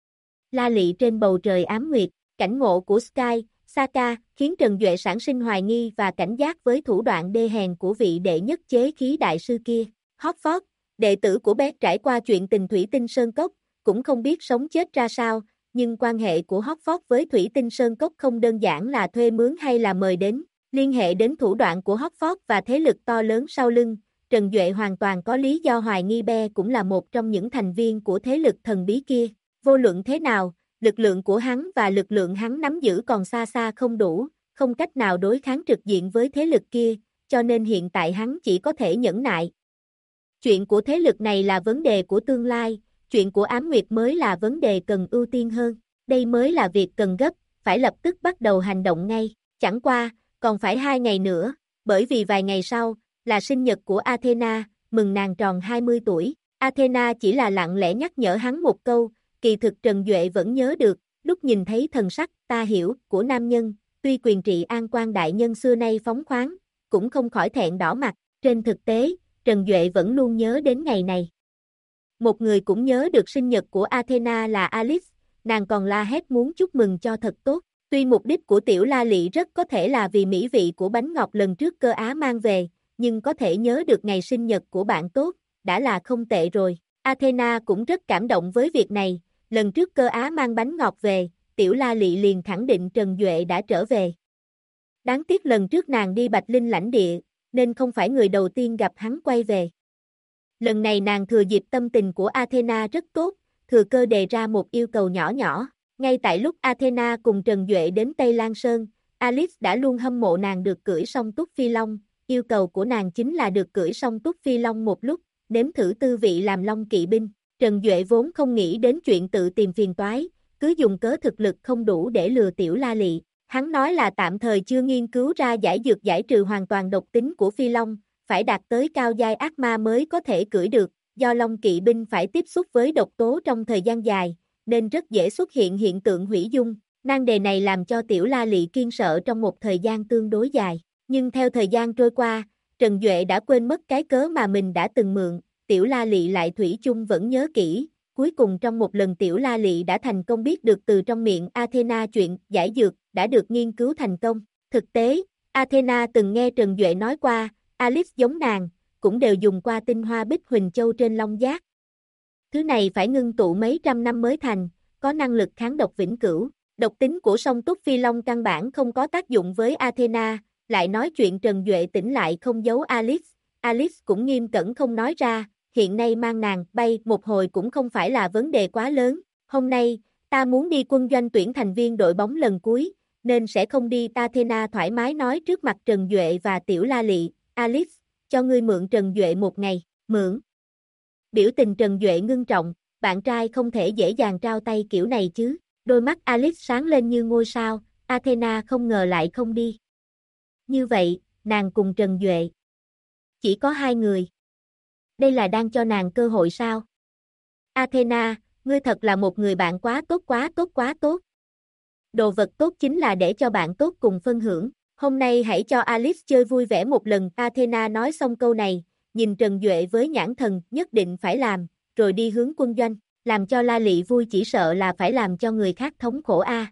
La lị trên bầu trời ám nguyệt, cảnh ngộ của Sky, Saka, khiến Trần Duệ sản sinh hoài nghi và cảnh giác với thủ đoạn đê hèn của vị đệ nhất chế khí đại sư kia. Hotford, đệ tử của Bét trải qua chuyện tình Thủy Tinh Sơn Cốc, cũng không biết sống chết ra sao, nhưng quan hệ của Hotford với Thủy Tinh Sơn Cốc không đơn giản là thuê mướn hay là mời đến, liên hệ đến thủ đoạn của Hotford và thế lực to lớn sau lưng, Trần Duệ hoàn toàn có lý do hoài nghi Be cũng là một trong những thành viên của thế lực thần bí kia. Vô luận thế nào, lực lượng của hắn và lực lượng hắn nắm giữ còn xa xa không đủ, không cách nào đối kháng trực diện với thế lực kia, cho nên hiện tại hắn chỉ có thể nhẫn nại. Chuyện của thế lực này là vấn đề của tương lai, chuyện của Ám Nguyệt mới là vấn đề cần ưu tiên hơn. Đây mới là việc cần gấp, phải lập tức bắt đầu hành động ngay. Chẳng qua, còn phải 2 ngày nữa, bởi vì vài ngày sau, là sinh nhật của Athena, mừng nàng tròn 20 tuổi. Athena chỉ là lặng lẽ nhắc nhở hắn một câu, kỳ thực Trần Duệ vẫn nhớ được, lúc nhìn thấy thần sắc, ta hiểu, của nam nhân, tuy quyền trị an quan đại nhân xưa nay phóng khoáng, cũng không khỏi thẹn đỏ mặt. Trên thực tế, Trần Duệ vẫn luôn nhớ đến ngày này. Một người cũng nhớ được sinh nhật của Athena là Alice, nàng còn la hét muốn chúc mừng cho thật tốt. Tuy mục đích của tiểu La Lị rất có thể là vì mỹ vị của bánh ngọt lần trước Cơ Á mang về, nhưng có thể nhớ được ngày sinh nhật của bạn tốt, đã là không tệ rồi. Athena cũng rất cảm động với việc này, lần trước Cơ Á mang bánh ngọt về, tiểu La Lị liền khẳng định Trần Duệ đã trở về. Đáng tiếc lần trước nàng đi Bạch Linh lãnh địa, nên không phải người đầu tiên gặp hắn quay về. Lần này nàng thừa dịp tâm tình của Athena rất tốt, thừa cơ đề ra một yêu cầu nhỏ nhỏ. Ngay tại lúc Athena cùng Trần Duệ đến Tây Lan Sơn, Alice đã luôn hâm mộ nàng được cưỡi song túc phi long, yêu cầu của nàng chính là được cưỡi song túc phi long một lúc, nếm thử tư vị làm long kỵ binh. Trần Duệ vốn không nghĩ đến chuyện tự tìm phiền toái, cứ dùng cớ thực lực không đủ để lừa tiểu La Lị. Hắn nói là tạm thời chưa nghiên cứu ra giải dược giải trừ hoàn toàn độc tính của phi long, phải đạt tới cao giai ác ma mới có thể cưỡi được, do long kỵ binh phải tiếp xúc với độc tố trong thời gian dài, nên rất dễ xuất hiện hiện tượng hủy dung. Nan đề này làm cho tiểu La Lị kiên sợ trong một thời gian tương đối dài, nhưng theo thời gian trôi qua, Trần Duệ đã quên mất cái cớ mà mình đã từng mượn, tiểu La Lị lại thủy chung vẫn nhớ kỹ, cuối cùng trong một lần Tiểu La Lị đã thành công biết được từ trong miệng Athena chuyện giải dược đã được nghiên cứu thành công. Thực tế, Athena từng nghe Trần Duệ nói qua, Alice giống nàng, cũng đều dùng qua tinh hoa Bích Huỳnh Châu trên Long Giác. Thứ này phải ngưng tụ mấy trăm năm mới thành, có năng lực kháng độc vĩnh cửu. Độc tính của song túc phi long căn bản không có tác dụng với Athena, lại nói chuyện Trần Duệ tỉnh lại không giấu Alice. Alice cũng nghiêm cẩn không nói ra, hiện nay mang nàng bay một hồi cũng không phải là vấn đề quá lớn. Hôm nay, ta muốn đi quân doanh tuyển thành viên đội bóng lần cuối, nên sẽ không đi. Athena thoải mái nói trước mặt Trần Duệ và Tiểu La Lị. Alice, cho ngươi mượn Trần Duệ một ngày, mượn. Biểu tình Trần Duệ ngưng trọng, bạn trai không thể dễ dàng trao tay kiểu này chứ. Đôi mắt Alice sáng lên như ngôi sao, Athena không ngờ lại không đi. Như vậy, nàng cùng Trần Duệ. Chỉ có hai người. Đây là đang cho nàng cơ hội sao? Athena, ngươi thật là một người bạn quá tốt quá tốt quá tốt. Đồ vật tốt chính là để cho bạn tốt cùng phân hưởng. Hôm nay hãy cho Alice chơi vui vẻ một lần. Athena nói xong câu này, nhìn Trần Duệ với nhãn thần nhất định phải làm, rồi đi hướng quân doanh. Làm cho La Lị vui chỉ sợ là phải làm cho người khác thống khổ a.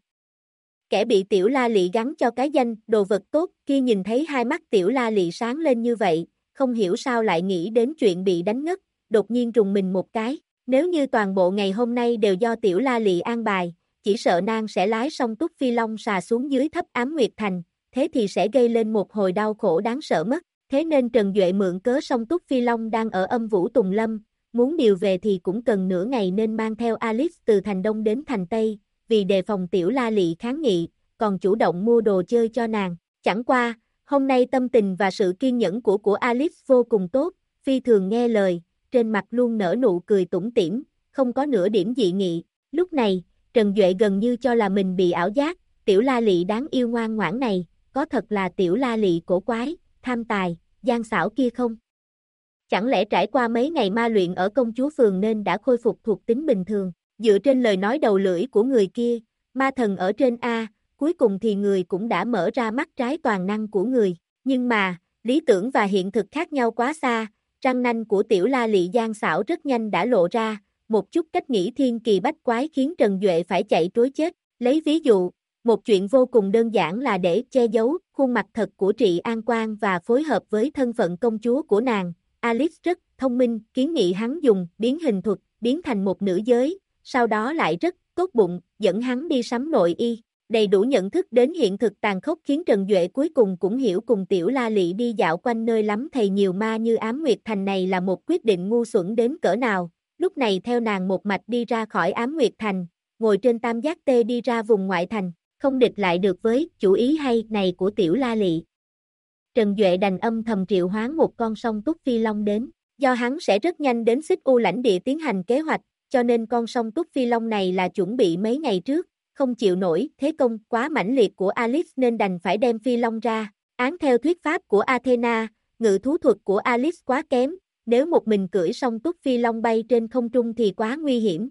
Kẻ bị Tiểu La Lị gắn cho cái danh đồ vật tốt kia nhìn thấy hai mắt Tiểu La Lị sáng lên như vậy, không hiểu sao lại nghĩ đến chuyện bị đánh ngất, đột nhiên rùng mình một cái. Nếu như toàn bộ ngày hôm nay đều do Tiểu La Lị an bài, chỉ sợ nàng sẽ lái song túc phi long xà xuống dưới thấp Ám Nguyệt Thành, thế thì sẽ gây lên một hồi đau khổ đáng sợ mất. Thế nên Trần Duệ mượn cớ song túc phi long đang ở Âm Vũ Tùng Lâm, muốn điều về thì cũng cần nửa ngày nên mang theo Alice từ thành Đông đến thành Tây, vì đề phòng Tiểu La Lị kháng nghị, còn chủ động mua đồ chơi cho nàng. Chẳng qua, hôm nay tâm tình và sự kiên nhẫn của Alice vô cùng tốt, phi thường nghe lời, trên mặt luôn nở nụ cười tủm tỉm, không có nửa điểm dị nghị. Lúc này, Trần Duệ gần như cho là mình bị ảo giác, Tiểu La Lị đáng yêu ngoan ngoãn này, có thật là Tiểu La Lị cổ quái, tham tài, gian xảo kia không? Chẳng lẽ trải qua mấy ngày ma luyện ở công chúa phường nên đã khôi phục thuộc tính bình thường, dựa trên lời nói đầu lưỡi của người kia, ma thần ở trên A, cuối cùng thì người cũng đã mở ra mắt trái toàn năng của người, nhưng mà, lý tưởng và hiện thực khác nhau quá xa, răng nanh của Tiểu La Lị gian xảo rất nhanh đã lộ ra, một chút cách nghĩ thiên kỳ bách quái khiến Trần Duệ phải chạy trối chết. Lấy ví dụ, một chuyện vô cùng đơn giản là để che giấu khuôn mặt thật của Trị An Quang và phối hợp với thân phận công chúa của nàng. Alice rất thông minh, kiến nghị hắn dùng biến hình thuật, biến thành một nữ giới, sau đó lại rất tốt bụng, dẫn hắn đi sắm nội y. Đầy đủ nhận thức đến hiện thực tàn khốc khiến Trần Duệ cuối cùng cũng hiểu cùng Tiểu La Lị đi dạo quanh nơi lắm thầy nhiều ma như Ám Nguyệt Thành này là một quyết định ngu xuẩn đến cỡ nào. Lúc này theo nàng một mạch đi ra khỏi Ám Nguyệt Thành, ngồi trên tam giác tê đi ra vùng ngoại thành, không địch lại được với chủ ý hay này của Tiểu La Lị. Trần Duệ đành âm thầm triệu hoán một con song túc phi long đến, do hắn sẽ rất nhanh đến Xích U lãnh địa tiến hành kế hoạch, cho nên con song túc phi long này là chuẩn bị mấy ngày trước, không chịu nổi thế công quá mãnh liệt của Alice nên đành phải đem phi long ra. Án theo thuyết pháp của Athena, ngự thú thuật của Alice quá kém, nếu một mình cưỡi song túc phi long bay trên không trung thì quá nguy hiểm.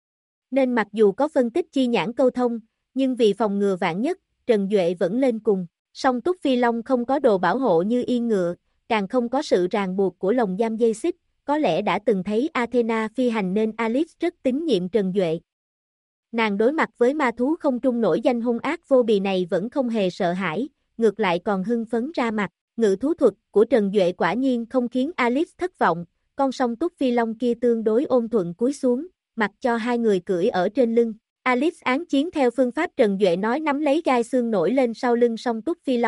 Nên mặc dù có phân tích chi nhãn câu thông, nhưng vì phòng ngừa vạn nhất, Trần Duệ vẫn lên cùng. Song túc phi long không có đồ bảo hộ như yên ngựa, càng không có sự ràng buộc của lồng giam dây xích, có lẽ đã từng thấy Athena phi hành nên Alice rất tín nhiệm Trần Duệ. Nàng đối mặt với ma thú không trung nổi danh hung ác vô bì này vẫn không hề sợ hãi, ngược lại còn hưng phấn ra mặt. Ngự thú thuật của Trần Duệ quả nhiên không khiến Alice thất vọng, con song túc phi long kia tương đối ôn thuận cúi xuống, mặc cho hai người cưỡi ở trên lưng. Alice án chiến theo phương pháp Trần Duệ nói nắm lấy gai xương nổi lên sau lưng song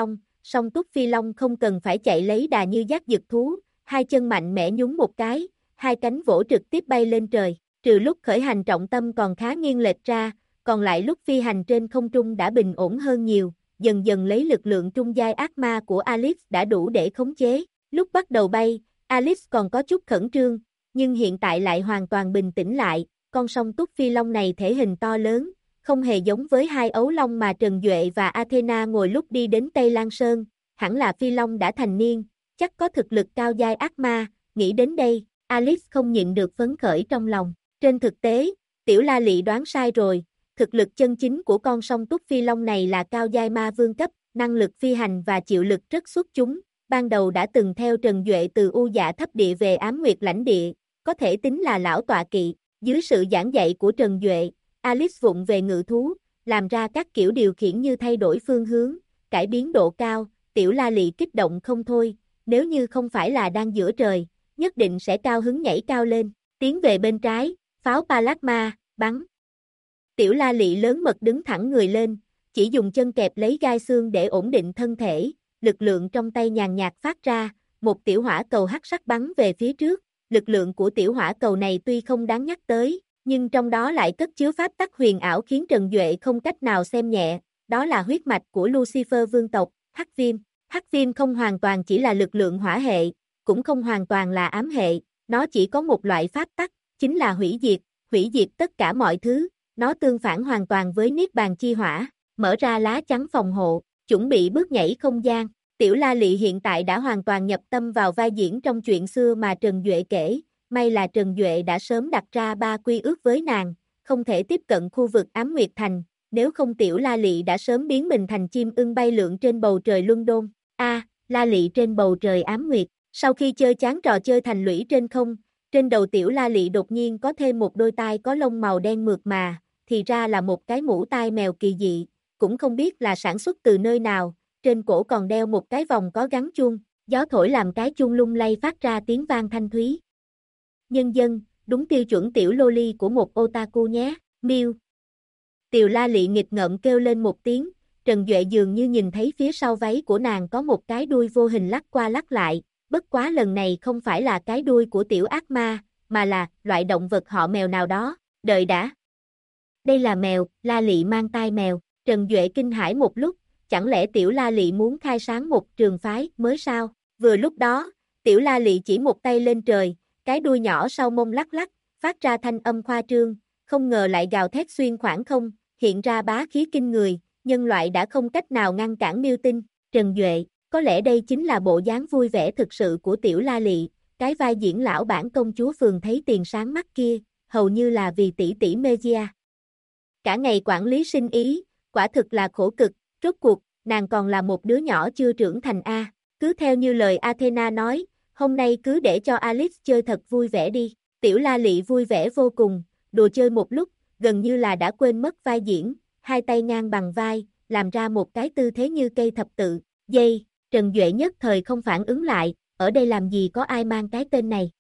túc phi long không cần phải chạy lấy đà như dắt dực thú, hai chân mạnh mẽ nhún một cái, hai cánh vỗ trực tiếp bay lên trời, trừ lúc khởi hành trọng tâm còn khá nghiêng lệch ra, còn lại lúc phi hành trên không trung đã bình ổn hơn nhiều, dần dần lấy lực lượng trung giai ác ma của Alice đã đủ để khống chế. Lúc bắt đầu bay, Alice còn có chút khẩn trương, nhưng hiện tại lại hoàn toàn bình tĩnh lại. Con song túc phi long này thể hình to lớn, không hề giống với hai ấu long mà Trần Duệ và Athena ngồi lúc đi đến Tây Lan Sơn, hẳn là phi long đã thành niên, chắc có thực lực cao giai ác ma. Nghĩ đến đây, Alice không nhịn được phấn khởi trong lòng. Trên thực tế, Tiểu La Lị đoán sai rồi, thực lực chân chính của con song túc phi long này là cao giai ma vương cấp, năng lực phi hành và chịu lực rất xuất chúng, ban đầu đã từng theo Trần Duệ từ U Dạ thấp địa về Ám Nguyệt lãnh địa, có thể tính là lão tọa kỵ. Dưới sự giảng dạy của Trần Duệ, Alice vụng về ngự thú, làm ra các kiểu điều khiển như thay đổi phương hướng, cải biến độ cao, Tiểu La Lị kích động không thôi, nếu như không phải là đang giữa trời, nhất định sẽ cao hứng nhảy cao lên, tiến về bên trái, pháo Plasma, bắn. Tiểu La Lị lớn mật đứng thẳng người lên, chỉ dùng chân kẹp lấy gai xương để ổn định thân thể, lực lượng trong tay nhàn nhạt phát ra, một tiểu hỏa cầu hắc sắc bắn về phía trước, lực lượng của tiểu hỏa cầu này tuy không đáng nhắc tới, nhưng trong đó lại cất chứa pháp tắc huyền ảo khiến Trần Duệ không cách nào xem nhẹ, đó là huyết mạch của Lucifer vương tộc, Hắc Viêm. Hắc Viêm không hoàn toàn chỉ là lực lượng hỏa hệ, cũng không hoàn toàn là ám hệ, nó chỉ có một loại pháp tắc, chính là hủy diệt tất cả mọi thứ, nó tương phản hoàn toàn với Niết Bàn Chi Hỏa, mở ra lá chắn phòng hộ, chuẩn bị bước nhảy không gian. Tiểu La Lị hiện tại đã hoàn toàn nhập tâm vào vai diễn trong chuyện xưa mà Trần Duệ kể, may là Trần Duệ đã sớm đặt ra 3 quy ước với nàng, không thể tiếp cận khu vực Ám Nguyệt Thành, nếu không Tiểu La Lị đã sớm biến mình thành chim ưng bay lượn trên bầu trời Luân Đôn. La Lị trên bầu trời Ám Nguyệt, sau khi chơi chán trò chơi thành lũy trên không, trên đầu Tiểu La Lị đột nhiên có thêm một đôi tai có lông màu đen mượt mà, thì ra là một cái mũ tai mèo kỳ dị, cũng không biết là sản xuất từ nơi nào, trên cổ còn đeo một cái vòng có gắn chuông, gió thổi làm cái chuông lung lay phát ra tiếng vang thanh thúy. Nhân dân, đúng tiêu chuẩn tiểu loli của một otaku nhé, miêu. Tiểu La Lị nghịch ngợm kêu lên một tiếng, Trần Duệ dường như nhìn thấy phía sau váy của nàng có một cái đuôi vô hình lắc qua lắc lại, bất quá lần này không phải là cái đuôi của tiểu ác ma, mà là loại động vật họ mèo nào đó, đợi đã. Đây là mèo, La Lị mang tai mèo, Trần Duệ kinh hãi một lúc, chẳng lẽ Tiểu La Lị muốn khai sáng một trường phái mới sao? Vừa lúc đó, Tiểu La Lị chỉ một tay lên trời, cái đuôi nhỏ sau mông lắc lắc, phát ra thanh âm khoa trương, không ngờ lại gào thét xuyên khoảng không, hiện ra bá khí kinh người, nhân loại đã không cách nào ngăn cản Miêu Tinh. Trần Duệ, có lẽ đây chính là bộ dáng vui vẻ thực sự của Tiểu La Lị, cái vai diễn lão bản công chúa phường thấy tiền sáng mắt kia, hầu như là vì tỷ tỷ Mejia. Cả ngày quản lý sinh ý, quả thực là khổ cực, rốt cuộc, nàng còn là một đứa nhỏ chưa trưởng thành a. Cứ theo như lời Athena nói, hôm nay cứ để cho Alice chơi thật vui vẻ đi. Tiểu La Lị vui vẻ vô cùng, đùa chơi một lúc, gần như là đã quên mất vai diễn, hai tay ngang bằng vai, làm ra một cái tư thế như cây thập tự. Dây, Trần Duệ nhất thời không phản ứng lại, ở đây làm gì có ai mang cái tên này.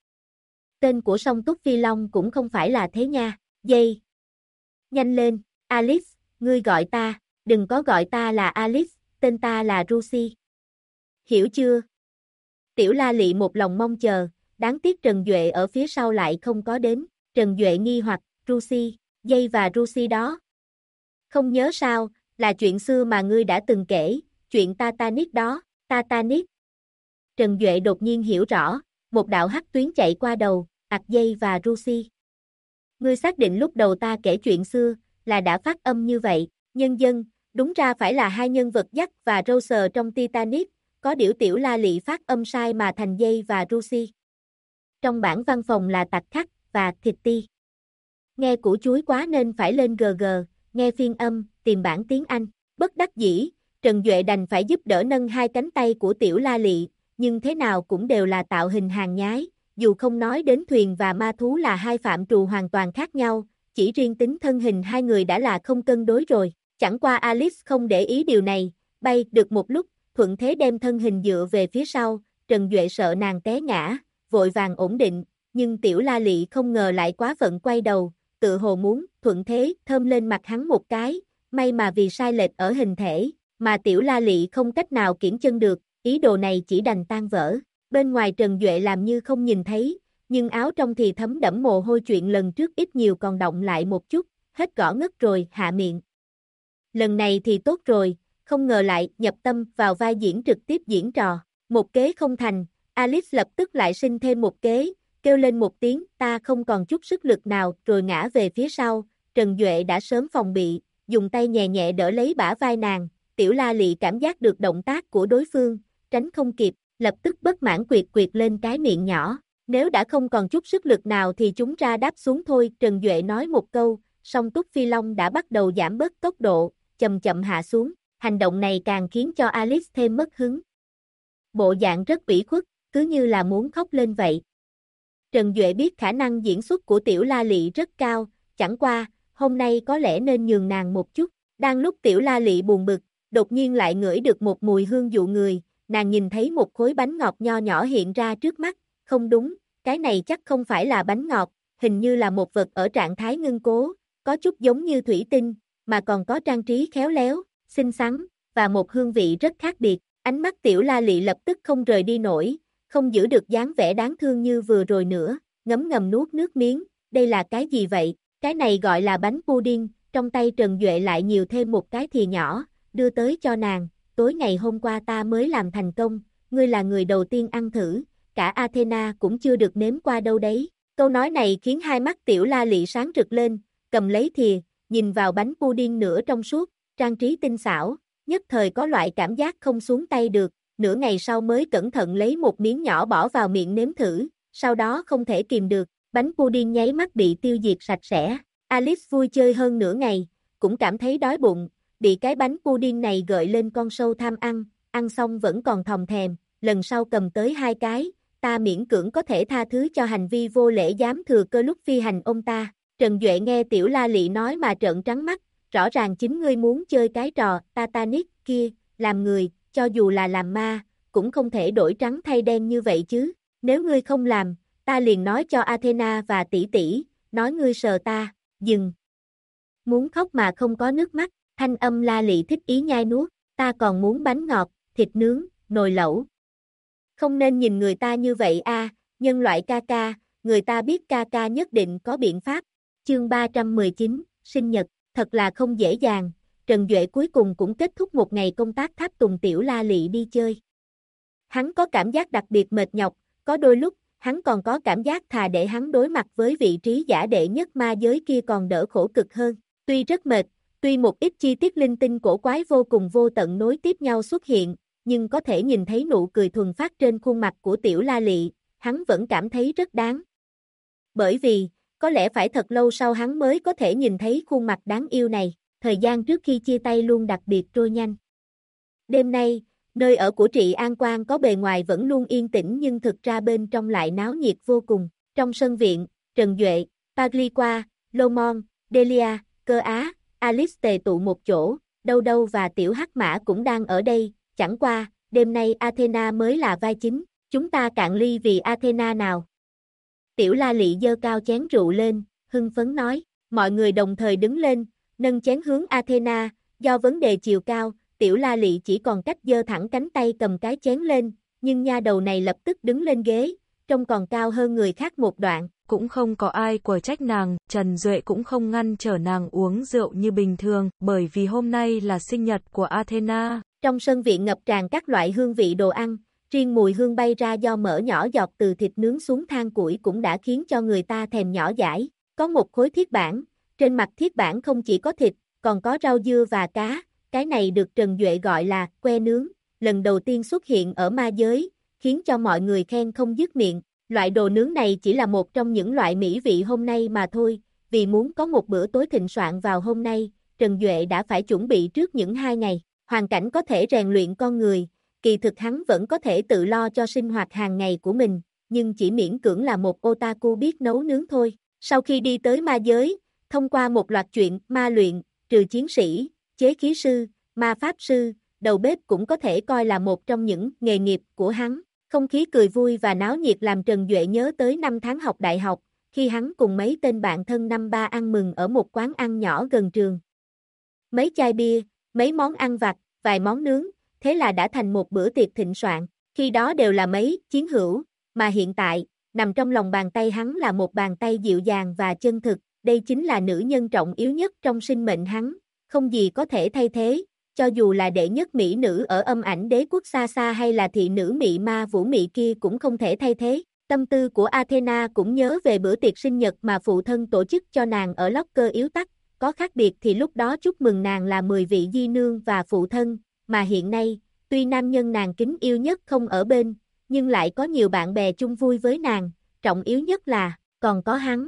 Tên của Song Túc Phi Long cũng không phải là thế nha. Dây. Nhanh lên, Alice, ngươi gọi ta, đừng có gọi ta là Alice, tên ta là Lucy. Hiểu chưa? Tiểu La Lị một lòng mong chờ, đáng tiếc Trần Duệ ở phía sau lại không có đến. Trần Duệ nghi hoặc, Lucy, Dây và Lucy đó. Không nhớ sao, là chuyện xưa mà ngươi đã từng kể, chuyện Titanic đó, Titanic. Trần Duệ đột nhiên hiểu rõ, một đạo hắc tuyến chạy qua đầu, Dây và Lucy. Ngươi xác định lúc đầu ta kể chuyện xưa, là đã phát âm như vậy, nhân dân, đúng ra phải là hai nhân vật Jack và Rose trong Titanic, có điều Tiểu La Lị phát âm sai mà thành Dây và Lucy. Trong bản văn phòng là Tạch Khắc và Thịt Ti. Nghe củ chuối quá nên phải lên GG, nghe phiên âm, tìm bản tiếng Anh. Bất đắc dĩ, Trần Duệ đành phải giúp đỡ nâng hai cánh tay của Tiểu La Lị, nhưng thế nào cũng đều là tạo hình hàng nhái, dù không nói đến thuyền và ma thú là hai phạm trù hoàn toàn khác nhau, chỉ riêng tính thân hình hai người đã là không cân đối rồi. Chẳng qua Alice không để ý điều này, bay được một lúc, thuận thế đem thân hình dựa về phía sau, Trần Duệ sợ nàng té ngã, vội vàng ổn định, nhưng Tiểu La Lị không ngờ lại quá phận quay đầu, tự hồ muốn, thuận thế, thơm lên mặt hắn một cái, may mà vì sai lệch ở hình thể, mà Tiểu La Lị không cách nào kiễng chân được, ý đồ này chỉ đành tan vỡ. Bên ngoài Trần Duệ làm như không nhìn thấy, nhưng áo trong thì thấm đẫm mồ hôi, chuyện lần trước ít nhiều còn động lại một chút, hết gõ ngất rồi, hạ miệng. Lần này thì tốt rồi, không ngờ lại nhập tâm vào vai diễn trực tiếp diễn trò, một kế không thành, Alice lập tức lại sinh thêm một kế, kêu lên một tiếng, ta không còn chút sức lực nào, rồi ngã về phía sau, Trần Duệ đã sớm phòng bị, dùng tay nhẹ nhẹ đỡ lấy bả vai nàng, Tiểu La Lị cảm giác được động tác của đối phương, tránh không kịp, lập tức bất mãn quyệt quyệt lên cái miệng nhỏ, nếu đã không còn chút sức lực nào thì chúng ra đáp xuống thôi, Trần Duệ nói một câu, song Túc Phi Long đã bắt đầu giảm bớt tốc độ, chậm chậm hạ xuống, hành động này càng khiến cho Alice thêm mất hứng. Bộ dạng rất ủy khuất, cứ như là muốn khóc lên vậy. Trần Duệ biết khả năng diễn xuất của Tiểu La Lị rất cao, chẳng qua, hôm nay có lẽ nên nhường nàng một chút. Đang lúc Tiểu La Lị buồn bực, đột nhiên lại ngửi được một mùi hương dụ người, nàng nhìn thấy một khối bánh ngọt nho nhỏ hiện ra trước mắt, không đúng, cái này chắc không phải là bánh ngọt, hình như là một vật ở trạng thái ngưng cố, có chút giống như thủy tinh, mà còn có trang trí khéo léo, xinh xắn, và một hương vị rất khác biệt. Ánh mắt Tiểu La Lị lập tức không rời đi nổi, không giữ được dáng vẻ đáng thương như vừa rồi nữa, ngấm ngầm nuốt nước miếng, đây là cái gì vậy? Cái này gọi là bánh pudding, trong tay Trần Duệ lại nhiều thêm một cái thìa nhỏ, đưa tới cho nàng, tối ngày hôm qua ta mới làm thành công, ngươi là người đầu tiên ăn thử, cả Athena cũng chưa được nếm qua đâu đấy. Câu nói này khiến hai mắt Tiểu La Lị sáng rực lên, cầm lấy thìa, nhìn vào bánh pudding nửa trong suốt, trang trí tinh xảo, nhất thời có loại cảm giác không xuống tay được, nửa ngày sau mới cẩn thận lấy một miếng nhỏ bỏ vào miệng nếm thử, sau đó không thể kìm được, bánh pudding nháy mắt bị tiêu diệt sạch sẽ. Alice vui chơi hơn nửa ngày, cũng cảm thấy đói bụng, bị cái bánh pudding này gợi lên con sâu tham ăn xong vẫn còn thòm thèm, lần sau cầm tới 2 cái, ta miễn cưỡng có thể tha thứ cho hành vi vô lễ dám thừa cơ lúc phi hành ông ta. Trần Duệ nghe Tiểu La Lị nói mà trợn trắng mắt, rõ ràng chính ngươi muốn chơi cái trò Titanic kia, làm người, cho dù là làm ma, cũng không thể đổi trắng thay đen như vậy chứ, nếu ngươi không làm, ta liền nói cho Athena và tỷ tỷ, nói ngươi sờ ta, dừng. Muốn khóc mà không có nước mắt, thanh âm La Lị thích ý nhai nuốt, ta còn muốn bánh ngọt, thịt nướng, nồi lẩu. Không nên nhìn người ta như vậy a, nhân loại ca ca, người ta biết ca ca nhất định có biện pháp. Chương 319, sinh nhật, thật là không dễ dàng, Trần Duệ cuối cùng cũng kết thúc một ngày công tác tháp tùng Tiểu La Lị đi chơi. Hắn có cảm giác đặc biệt mệt nhọc, có đôi lúc, hắn còn có cảm giác thà để hắn đối mặt với vị trí giả đệ nhất ma giới kia còn đỡ khổ cực hơn. Tuy rất mệt, tuy một ít chi tiết linh tinh cổ quái vô cùng vô tận nối tiếp nhau xuất hiện, nhưng có thể nhìn thấy nụ cười thuần phát trên khuôn mặt của Tiểu La Lị, hắn vẫn cảm thấy rất đáng. Bởi vì, có lẽ phải thật lâu sau hắn mới có thể nhìn thấy khuôn mặt đáng yêu này, thời gian trước khi chia tay luôn đặc biệt trôi nhanh. Đêm nay, nơi ở của Trị An Quang có bề ngoài vẫn luôn yên tĩnh nhưng thực ra bên trong lại náo nhiệt vô cùng. Trong sân viện, Trần Duệ, Pagliqua, Lomon, Delia, Cơ Á, Alice tề tụ một chỗ, Đâu Đâu và Tiểu Hắc Mã cũng đang ở đây, chẳng qua, đêm nay Athena mới là vai chính, chúng ta cạn ly vì Athena nào. Tiểu La Lị giơ cao chén rượu lên, hưng phấn nói, mọi người đồng thời đứng lên, nâng chén hướng Athena, do vấn đề chiều cao, Tiểu La Lị chỉ còn cách giơ thẳng cánh tay cầm cái chén lên, nhưng nha đầu này lập tức đứng lên ghế, trông còn cao hơn người khác một đoạn. Cũng không có ai quở trách nàng, Trần Duệ cũng không ngăn trở nàng uống rượu như bình thường, bởi vì hôm nay là sinh nhật của Athena. Trong sân viện ngập tràn các loại hương vị đồ ăn, riêng mùi hương bay ra do mỡ nhỏ giọt từ thịt nướng xuống than củi cũng đã khiến cho người ta thèm nhỏ dãi. Có một khối thiết bản, trên mặt thiết bản không chỉ có thịt, còn có rau dưa và cá, cái này được Trần Duệ gọi là que nướng, lần đầu tiên xuất hiện ở ma giới, khiến cho mọi người khen không dứt miệng. Loại đồ nướng này chỉ là một trong những loại mỹ vị hôm nay mà thôi, vì muốn có một bữa tối thịnh soạn vào hôm nay, Trần Duệ đã phải chuẩn bị trước những 2 ngày. Hoàn cảnh có thể rèn luyện con người, kỳ thực hắn vẫn có thể tự lo cho sinh hoạt hàng ngày của mình, nhưng chỉ miễn cưỡng là một otaku biết nấu nướng thôi. Sau khi đi tới ma giới, thông qua một loạt chuyện ma luyện, trừ chiến sĩ, chế khí sư, ma pháp sư, đầu bếp cũng có thể coi là một trong những nghề nghiệp của hắn. Không khí cười vui và náo nhiệt làm Trần Duệ nhớ tới 5 tháng học đại học, khi hắn cùng mấy tên bạn thân năm ba ăn mừng ở một quán ăn nhỏ gần trường. Mấy chai bia, mấy món ăn vặt, vài món nướng, thế là đã thành một bữa tiệc thịnh soạn, khi đó đều là mấy chiến hữu, mà hiện tại, nằm trong lòng bàn tay hắn là một bàn tay dịu dàng và chân thực, đây chính là nữ nhân trọng yếu nhất trong sinh mệnh hắn, không gì có thể thay thế, cho dù là đệ nhất mỹ nữ ở âm ảnh đế quốc xa xa hay là thị nữ mị ma vũ mị kia cũng không thể thay thế. Tâm tư của Athena cũng nhớ về bữa tiệc sinh nhật mà phụ thân tổ chức cho nàng ở Locker yếu tắc, có khác biệt thì lúc đó chúc mừng nàng là 10 vị di nương và phụ thân, mà hiện nay, tuy nam nhân nàng kính yêu nhất không ở bên, nhưng lại có nhiều bạn bè chung vui với nàng, trọng yếu nhất là, còn có hắn.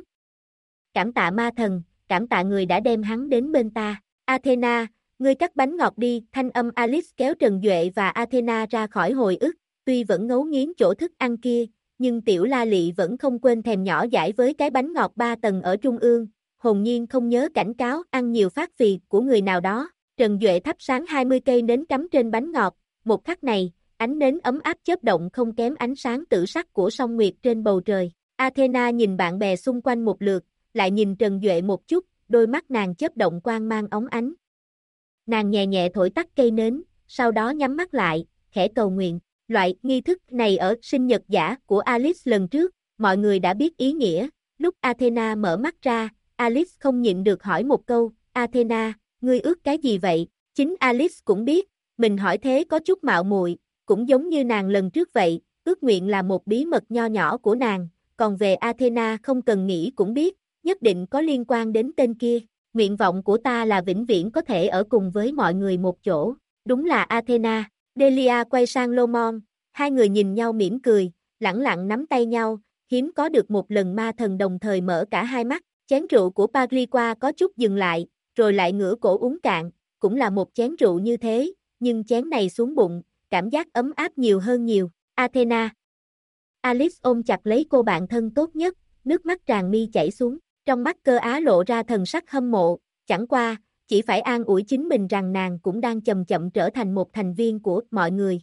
Cảm tạ ma thần, cảm tạ người đã đem hắn đến bên ta. Athena, ngươi cắt bánh ngọt đi, thanh âm Alice kéo Trần Duệ và Athena ra khỏi hồi ức, tuy vẫn ngấu nghiến chỗ thức ăn kia, nhưng Tiểu La Lị vẫn không quên thèm nhỏ dãi với cái bánh ngọt 3 tầng ở trung ương, hồn nhiên không nhớ cảnh cáo ăn nhiều phát phì của người nào đó. Trần Duệ thắp sáng 20 cây nến cắm trên bánh ngọt, một khắc này, ánh nến ấm áp chớp động không kém ánh sáng tử sắc của song nguyệt trên bầu trời. Athena nhìn bạn bè xung quanh một lượt, lại nhìn Trần Duệ một chút, đôi mắt nàng chớp động quang mang óng ánh. Nàng nhẹ nhẹ thổi tắt cây nến, sau đó nhắm mắt lại, khẽ cầu nguyện. Loại nghi thức này ở sinh nhật giả của Alice lần trước, mọi người đã biết ý nghĩa. Lúc Athena mở mắt ra, Alice không nhịn được hỏi một câu, Athena, ngươi ước cái gì vậy? Chính Alice cũng biết, mình hỏi thế có chút mạo muội, cũng giống như nàng lần trước vậy, ước nguyện là một bí mật nho nhỏ của nàng, còn về Athena không cần nghĩ cũng biết, nhất định có liên quan đến tên kia. Nguyện vọng của ta là vĩnh viễn có thể ở cùng với mọi người một chỗ, đúng là Athena. Delia quay sang Lomon, hai người nhìn nhau mỉm cười, lẳng lặng nắm tay nhau, hiếm có được một lần ma thần đồng thời mở cả hai mắt. Chén rượu của Pagliqua có chút dừng lại, rồi lại ngửa cổ uống cạn, cũng là một chén rượu như thế, nhưng chén này xuống bụng, cảm giác ấm áp nhiều hơn nhiều. Athena. Alice ôm chặt lấy cô bạn thân tốt nhất, nước mắt tràn mi chảy xuống, trong mắt Cơ Á lộ ra thần sắc hâm mộ, chẳng qua, chỉ phải an ủi chính mình rằng nàng cũng đang chậm chậm trở thành một thành viên của mọi người.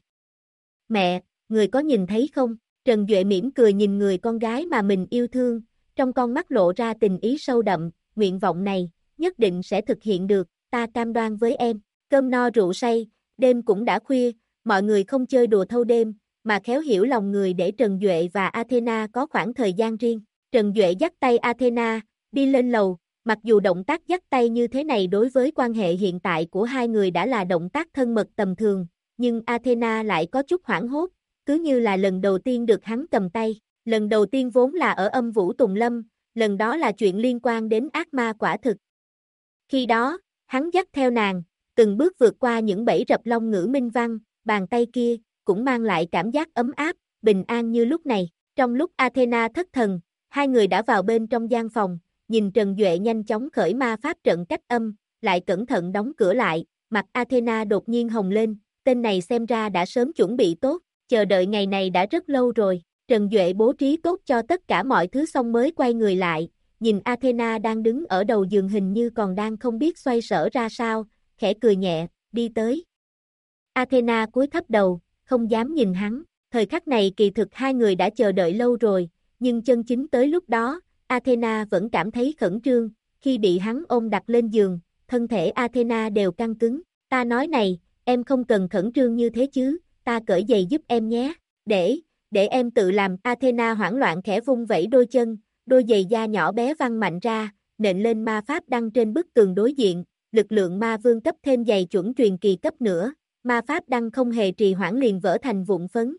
Mẹ, người có nhìn thấy không? Trần Duệ mỉm cười nhìn người con gái mà mình yêu thương, trong con mắt lộ ra tình ý sâu đậm, nguyện vọng này, nhất định sẽ thực hiện được, ta cam đoan với em. Cơm no rượu say, đêm cũng đã khuya, mọi người không chơi đùa thâu đêm, mà khéo hiểu lòng người để Trần Duệ và Athena có khoảng thời gian riêng. Trần Duệ dắt tay Athena, đi lên lầu, mặc dù động tác dắt tay như thế này đối với quan hệ hiện tại của hai người đã là động tác thân mật tầm thường, nhưng Athena lại có chút hoảng hốt, cứ như là lần đầu tiên được hắn cầm tay. Lần đầu tiên vốn là ở Âm Vũ Tùng Lâm, lần đó là chuyện liên quan đến ác ma quả thực. Khi đó, hắn dắt theo nàng, từng bước vượt qua những bẫy rập long ngữ minh văn, bàn tay kia, cũng mang lại cảm giác ấm áp, bình an như lúc này. Trong lúc Athena thất thần, hai người đã vào bên trong gian phòng, nhìn Trần Duệ nhanh chóng khởi ma pháp trận cách âm, lại cẩn thận đóng cửa lại, mặt Athena đột nhiên hồng lên, tên này xem ra đã sớm chuẩn bị tốt, chờ đợi ngày này đã rất lâu rồi. Trần Duệ bố trí tốt cho tất cả mọi thứ xong mới quay người lại, nhìn Athena đang đứng ở đầu giường hình như còn đang không biết xoay sở ra sao, khẽ cười nhẹ, đi tới. Athena cúi thấp đầu, không dám nhìn hắn, thời khắc này kỳ thực hai người đã chờ đợi lâu rồi, nhưng chân chính tới lúc đó, Athena vẫn cảm thấy khẩn trương, khi bị hắn ôm đặt lên giường, thân thể Athena đều căng cứng, ta nói này, em không cần khẩn trương như thế chứ, ta cởi giày giúp em nhé, để em tự làm. Athena hoảng loạn khẽ vung vẩy đôi chân, đôi giày da nhỏ bé văng mạnh ra, nện lên ma pháp đăng trên bức tường đối diện, lực lượng ma vương cấp thêm giày chuẩn truyền kỳ cấp nữa, ma pháp đăng không hề trì hoãn liền vỡ thành vụn phấn.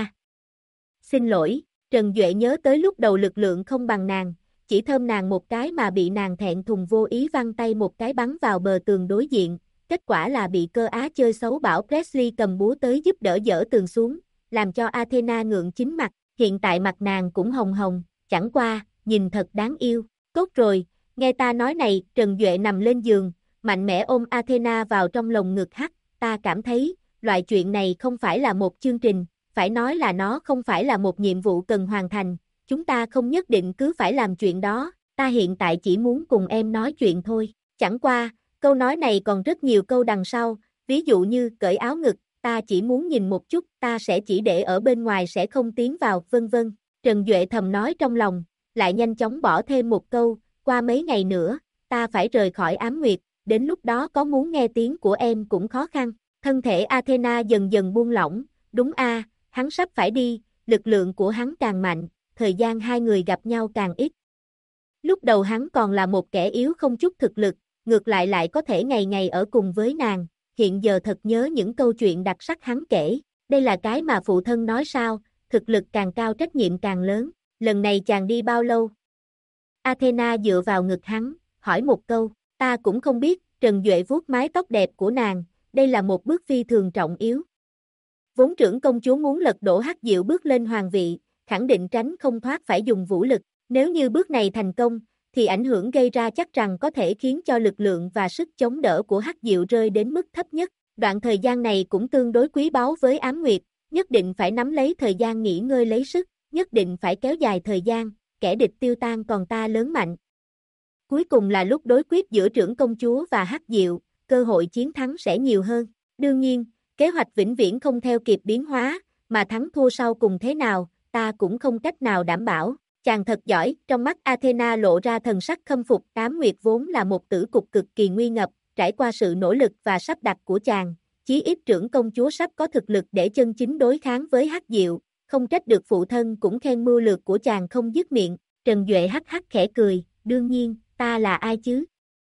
Xin lỗi, Trần Duệ nhớ tới lúc đầu lực lượng không bằng nàng, chỉ thơm nàng một cái mà bị nàng thẹn thùng vô ý văng tay một cái bắn vào bờ tường đối diện, kết quả là bị Cơ Á chơi xấu bảo Presley cầm búa tới giúp đỡ dỡ tường xuống, làm cho Athena ngượng chính mặt, hiện tại mặt nàng cũng hồng hồng, chẳng qua, nhìn thật đáng yêu. Tốt rồi, nghe ta nói này, Trần Duệ nằm lên giường, mạnh mẽ ôm Athena vào trong lồng ngực hắt, ta cảm thấy, loại chuyện này không phải là một chương trình, phải nói là nó không phải là một nhiệm vụ cần hoàn thành, chúng ta không nhất định cứ phải làm chuyện đó, ta hiện tại chỉ muốn cùng em nói chuyện thôi, chẳng qua, câu nói này còn rất nhiều câu đằng sau, ví dụ như cởi áo ngực, ta chỉ muốn nhìn một chút, ta sẽ chỉ để ở bên ngoài sẽ không tiến vào, vân vân. Trần Duệ thầm nói trong lòng, lại nhanh chóng bỏ thêm một câu, qua mấy ngày nữa, ta phải rời khỏi Ám Nguyệt, đến lúc đó có muốn nghe tiếng của em cũng khó khăn. Thân thể Athena dần dần buông lỏng, đúng hắn sắp phải đi, lực lượng của hắn càng mạnh, thời gian hai người gặp nhau càng ít. Lúc đầu hắn còn là một kẻ yếu không chút thực lực, ngược lại có thể ngày ngày ở cùng với nàng, hiện giờ thật nhớ những câu chuyện đặc sắc hắn kể, đây là cái mà phụ thân nói sao, thực lực càng cao trách nhiệm càng lớn, lần này chàng đi bao lâu? Athena dựa vào ngực hắn, hỏi một câu, ta cũng không biết. Trần Duệ vuốt mái tóc đẹp của nàng, đây là một bước phi thường trọng yếu. Vốn trưởng công chúa muốn lật đổ Hắc Diệu bước lên hoàng vị, khẳng định tránh không thoát phải dùng vũ lực, nếu như bước này thành công, thì ảnh hưởng gây ra chắc rằng có thể khiến cho lực lượng và sức chống đỡ của Hắc Diệu rơi đến mức thấp nhất. Đoạn thời gian này cũng tương đối quý báu với Ám Nguyệt, nhất định phải nắm lấy thời gian nghỉ ngơi lấy sức, nhất định phải kéo dài thời gian, kẻ địch tiêu tan còn ta lớn mạnh. Cuối cùng là lúc đối quyết giữa trưởng công chúa và Hắc Diệu, cơ hội chiến thắng sẽ nhiều hơn. Đương nhiên, kế hoạch vĩnh viễn không theo kịp biến hóa, mà thắng thua sau cùng thế nào, ta cũng không cách nào đảm bảo. Chàng thật giỏi, trong mắt Athena lộ ra thần sắc khâm phục. Ám Nguyệt vốn là một tử cục cực kỳ nguy ngập, trải qua sự nỗ lực và sắp đặt của chàng, chí ít trưởng công chúa sắp có thực lực để chân chính đối kháng với Hắc Diệu, không trách được phụ thân cũng khen mưu lược của chàng không dứt miệng. Trần Duệ hắc hắc khẽ cười, đương nhiên, ta là ai chứ?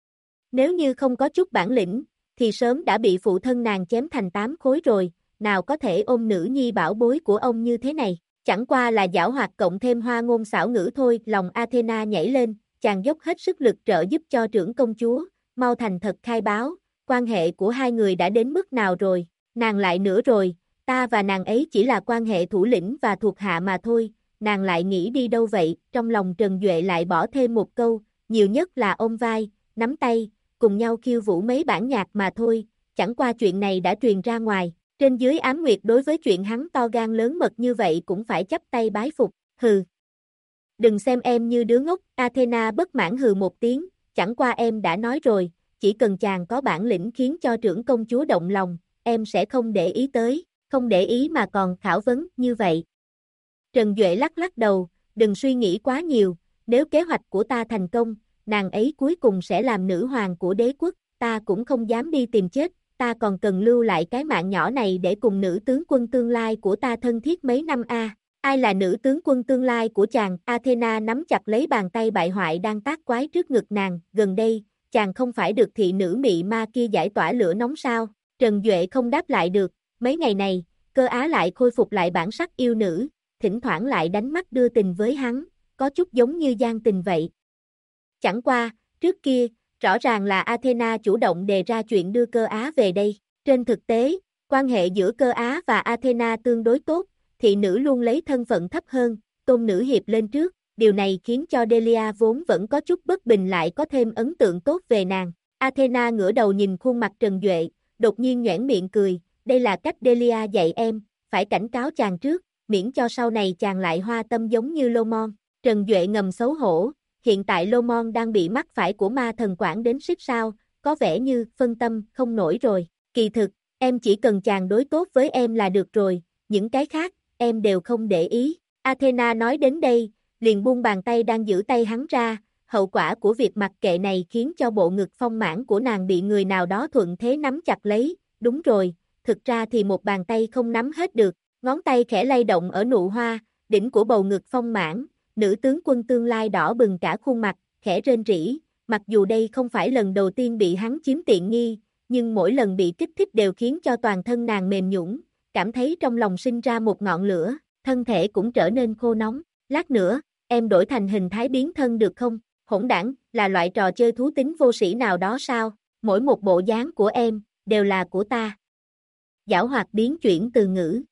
Nếu như không có chút bản lĩnh, thì sớm đã bị phụ thân nàng chém thành 8 khối rồi, nào có thể ôm nữ nhi bảo bối của ông như thế này. Chẳng qua là giảo hoạt cộng thêm hoa ngôn xảo ngữ thôi. Lòng Athena nhảy lên, chàng dốc hết sức lực trợ giúp cho trưởng công chúa, mau thành thật khai báo, quan hệ của hai người đã đến mức nào rồi. Nàng lại nữa rồi, ta và nàng ấy chỉ là quan hệ thủ lĩnh và thuộc hạ mà thôi, nàng lại nghĩ đi đâu vậy? Trong lòng Trần Duệ lại bỏ thêm một câu, nhiều nhất là ôm vai, nắm tay, cùng nhau khiêu vũ mấy bản nhạc mà thôi. Chẳng qua chuyện này đã truyền ra ngoài, trên dưới Ám Nguyệt đối với chuyện hắn to gan lớn mật như vậy cũng phải chắp tay bái phục. Hừ, đừng xem em như đứa ngốc. Athena bất mãn hừ một tiếng, chẳng qua em đã nói rồi, chỉ cần chàng có bản lĩnh khiến cho trưởng công chúa động lòng, em sẽ không để ý tới, không để ý mà còn khảo vấn như vậy. Trần Duệ lắc lắc đầu, đừng suy nghĩ quá nhiều, nếu kế hoạch của ta thành công, nàng ấy cuối cùng sẽ làm nữ hoàng của đế quốc, ta cũng không dám đi tìm chết, ta còn cần lưu lại cái mạng nhỏ này để cùng nữ tướng quân tương lai của ta thân thiết mấy năm a. Ai là nữ tướng quân tương lai của chàng? Athena nắm chặt lấy bàn tay bại hoại đang tác quái trước ngực nàng, gần đây, chàng không phải được thị nữ mị ma kia giải tỏa lửa nóng sao? Trần Duệ không đáp lại được, mấy ngày này, Cơ Á lại khôi phục lại bản sắc yêu nữ, thỉnh thoảng lại đánh mắt đưa tình với hắn, có chút giống như gian tình vậy. Chẳng qua, trước kia, rõ ràng là Athena chủ động đề ra chuyện đưa Cơ Á về đây. Trên thực tế, quan hệ giữa Cơ Á và Athena tương đối tốt, thị nữ luôn lấy thân phận thấp hơn, tôn nữ hiệp lên trước, điều này khiến cho Delia vốn vẫn có chút bất bình lại có thêm ấn tượng tốt về nàng. Athena ngửa đầu nhìn khuôn mặt Trần Duệ, đột nhiên nhoẻn miệng cười, đây là cách Delia dạy em, phải cảnh cáo chàng trước, miễn cho sau này chàng lại hoa tâm giống như Lomon. Trần Duệ ngầm xấu hổ, hiện tại Lomon đang bị mắc phải của ma thần quản đến xích sao, có vẻ như phân tâm không nổi rồi. Kỳ thực, em chỉ cần chàng đối tốt với em là được rồi, những cái khác, em đều không để ý. Athena nói đến đây, liền buông bàn tay đang giữ tay hắn ra, hậu quả của việc mặc kệ này khiến cho bộ ngực phong mãn của nàng bị người nào đó thuận thế nắm chặt lấy. Đúng rồi, thực ra thì một bàn tay không nắm hết được, ngón tay khẽ lay động ở nụ hoa, đỉnh của bầu ngực phong mãn, nữ tướng quân tương lai đỏ bừng cả khuôn mặt, khẽ rên rỉ, mặc dù đây không phải lần đầu tiên bị hắn chiếm tiện nghi, nhưng mỗi lần bị kích thích đều khiến cho toàn thân nàng mềm nhũn, cảm thấy trong lòng sinh ra một ngọn lửa, thân thể cũng trở nên khô nóng. Lát nữa, em đổi thành hình thái biến thân được không? Hỗn đản, là loại trò chơi thú tính vô sĩ nào đó sao? Mỗi một bộ dáng của em, đều là của ta. Giảo hoạt biến chuyển từ ngữ,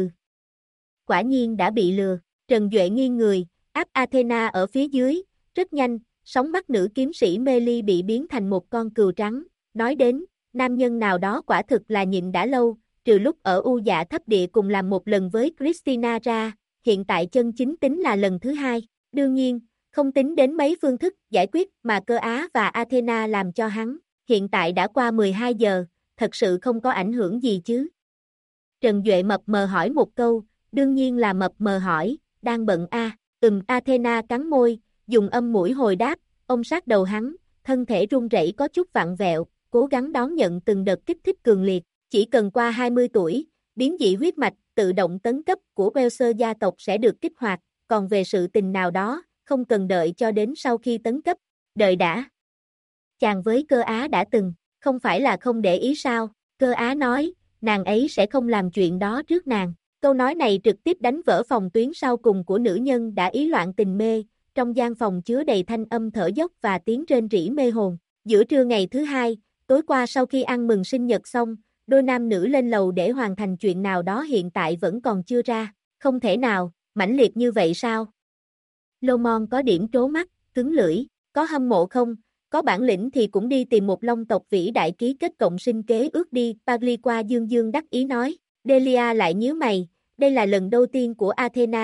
quả nhiên đã bị lừa. Trần Duệ nghiêng người, áp Athena ở phía dưới, rất nhanh, sóng mắt nữ kiếm sĩ Meli bị biến thành một con cừu trắng. Nói đến, nam nhân nào đó quả thực là nhịn đã lâu, trừ lúc ở U Dạ Thấp Địa cùng làm một lần với Christina ra, hiện tại chân chính tính là lần thứ hai. Đương nhiên, không tính đến mấy phương thức giải quyết mà Cơ Á và Athena làm cho hắn, hiện tại đã qua 12 giờ, thật sự không có ảnh hưởng gì chứ? Trần Duệ mập mờ hỏi một câu, đương nhiên là mập mờ hỏi, đang bận a? Athena cắn môi, dùng âm mũi hồi đáp, ôm sát đầu hắn, thân thể run rẩy có chút vặn vẹo, cố gắng đón nhận từng đợt kích thích cường liệt, chỉ cần qua 20 tuổi, biến dị huyết mạch, tự động tấn cấp của Welser gia tộc sẽ được kích hoạt, còn về sự tình nào đó, không cần đợi cho đến sau khi tấn cấp, đợi đã. Chàng với Cơ Á đã từng, không phải là không để ý sao? Cơ Á nói, nàng ấy sẽ không làm chuyện đó trước nàng. Câu nói này trực tiếp đánh vỡ phòng tuyến sau cùng của nữ nhân đã ý loạn tình mê, trong gian phòng chứa đầy thanh âm thở dốc và tiếng rên rỉ mê hồn. Giữa trưa ngày thứ hai, tối qua sau khi ăn mừng sinh nhật xong, đôi nam nữ lên lầu để hoàn thành chuyện nào đó hiện tại vẫn còn chưa ra. Không thể nào, mãnh liệt như vậy sao? Lomon có điểm trố mắt, cứng lưỡi, có hâm mộ không? Có bản lĩnh thì cũng đi tìm một long tộc vĩ đại ký kết cộng sinh kế ước đi, Pagliqua dương dương đắc ý nói. Delia lại nhíu mày, đây là lần đầu tiên của Athena,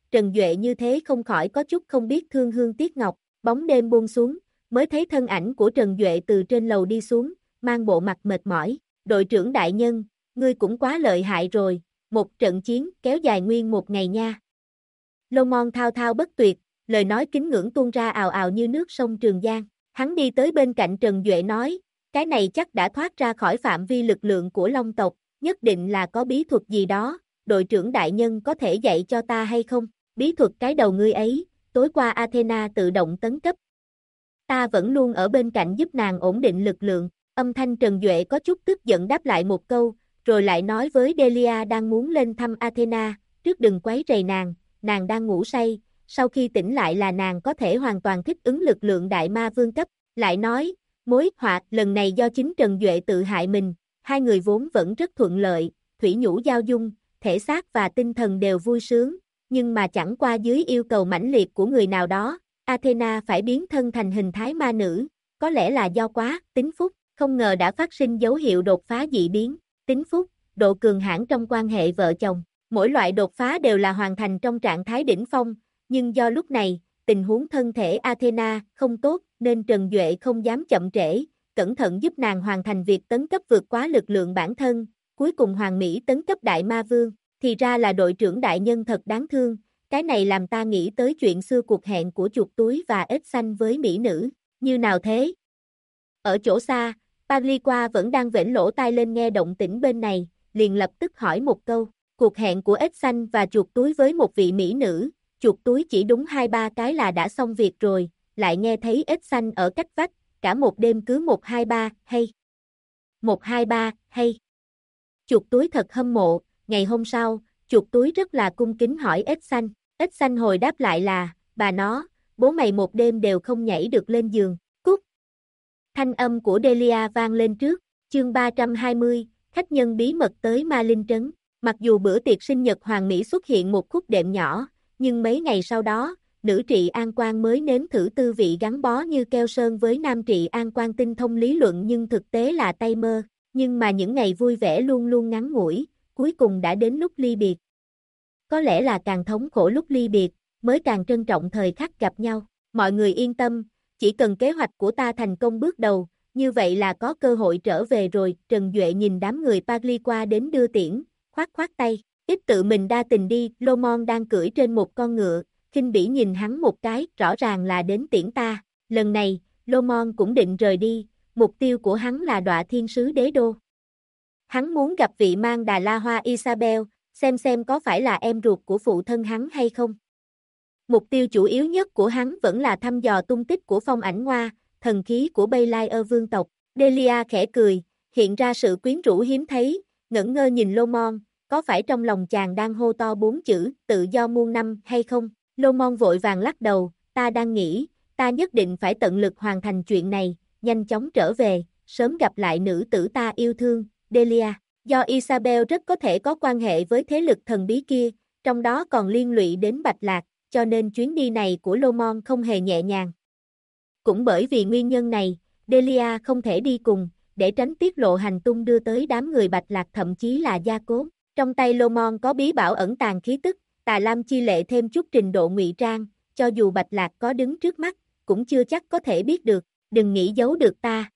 Trần Duệ như thế không khỏi có chút không biết thương hương tiếc ngọc, bóng đêm buông xuống, mới thấy thân ảnh của Trần Duệ từ trên lầu đi xuống, mang bộ mặt mệt mỏi, đội trưởng đại nhân, ngươi cũng quá lợi hại rồi, một trận chiến kéo dài nguyên một ngày nha. Lô Mon thao thao bất tuyệt, lời nói kính ngưỡng tuôn ra ào ào như nước sông Trường Giang, hắn đi tới bên cạnh Trần Duệ nói, cái này chắc đã thoát ra khỏi phạm vi lực lượng của Long tộc, nhất định là có bí thuật gì đó, đội trưởng đại nhân có thể dạy cho ta hay không? Bí thuật cái đầu ngươi ấy, tối qua Athena tự động tấn cấp. Ta vẫn luôn ở bên cạnh giúp nàng ổn định lực lượng, âm thanh Trần Duệ có chút tức giận đáp lại một câu, rồi lại nói với Delia đang muốn lên thăm Athena, trước đừng quấy rầy nàng đang ngủ say, sau khi tỉnh lại là nàng có thể hoàn toàn thích ứng lực lượng đại ma vương cấp, lại nói, mối họa lần này do chính Trần Duệ tự hại mình, hai người vốn vẫn rất thuận lợi, thủy nhũ giao dung, thể xác và tinh thần đều vui sướng, nhưng mà chẳng qua dưới yêu cầu mãnh liệt của người nào đó, Athena phải biến thân thành hình thái ma nữ, có lẽ là do quá, tính phúc, không ngờ đã phát sinh dấu hiệu đột phá dị biến, tính phúc, độ cường hãn trong quan hệ vợ chồng, mỗi loại đột phá đều là hoàn thành trong trạng thái đỉnh phong, nhưng do lúc này, tình huống thân thể Athena không tốt, nên Trần Duệ không dám chậm trễ, cẩn thận giúp nàng hoàn thành việc tấn cấp vượt quá lực lượng bản thân, cuối cùng hoàn mỹ tấn cấp đại ma vương, thì ra là đội trưởng đại nhân thật đáng thương, cái này làm ta nghĩ tới chuyện xưa cuộc hẹn của chuột túi và ếch xanh với mỹ nữ, như nào thế? Ở chỗ xa, Pagliqua vẫn đang vểnh lỗ tai lên nghe động tĩnh bên này, liền lập tức hỏi một câu, cuộc hẹn của ếch xanh và chuột túi với một vị mỹ nữ, chuột túi chỉ đúng 2-3 cái là đã xong việc rồi, lại nghe thấy ếch xanh ở cách vách, cả một đêm cứ 1-2-3, hay 1-2-3, hay. Chuột túi thật hâm mộ, ngày hôm sau, chuột túi rất là cung kính hỏi ếch xanh hồi đáp lại là, bà nó, bố mày một đêm đều không nhảy được lên giường, cút. Thanh âm của Delia vang lên trước, chương 320, khách nhân bí mật tới Ma Linh Trấn, mặc dù bữa tiệc sinh nhật Hoàng Mỹ xuất hiện một khúc đệm nhỏ, nhưng mấy ngày sau đó, nữ trị an quan mới nếm thử tư vị gắn bó như keo sơn với nam trị an quan tinh thông lý luận nhưng thực tế là tay mơ, nhưng mà những ngày vui vẻ luôn luôn ngắn ngủi, cuối cùng đã đến lúc ly biệt. Có lẽ là càng thống khổ lúc ly biệt, mới càng trân trọng thời khắc gặp nhau, mọi người yên tâm, chỉ cần kế hoạch của ta thành công bước đầu, như vậy là có cơ hội trở về rồi, Trần Duệ nhìn đám người Pagliqua đến đưa tiễn, khoát khoát tay, ít tự mình đa tình đi, Lô Mon đang cưỡi trên một con ngựa, khinh bỉ nhìn hắn một cái, rõ ràng là đến tiễn ta, lần này, Lô Mon cũng định rời đi, mục tiêu của hắn là Đọa Thiên Sứ Đế Đô. Hắn muốn gặp vị mang Đà La Hoa Isabel, xem có phải là em ruột của phụ thân hắn hay không. Mục tiêu chủ yếu nhất của hắn vẫn là thăm dò tung tích của Phong Ảnh Ngoa, thần khí của Baylier vương tộc. Delia khẽ cười, hiện ra sự quyến rũ hiếm thấy, ngẩn ngơ nhìn Lô Mon, có phải trong lòng chàng đang hô to 4 chữ, tự do muôn năm hay không? Lô Mon vội vàng lắc đầu, ta đang nghĩ, ta nhất định phải tận lực hoàn thành chuyện này, nhanh chóng trở về, sớm gặp lại nữ tử ta yêu thương, Delia. Do Isabel rất có thể có quan hệ với thế lực thần bí kia, trong đó còn liên lụy đến Bạch Lạc, cho nên chuyến đi này của Lô Mon không hề nhẹ nhàng. Cũng bởi vì nguyên nhân này, Delia không thể đi cùng, để tránh tiết lộ hành tung đưa tới đám người Bạch Lạc thậm chí là gia cố. Trong tay Lô Mon có bí bảo ẩn tàng khí tức, Tà Lam chi lệ thêm chút trình độ ngụy trang, cho dù Bạch Lạc có đứng trước mắt, cũng chưa chắc có thể biết được, đừng nghĩ giấu được ta.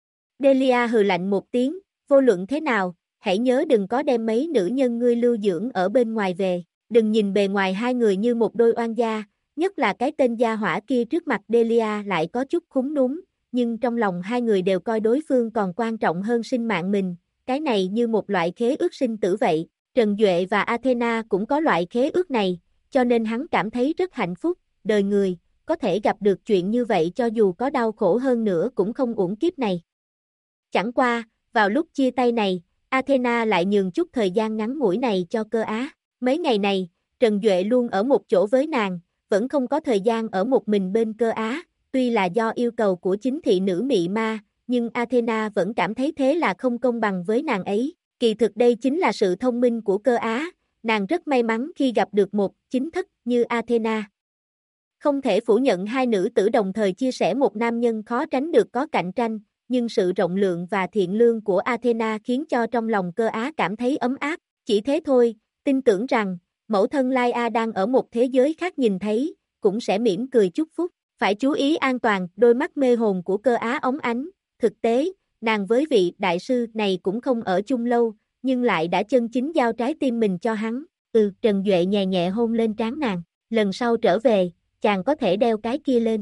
Delia hừ lạnh một tiếng, vô luận thế nào, hãy nhớ đừng có đem mấy nữ nhân ngươi lưu dưỡng ở bên ngoài về, đừng nhìn bề ngoài hai người như một đôi oan gia, nhất là cái tên gia hỏa kia trước mặt Delia lại có chút khúm núm, nhưng trong lòng hai người đều coi đối phương còn quan trọng hơn sinh mạng mình, cái này như một loại khế ước sinh tử vậy, Trần Duệ và Athena cũng có loại khế ước này, cho nên hắn cảm thấy rất hạnh phúc, đời người, có thể gặp được chuyện như vậy cho dù có đau khổ hơn nữa cũng không uổng kiếp này. Chẳng qua, vào lúc chia tay này, Athena lại nhường chút thời gian ngắn ngủi này cho Cơ Á. Mấy ngày này, Trần Duệ luôn ở một chỗ với nàng, vẫn không có thời gian ở một mình bên Cơ Á, tuy là do yêu cầu của chính thị nữ mị ma, nhưng Athena vẫn cảm thấy thế là không công bằng với nàng ấy. Kỳ thực đây chính là sự thông minh của Cơ Á, nàng rất may mắn khi gặp được một chính thất như Athena. Không thể phủ nhận hai nữ tử đồng thời chia sẻ một nam nhân khó tránh được có cạnh tranh, nhưng sự rộng lượng và thiện lương của Athena khiến cho trong lòng Cơ Á cảm thấy ấm áp, chỉ thế thôi, tin tưởng rằng, Mẫu thân Lai A đang ở một thế giới khác nhìn thấy, cũng sẽ mỉm cười chúc phúc. Phải chú ý an toàn, đôi mắt mê hồn của Cơ Á óng ánh. Thực tế, nàng với vị đại sư này cũng không ở chung lâu, nhưng lại đã chân chính giao trái tim mình cho hắn. Trần Duệ nhẹ nhẹ hôn lên trán nàng. Lần sau trở về, chàng có thể đeo cái kia lên.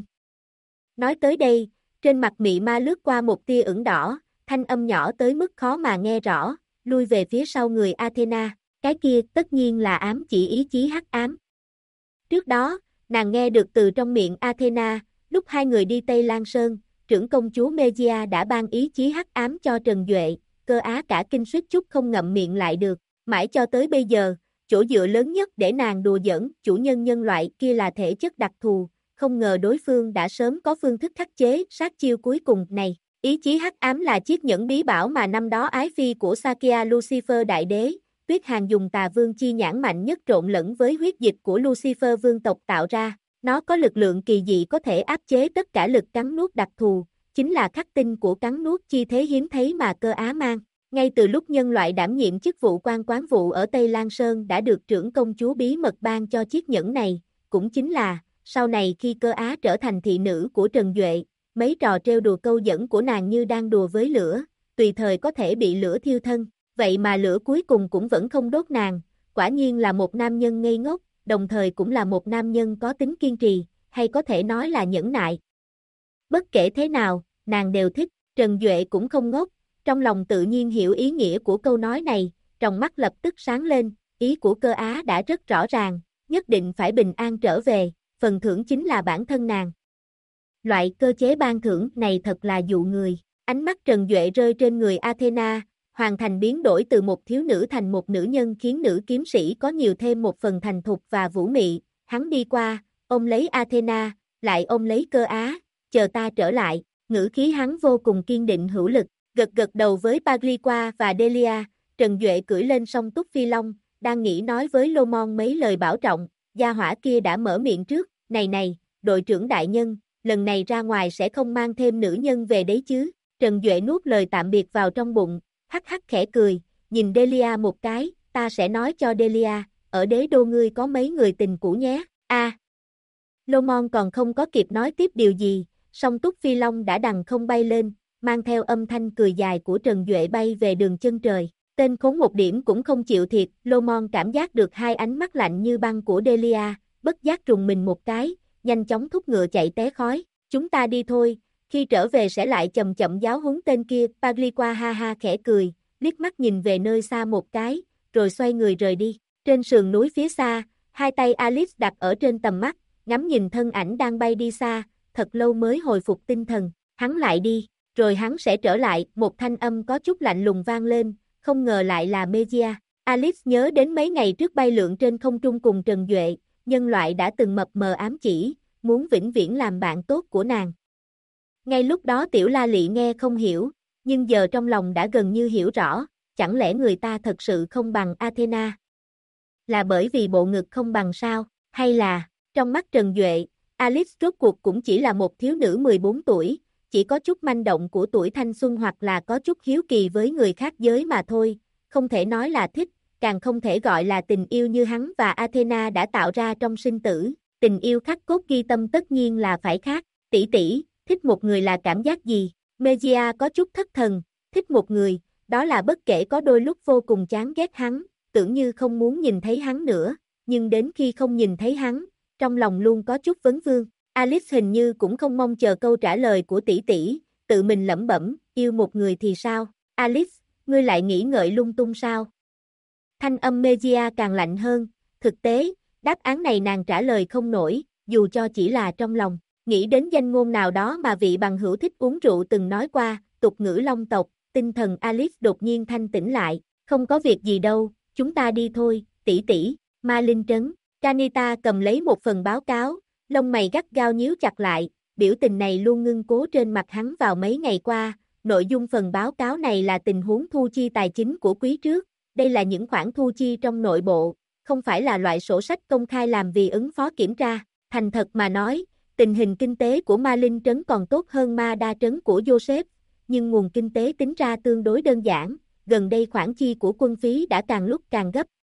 Nói tới đây, trên mặt mị ma lướt qua một tia ửng đỏ, thanh âm nhỏ tới mức khó mà nghe rõ, lui về phía sau người Athena. Cái kia tất nhiên là ám chỉ ý chí hắc ám. Trước đó, nàng nghe được từ trong miệng Athena, lúc hai người đi Tây Lan Sơn, trưởng công chúa Megia đã ban ý chí hắc ám cho Trần Duệ, Cơ Á cả kinh suýt chút không ngậm miệng lại được. Mãi cho tới bây giờ, chỗ dựa lớn nhất để nàng đùa giỡn chủ nhân nhân loại kia là thể chất đặc thù, không ngờ đối phương đã sớm có phương thức khắc chế sát chiêu cuối cùng này. Ý chí hắc ám là chiếc nhẫn bí bảo mà năm đó ái phi của Sakya Lucifer đại đế, Tuyết Hàn dùng tà vương chi nhãn mạnh nhất trộn lẫn với huyết dịch của Lucifer vương tộc tạo ra. Nó có lực lượng kỳ dị có thể áp chế tất cả lực cắn nuốt đặc thù, chính là khắc tinh của cắn nuốt chi thế hiếm thấy mà Cơ Á mang. Ngay từ lúc nhân loại đảm nhiệm chức vụ quan quán vụ ở Tây Lan Sơn đã được trưởng công chúa bí mật ban cho chiếc nhẫn này, cũng chính là, sau này khi Cơ Á trở thành thị nữ của Trần Duệ, mấy trò trêu đùa câu dẫn của nàng như đang đùa với lửa, tùy thời có thể bị lửa thiêu thân, vậy mà lửa cuối cùng cũng vẫn không đốt nàng, quả nhiên là một nam nhân ngây ngốc, đồng thời cũng là một nam nhân có tính kiên trì, hay có thể nói là nhẫn nại. Bất kể thế nào, nàng đều thích, Trần Duệ cũng không ngốc, trong lòng tự nhiên hiểu ý nghĩa của câu nói này, trong mắt lập tức sáng lên, ý của Cơ Á đã rất rõ ràng, nhất định phải bình an trở về, phần thưởng chính là bản thân nàng. Loại cơ chế ban thưởng này thật là dụ người, ánh mắt Trần Duệ rơi trên người Athena, hoàn thành biến đổi từ một thiếu nữ thành một nữ nhân khiến nữ kiếm sĩ có nhiều thêm một phần thành thục và vũ mị, hắn đi qua, ôm lấy Athena, lại ôm lấy Cơ Á, chờ ta trở lại, ngữ khí hắn vô cùng kiên định hữu lực, gật gật đầu với Pagliqua và Delia, Trần Duệ cưỡi lên song Túc Phi Long, đang nghĩ nói với Lomon mấy lời bảo trọng, gia hỏa kia đã mở miệng trước, này, đội trưởng đại nhân, lần này ra ngoài sẽ không mang thêm nữ nhân về đấy chứ, Trần Duệ nuốt lời tạm biệt vào trong bụng, hắc hắc khẽ cười, nhìn Delia một cái, ta sẽ nói cho Delia, ở đế đô ngươi có mấy người tình cũ nhé, Lomon còn không có kịp nói tiếp điều gì, song Túc Phi Long đã đằng không bay lên, mang theo âm thanh cười dài của Trần Duệ bay về đường chân trời, tên khốn một điểm cũng không chịu thiệt, Lomon cảm giác được hai ánh mắt lạnh như băng của Delia, bất giác rùng mình một cái, nhanh chóng thúc ngựa chạy té khói, chúng ta đi thôi, khi trở về sẽ lại chậm chậm giáo huấn tên kia, Pagliqua ha ha khẽ cười, liếc mắt nhìn về nơi xa một cái, rồi xoay người rời đi, trên sườn núi phía xa, hai tay Alice đặt ở trên tầm mắt, ngắm nhìn thân ảnh đang bay đi xa, thật lâu mới hồi phục tinh thần, hắn lại đi, rồi hắn sẽ trở lại, một thanh âm có chút lạnh lùng vang lên, không ngờ lại là Megia. Alice nhớ đến mấy ngày trước bay lượn trên không trung cùng Trần Duệ, nhân loại đã từng mập mờ ám chỉ, muốn vĩnh viễn làm bạn tốt của nàng. Ngay lúc đó Tiểu La Lị nghe không hiểu, nhưng giờ trong lòng đã gần như hiểu rõ, chẳng lẽ người ta thật sự không bằng Athena? Là bởi vì bộ ngực không bằng sao, hay là, trong mắt Trần Duệ, Alice rốt cuộc cũng chỉ là một thiếu nữ 14 tuổi, chỉ có chút manh động của tuổi thanh xuân hoặc là có chút hiếu kỳ với người khác giới mà thôi, không thể nói là thích, càng không thể gọi là tình yêu như hắn và Athena đã tạo ra trong sinh tử, tình yêu khắc cốt ghi tâm tất nhiên là phải khác, tỷ, thích một người là cảm giác gì? Megia có chút thất thần, thích một người, đó là bất kể có đôi lúc vô cùng chán ghét hắn, tưởng như không muốn nhìn thấy hắn nữa, nhưng đến khi không nhìn thấy hắn, trong lòng luôn có chút vấn vương. Alice hình như cũng không mong chờ câu trả lời của tỷ, tự mình lẩm bẩm, yêu một người thì sao? Alice, ngươi lại nghĩ ngợi lung tung sao? Thanh âm Megia càng lạnh hơn, thực tế, đáp án này nàng trả lời không nổi, dù cho chỉ là trong lòng. Nghĩ đến danh ngôn nào đó mà vị bằng hữu thích uống rượu từng nói qua, tục ngữ Long tộc, tinh thần Alice đột nhiên thanh tỉnh lại, không có việc gì đâu, chúng ta đi thôi, tỷ, Ma Linh trấn. Kanita cầm lấy một phần báo cáo, lông mày gắt gao nhíu chặt lại, biểu tình này luôn ngưng cố trên mặt hắn vào mấy ngày qua, nội dung phần báo cáo này là tình huống thu chi tài chính của quý trước, đây là những khoản thu chi trong nội bộ, không phải là loại sổ sách công khai làm vì ứng phó kiểm tra, thành thật mà nói, tình hình kinh tế của Ma Linh trấn còn tốt hơn Ma Đa trấn của Joseph, nhưng nguồn kinh tế tính ra tương đối đơn giản, gần đây khoản chi của quân phí đã càng lúc càng gấp,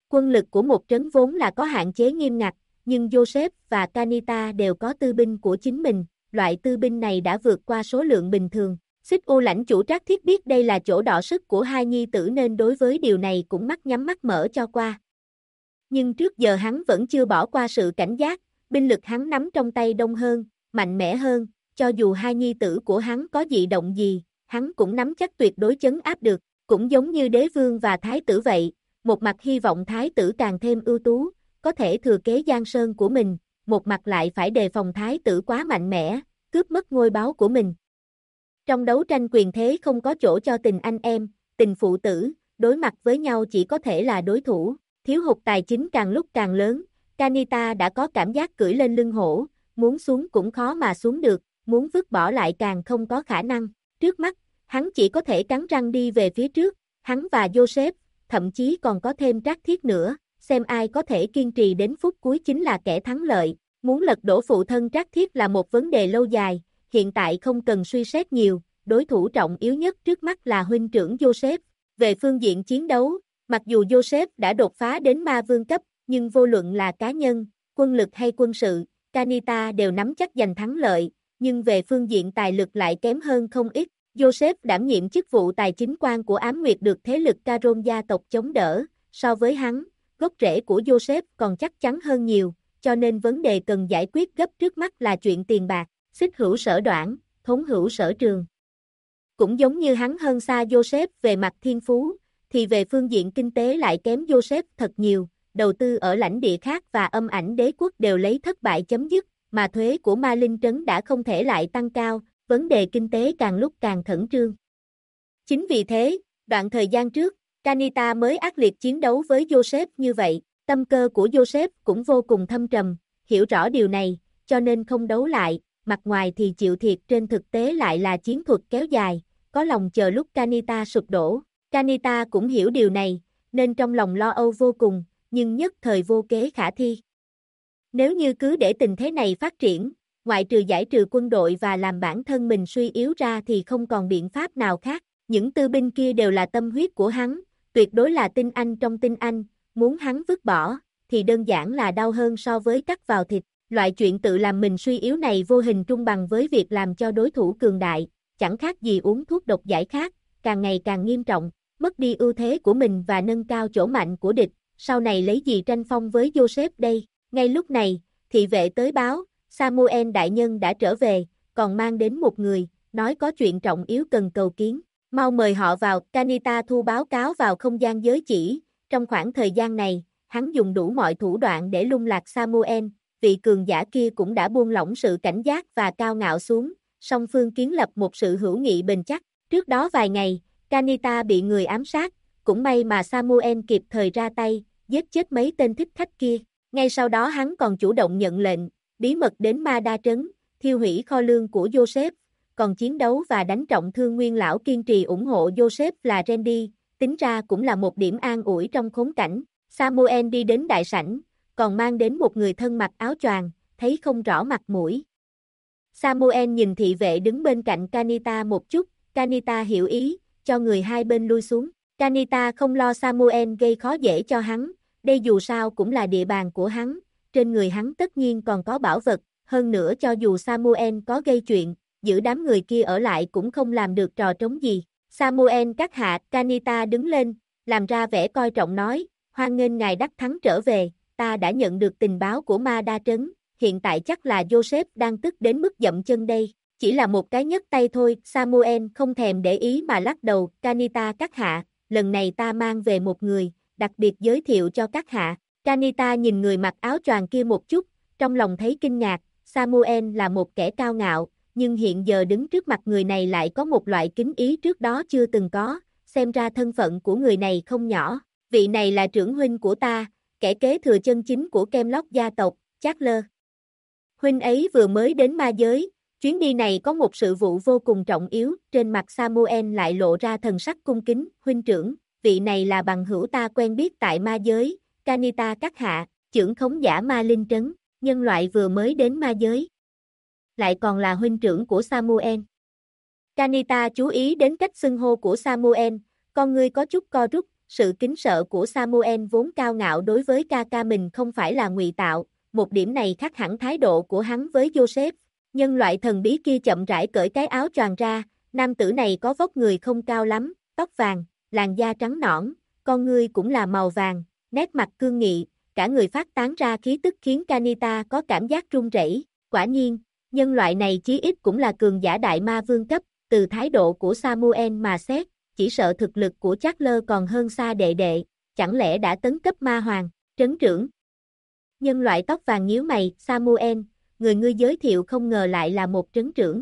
Quân lực của một trấn vốn là có hạn chế nghiêm ngặt, nhưng Joseph và Kanita đều có tư binh của chính mình, loại tư binh này đã vượt qua số lượng bình thường. Xích U lãnh chủ Trác Thiết biết đây là chỗ đọ sức của hai nhi tử nên đối với điều này cũng mắt nhắm mắt mở cho qua. Nhưng trước giờ hắn vẫn chưa bỏ qua sự cảnh giác, binh lực hắn nắm trong tay đông hơn, mạnh mẽ hơn, cho dù hai nhi tử của hắn có dị động gì, hắn cũng nắm chắc tuyệt đối trấn áp được, cũng giống như đế vương và thái tử vậy, một mặt hy vọng thái tử càng thêm ưu tú, có thể thừa kế Giang Sơn của mình, một mặt lại phải đề phòng thái tử quá mạnh mẽ, cướp mất ngôi báu của mình. Trong đấu tranh quyền thế không có chỗ cho tình anh em, tình phụ tử, đối mặt với nhau chỉ có thể là đối thủ, thiếu hụt tài chính càng lúc càng lớn, Kanita đã có cảm giác cưỡi lên lưng hổ, muốn xuống cũng khó mà xuống được, muốn vứt bỏ lại càng không có khả năng, trước mắt, hắn chỉ có thể cắn răng đi về phía trước, hắn và Joseph, thậm chí còn có thêm Trác Thiết nữa, xem ai có thể kiên trì đến phút cuối chính là kẻ thắng lợi, muốn lật đổ phụ thân Trác Thiết là một vấn đề lâu dài, hiện tại không cần suy xét nhiều, đối thủ trọng yếu nhất trước mắt là huynh trưởng Joseph. Về phương diện chiến đấu, mặc dù Joseph đã đột phá đến ma vương cấp, nhưng vô luận là cá nhân, quân lực hay quân sự, Kanita đều nắm chắc giành thắng lợi, nhưng về phương diện tài lực lại kém hơn không ít. Joseph đảm nhiệm chức vụ tài chính quan của Ám Nguyệt được thế lực Caron gia tộc chống đỡ, so với hắn, gốc rễ của Joseph còn chắc chắn hơn nhiều, cho nên vấn đề cần giải quyết gấp trước mắt là chuyện tiền bạc, xích hữu sở đoản, thốn hữu sở trường. Cũng giống như hắn hơn xa Joseph về mặt thiên phú, thì về phương diện kinh tế lại kém Joseph thật nhiều, đầu tư ở lãnh địa khác và âm ảnh đế quốc đều lấy thất bại chấm dứt, mà thuế của ma linh trấn đã không thể lại tăng cao, vấn đề kinh tế càng lúc càng khẩn trương. Chính vì thế, đoạn thời gian trước, Kanita mới ác liệt chiến đấu với Joseph như vậy, tâm cơ của Joseph cũng vô cùng thâm trầm, hiểu rõ điều này, cho nên không đấu lại, mặt ngoài thì chịu thiệt trên thực tế lại là chiến thuật kéo dài, có lòng chờ lúc Kanita sụp đổ. Kanita cũng hiểu điều này, nên trong lòng lo âu vô cùng, nhưng nhất thời vô kế khả thi. Nếu như cứ để tình thế này phát triển, ngoại trừ giải trừ quân đội và làm bản thân mình suy yếu ra thì không còn biện pháp nào khác, những tư binh kia đều là tâm huyết của hắn, tuyệt đối là tinh anh trong tinh anh, muốn hắn vứt bỏ, thì đơn giản là đau hơn so với cắt vào thịt, loại chuyện tự làm mình suy yếu này vô hình trung bằng với việc làm cho đối thủ cường đại, chẳng khác gì uống thuốc độc giải khát, càng ngày càng nghiêm trọng, mất đi ưu thế của mình và nâng cao chỗ mạnh của địch, sau này lấy gì tranh phong với Joseph đây, ngay lúc này, thị vệ tới báo, Samuel đại nhân đã trở về, còn mang đến một người, nói có chuyện trọng yếu cần cầu kiến, mau mời họ vào, Kanita thu báo cáo vào không gian giới chỉ, trong khoảng thời gian này, hắn dùng đủ mọi thủ đoạn để lung lạc Samuel, vị cường giả kia cũng đã buông lỏng sự cảnh giác và cao ngạo xuống, song phương kiến lập một sự hữu nghị bền chắc, trước đó vài ngày, Kanita bị người ám sát, cũng may mà Samuel kịp thời ra tay, giết chết mấy tên thích khách kia, ngay sau đó hắn còn chủ động nhận lệnh, bí mật đến Ma Đa Trấn, thiêu hủy kho lương của Joseph, còn chiến đấu và đánh trọng thương nguyên lão kiên trì ủng hộ Joseph là Randy, tính ra cũng là một điểm an ủi trong khốn cảnh. Samuel đi đến đại sảnh, còn mang đến một người thân mặc áo choàng, thấy không rõ mặt mũi. Samuel nhìn thị vệ đứng bên cạnh Kanita một chút, Kanita hiểu ý, cho người hai bên lui xuống. Kanita không lo Samuel gây khó dễ cho hắn, đây dù sao cũng là địa bàn của hắn, trên người hắn tất nhiên còn có bảo vật, hơn nữa cho dù Samuel có gây chuyện, giữ đám người kia ở lại cũng không làm được trò trống gì. Samuel các hạ, Kanita đứng lên, làm ra vẻ coi trọng nói, hoan nghênh ngài đắc thắng trở về, ta đã nhận được tình báo của Ma Đa Trấn, hiện tại chắc là Joseph đang tức đến mức dậm chân đây, chỉ là một cái nhấc tay thôi, Samuel không thèm để ý mà lắc đầu, Kanita các hạ, lần này ta mang về một người, đặc biệt giới thiệu cho các hạ. Kanita nhìn người mặc áo choàng kia một chút, trong lòng thấy kinh ngạc, Samuel là một kẻ cao ngạo, nhưng hiện giờ đứng trước mặt người này lại có một loại kính ý trước đó chưa từng có, xem ra thân phận của người này không nhỏ, vị này là trưởng huynh của ta, kẻ kế thừa chân chính của Kemlock gia tộc, Charles. Huynh ấy vừa mới đến ma giới, chuyến đi này có một sự vụ vô cùng trọng yếu, trên mặt Samuel lại lộ ra thần sắc cung kính, huynh trưởng, vị này là bằng hữu ta quen biết tại ma giới, Kanita các hạ, trưởng khống giả ma linh trấn, nhân loại vừa mới đến ma giới. Lại còn là huynh trưởng của Samuel. Kanita chú ý đến cách xưng hô của Samuel, con ngươi có chút co rút, sự kính sợ của Samuel vốn cao ngạo đối với ca ca mình không phải là ngụy tạo, một điểm này khác hẳn thái độ của hắn với Joseph. Nhân loại thần bí kia chậm rãi cởi cái áo choàng ra, nam tử này có vóc người không cao lắm, tóc vàng, làn da trắng nõn, con ngươi cũng là màu vàng, nét mặt cương nghị, cả người phát tán ra khí tức khiến Kanita có cảm giác run rẩy. Quả nhiên, nhân loại này chí ít cũng là cường giả đại ma vương cấp, từ thái độ của Samuel mà xét, chỉ sợ thực lực của Charles còn hơn xa đệ đệ, chẳng lẽ đã tấn cấp ma hoàng, trấn trưởng. Nhân loại tóc vàng nhíu mày, Samuel, người ngươi giới thiệu không ngờ lại là một trấn trưởng.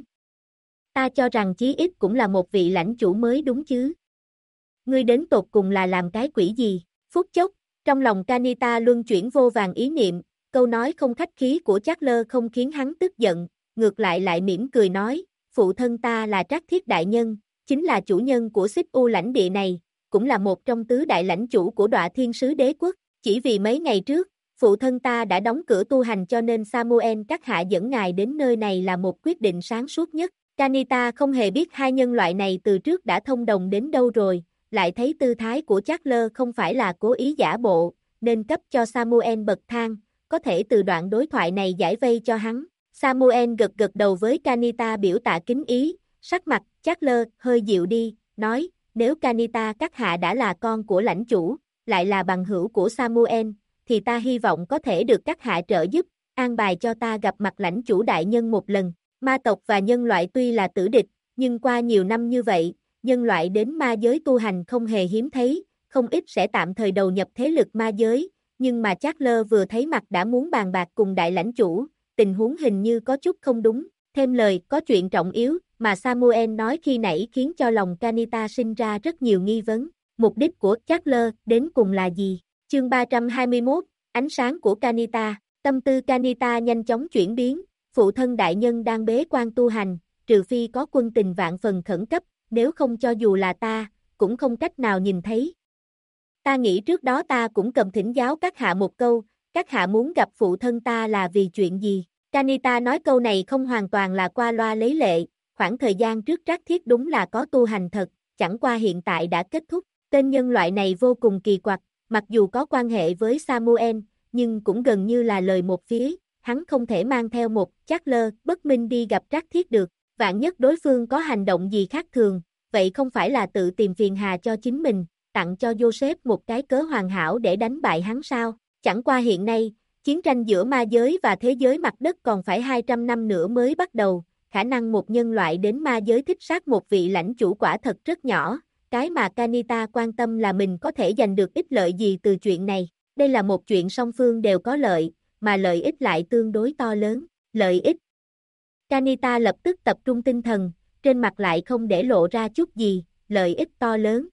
Ta cho rằng chí ít cũng là một vị lãnh chủ mới đúng chứ. Ngươi đến tột cùng là làm cái quỷ gì? Phút chốc, trong lòng Kanita luân chuyển vô vàn ý niệm, câu nói không khách khí của Charles không khiến hắn tức giận, ngược lại mỉm cười nói, phụ thân ta là Trác Thiết đại nhân, chính là chủ nhân của Xích U lãnh địa này, cũng là một trong tứ đại lãnh chủ của Đọa Thiên Sứ Đế Quốc, chỉ vì mấy ngày trước, phụ thân ta đã đóng cửa tu hành cho nên Samuel các hạ dẫn ngài đến nơi này là một quyết định sáng suốt nhất. Kanita không hề biết hai nhân loại này từ trước đã thông đồng đến đâu rồi, lại thấy tư thái của Charles không phải là cố ý giả bộ, nên cấp cho Samuel bậc thang, có thể từ đoạn đối thoại này giải vây cho hắn. Samuel gật đầu với Kanita biểu tạ kính ý, sắc mặt Charles hơi dịu đi, nói, nếu Kanita các hạ đã là con của lãnh chủ, lại là bằng hữu của Samuel, thì ta hy vọng có thể được các hạ trợ giúp, an bài cho ta gặp mặt lãnh chủ đại nhân một lần. Ma tộc và nhân loại tuy là tử địch, nhưng qua nhiều năm như vậy, nhân loại đến ma giới tu hành không hề hiếm thấy, không ít sẽ tạm thời đầu nhập thế lực ma giới, nhưng mà Charles vừa thấy mặt đã muốn bàn bạc cùng đại lãnh chủ, tình huống hình như có chút không đúng, thêm lời có chuyện trọng yếu mà Samuel nói khi nãy khiến cho lòng Kanita sinh ra rất nhiều nghi vấn, mục đích của Charles đến cùng là gì? Chương 321, ánh sáng của Kanita, tâm tư Kanita nhanh chóng chuyển biến, phụ thân đại nhân đang bế quan tu hành, trừ phi có quân tình vạn phần khẩn cấp, nếu không cho dù là ta, cũng không cách nào nhìn thấy. Ta nghĩ trước đó ta cũng cầm thỉnh giáo các hạ một câu, các hạ muốn gặp phụ thân ta là vì chuyện gì? Kanita nói câu này không hoàn toàn là qua loa lấy lệ, khoảng thời gian trước Trác Thiết đúng là có tu hành thật, chẳng qua hiện tại đã kết thúc, tên nhân loại này vô cùng kỳ quặc, mặc dù có quan hệ với Samuel, nhưng cũng gần như là lời một phía, hắn không thể mang theo một Charles bất minh đi gặp Trác Thiết được, vạn nhất đối phương có hành động gì khác thường, vậy không phải là tự tìm phiền hà cho chính mình, tặng cho Joseph một cái cớ hoàn hảo để đánh bại hắn sao? Chẳng qua hiện nay, chiến tranh giữa ma giới và thế giới mặt đất còn phải 200 năm nữa mới bắt đầu, khả năng một nhân loại đến ma giới thích sát một vị lãnh chủ quả thật rất nhỏ, cái mà Kanita quan tâm là mình có thể giành được ích lợi gì từ chuyện này, đây là một chuyện song phương đều có lợi, mà lợi ích lại tương đối to lớn, lợi ích. Kanita lập tức tập trung tinh thần, trên mặt lại không để lộ ra chút gì, lợi ích to lớn.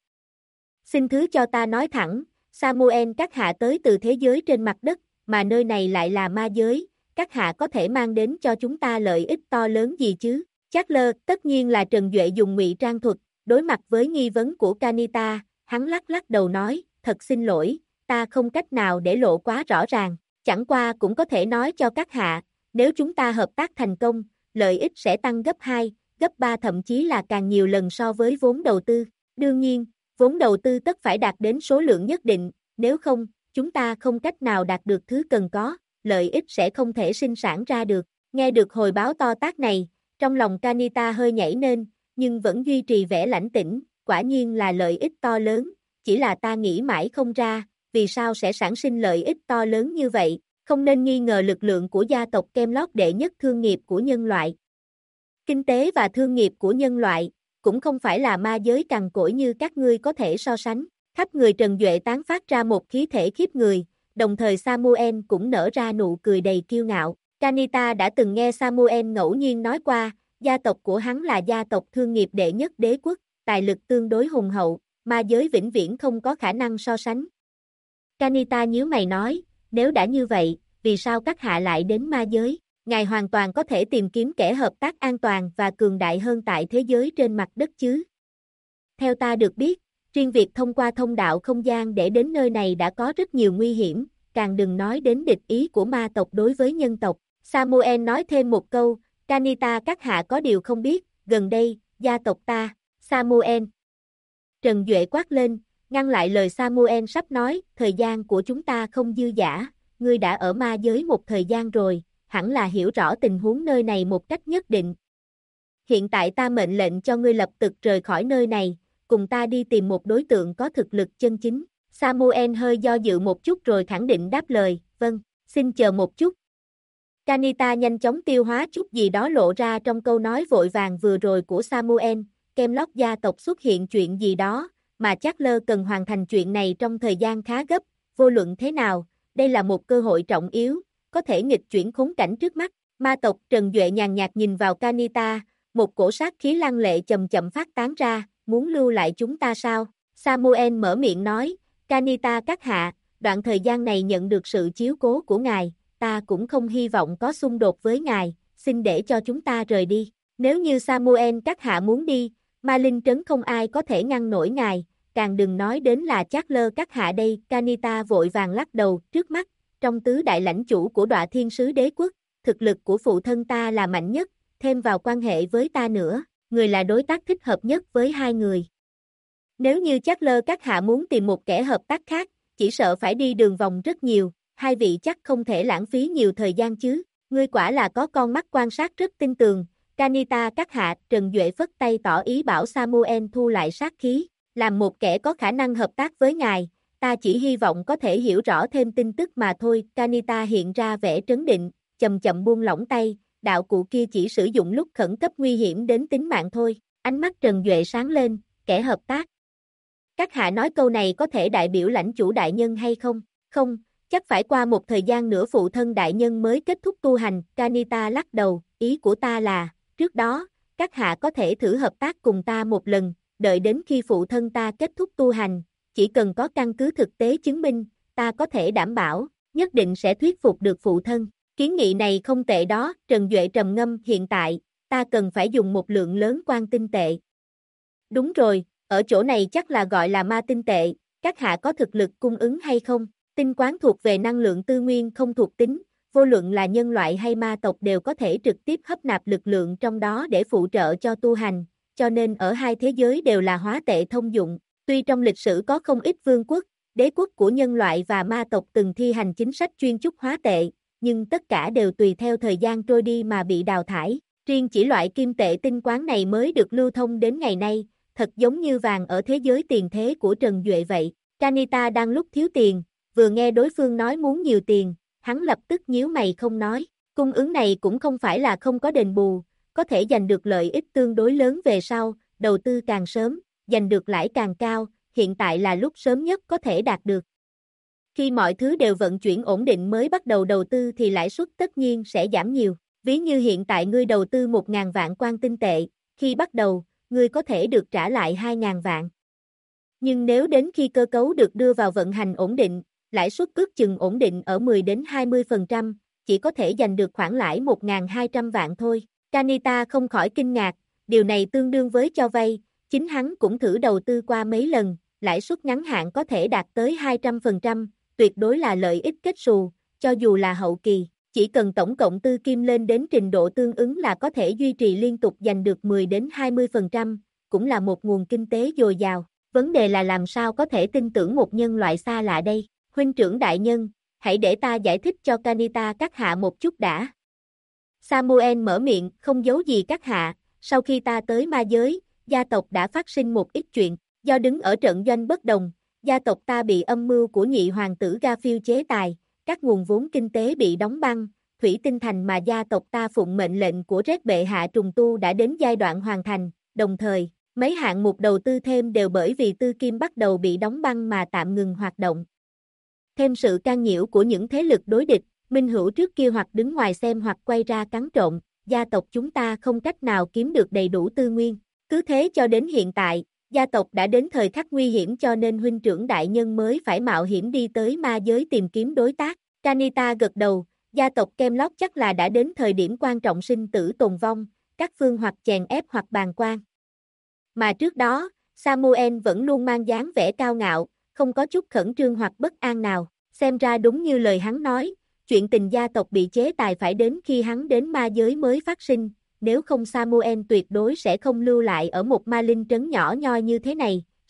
Xin thứ cho ta nói thẳng, Samuel các hạ tới từ thế giới trên mặt đất, mà nơi này lại là ma giới, các hạ có thể mang đến cho chúng ta lợi ích to lớn gì chứ? Charles, tất nhiên là Trần Duệ dùng ngụy trang thuật, đối mặt với nghi vấn của Kanita, hắn lắc đầu nói, thật xin lỗi, ta không cách nào để lộ quá rõ ràng, chẳng qua cũng có thể nói cho các hạ, nếu chúng ta hợp tác thành công, lợi ích sẽ tăng gấp 2, gấp 3 thậm chí là càng nhiều lần so với vốn đầu tư. Đương nhiên, vốn đầu tư tất phải đạt đến số lượng nhất định, nếu không, chúng ta không cách nào đạt được thứ cần có, lợi ích sẽ không thể sinh sản ra được. Nghe được hồi báo to tát này, trong lòng Kanita hơi nhảy lên, nhưng vẫn duy trì vẻ lãnh tĩnh, quả nhiên là lợi ích to lớn, chỉ là ta nghĩ mãi không ra, vì sao sẽ sản sinh lợi ích to lớn như vậy, không nên nghi ngờ lực lượng của gia tộc Camelot đệ nhất thương nghiệp của nhân loại. Kinh tế và thương nghiệp của nhân loại, cũng không phải là ma giới cằn cỗi như các ngươi có thể so sánh. Khắp người Trần Duệ tán phát ra một khí thể khiếp người, đồng thời Samuel cũng nở ra nụ cười đầy kiêu ngạo. Kanita đã từng nghe Samuel ngẫu nhiên nói qua, gia tộc của hắn là gia tộc thương nghiệp đệ nhất đế quốc, tài lực tương đối hùng hậu, ma giới vĩnh viễn không có khả năng so sánh. Kanita nhíu mày nói, nếu đã như vậy, vì sao các hạ lại đến ma giới? Ngài hoàn toàn có thể tìm kiếm kẻ hợp tác an toàn và cường đại hơn tại thế giới trên mặt đất chứ. Theo ta được biết, riêng việc thông qua thông đạo không gian để đến nơi này đã có rất nhiều nguy hiểm, càng đừng nói đến địch ý của ma tộc đối với nhân tộc. Samuel nói thêm một câu, Kanita các hạ có điều không biết, gần đây, gia tộc ta, Samuel. Trần Duệ quát lên, ngăn lại lời Samuel sắp nói, thời gian của chúng ta không dư dả, ngươi đã ở ma giới một thời gian rồi, hẳn là hiểu rõ tình huống nơi này một cách nhất định. Hiện tại ta mệnh lệnh cho ngươi lập tức rời khỏi nơi này, cùng ta đi tìm một đối tượng có thực lực chân chính. Samuel hơi do dự một chút rồi khẳng định đáp lời, vâng, xin chờ một chút. Kanita nhanh chóng tiêu hóa chút gì đó lộ ra trong câu nói vội vàng vừa rồi của Samuel, Camelot gia tộc xuất hiện chuyện gì đó, mà Charles cần hoàn thành chuyện này trong thời gian khá gấp, vô luận thế nào, đây là một cơ hội trọng yếu, có thể nghịch chuyển khốn cảnh trước mắt. Ma tộc Trần Duệ nhàn nhạt nhìn vào Kanita, một cổ sát khí lăng lệ chậm chậm phát tán ra, muốn lưu lại chúng ta sao? Samuel mở miệng nói, Kanita các hạ, đoạn thời gian này nhận được sự chiếu cố của ngài, ta cũng không hy vọng có xung đột với ngài, xin để cho chúng ta rời đi. Nếu như Samuel các hạ muốn đi, ma linh trấn không ai có thể ngăn nổi ngài, càng đừng nói đến là Charles các hạ đây. Kanita vội vàng lắc đầu, trước mắt, trong tứ đại lãnh chủ của Đọa Thiên Sứ Đế Quốc, thực lực của phụ thân ta là mạnh nhất, thêm vào quan hệ với ta nữa, người là đối tác thích hợp nhất với hai người. Nếu như Charles các hạ muốn tìm một kẻ hợp tác khác, chỉ sợ phải đi đường vòng rất nhiều, hai vị chắc không thể lãng phí nhiều thời gian chứ, ngươi quả là có con mắt quan sát rất tinh tường. Kanita các hạ, Trần Duệ phất tay tỏ ý bảo Samuel thu lại sát khí, làm một kẻ có khả năng hợp tác với ngài, ta chỉ hy vọng có thể hiểu rõ thêm tin tức mà thôi. Kanita hiện ra vẻ trấn định, chậm chậm buông lỏng tay, đạo cụ kia chỉ sử dụng lúc khẩn cấp nguy hiểm đến tính mạng thôi. Ánh mắt Trần Duệ sáng lên, kẻ hợp tác. Các hạ nói câu này có thể đại biểu lãnh chủ đại nhân hay không? Không, chắc phải qua một thời gian nữa phụ thân đại nhân mới kết thúc tu hành. Kanita lắc đầu, ý của ta là, trước đó, các hạ có thể thử hợp tác cùng ta một lần, đợi đến khi phụ thân ta kết thúc tu hành, chỉ cần có căn cứ thực tế chứng minh, ta có thể đảm bảo, nhất định sẽ thuyết phục được phụ thân. Kiến nghị này không tệ đó, Trần Duệ trầm ngâm, hiện tại, ta cần phải dùng một lượng lớn quan tinh tệ. Đúng rồi, ở chỗ này chắc là gọi là ma tinh tệ, các hạ có thực lực cung ứng hay không? Tinh quán thuộc về năng lượng tư nguyên không thuộc tính, vô luận là nhân loại hay ma tộc đều có thể trực tiếp hấp nạp lực lượng trong đó để phụ trợ cho tu hành, cho nên ở hai thế giới đều là hóa tệ thông dụng. Tuy trong lịch sử có không ít vương quốc, đế quốc của nhân loại và ma tộc từng thi hành chính sách chuyên chúc hóa tệ, nhưng tất cả đều tùy theo thời gian trôi đi mà bị đào thải. Riêng chỉ loại kim tệ tinh quán này mới được lưu thông đến ngày nay, thật giống như vàng ở thế giới tiền thế của Trần Duệ vậy. Kanita đang lúc thiếu tiền, vừa nghe đối phương nói muốn nhiều tiền, hắn lập tức nhíu mày không nói. Cung ứng này cũng không phải là không có đền bù, có thể giành được lợi ích tương đối lớn về sau, đầu tư càng sớm, giành được lãi càng cao, hiện tại là lúc sớm nhất có thể đạt được. Khi mọi thứ đều vận chuyển ổn định mới bắt đầu đầu tư thì lãi suất tất nhiên sẽ giảm nhiều. Ví như hiện tại ngươi đầu tư 1.000 vạn quan tinh tệ, khi bắt đầu, ngươi có thể được trả lại 2.000 vạn. Nhưng nếu đến khi cơ cấu được đưa vào vận hành ổn định, lãi suất ước chừng ổn định ở 10 đến 20%, chỉ có thể giành được khoản lãi 1.200 vạn thôi. Kanita không khỏi kinh ngạc, điều này tương đương với cho vay, chính hắn cũng thử đầu tư qua mấy lần, lãi suất ngắn hạn có thể đạt tới 200%, tuyệt đối là lợi ích kết xù, cho dù là hậu kỳ, chỉ cần tổng cộng tư kim lên đến trình độ tương ứng là có thể duy trì liên tục giành được 10 đến 20%, cũng là một nguồn kinh tế dồi dào. Vấn đề là làm sao có thể tin tưởng một nhân loại xa lạ đây? Huynh trưởng đại nhân, hãy để ta giải thích cho Kanita các hạ một chút đã. Samuel mở miệng, không giấu gì các hạ, sau khi ta tới ma giới, gia tộc đã phát sinh một ít chuyện, do đứng ở trận doanh bất đồng, gia tộc ta bị âm mưu của nhị hoàng tử Garfield chế tài, các nguồn vốn kinh tế bị đóng băng, thủy tinh thành mà gia tộc ta phụng mệnh lệnh của Red bệ hạ trùng tu đã đến giai đoạn hoàn thành, đồng thời, mấy hạng mục đầu tư thêm đều bởi vì tư kim bắt đầu bị đóng băng mà tạm ngừng hoạt động. Thêm sự can nhiễu của những thế lực đối địch, minh hữu trước kia hoặc đứng ngoài xem hoặc quay ra cắn trộn, gia tộc chúng ta không cách nào kiếm được đầy đủ tư nguyên. Cứ thế cho đến hiện tại, gia tộc đã đến thời khắc nguy hiểm cho nên huynh trưởng đại nhân mới phải mạo hiểm đi tới ma giới tìm kiếm đối tác. Kanita gật đầu, gia tộc Camelot chắc là đã đến thời điểm quan trọng sinh tử tồn vong, các phương hoặc chèn ép hoặc bàng quan. Mà trước đó, Samuel vẫn luôn mang dáng vẻ cao ngạo, không có chút khẩn trương hoặc bất an nào, xem ra đúng như lời hắn nói, chuyện tình gia tộc bị chế tài phải đến khi hắn đến ma giới mới phát sinh, nếu không Samuel tuyệt đối sẽ không lưu lại ở một ma linh trấn nhỏ nhoi như thế này,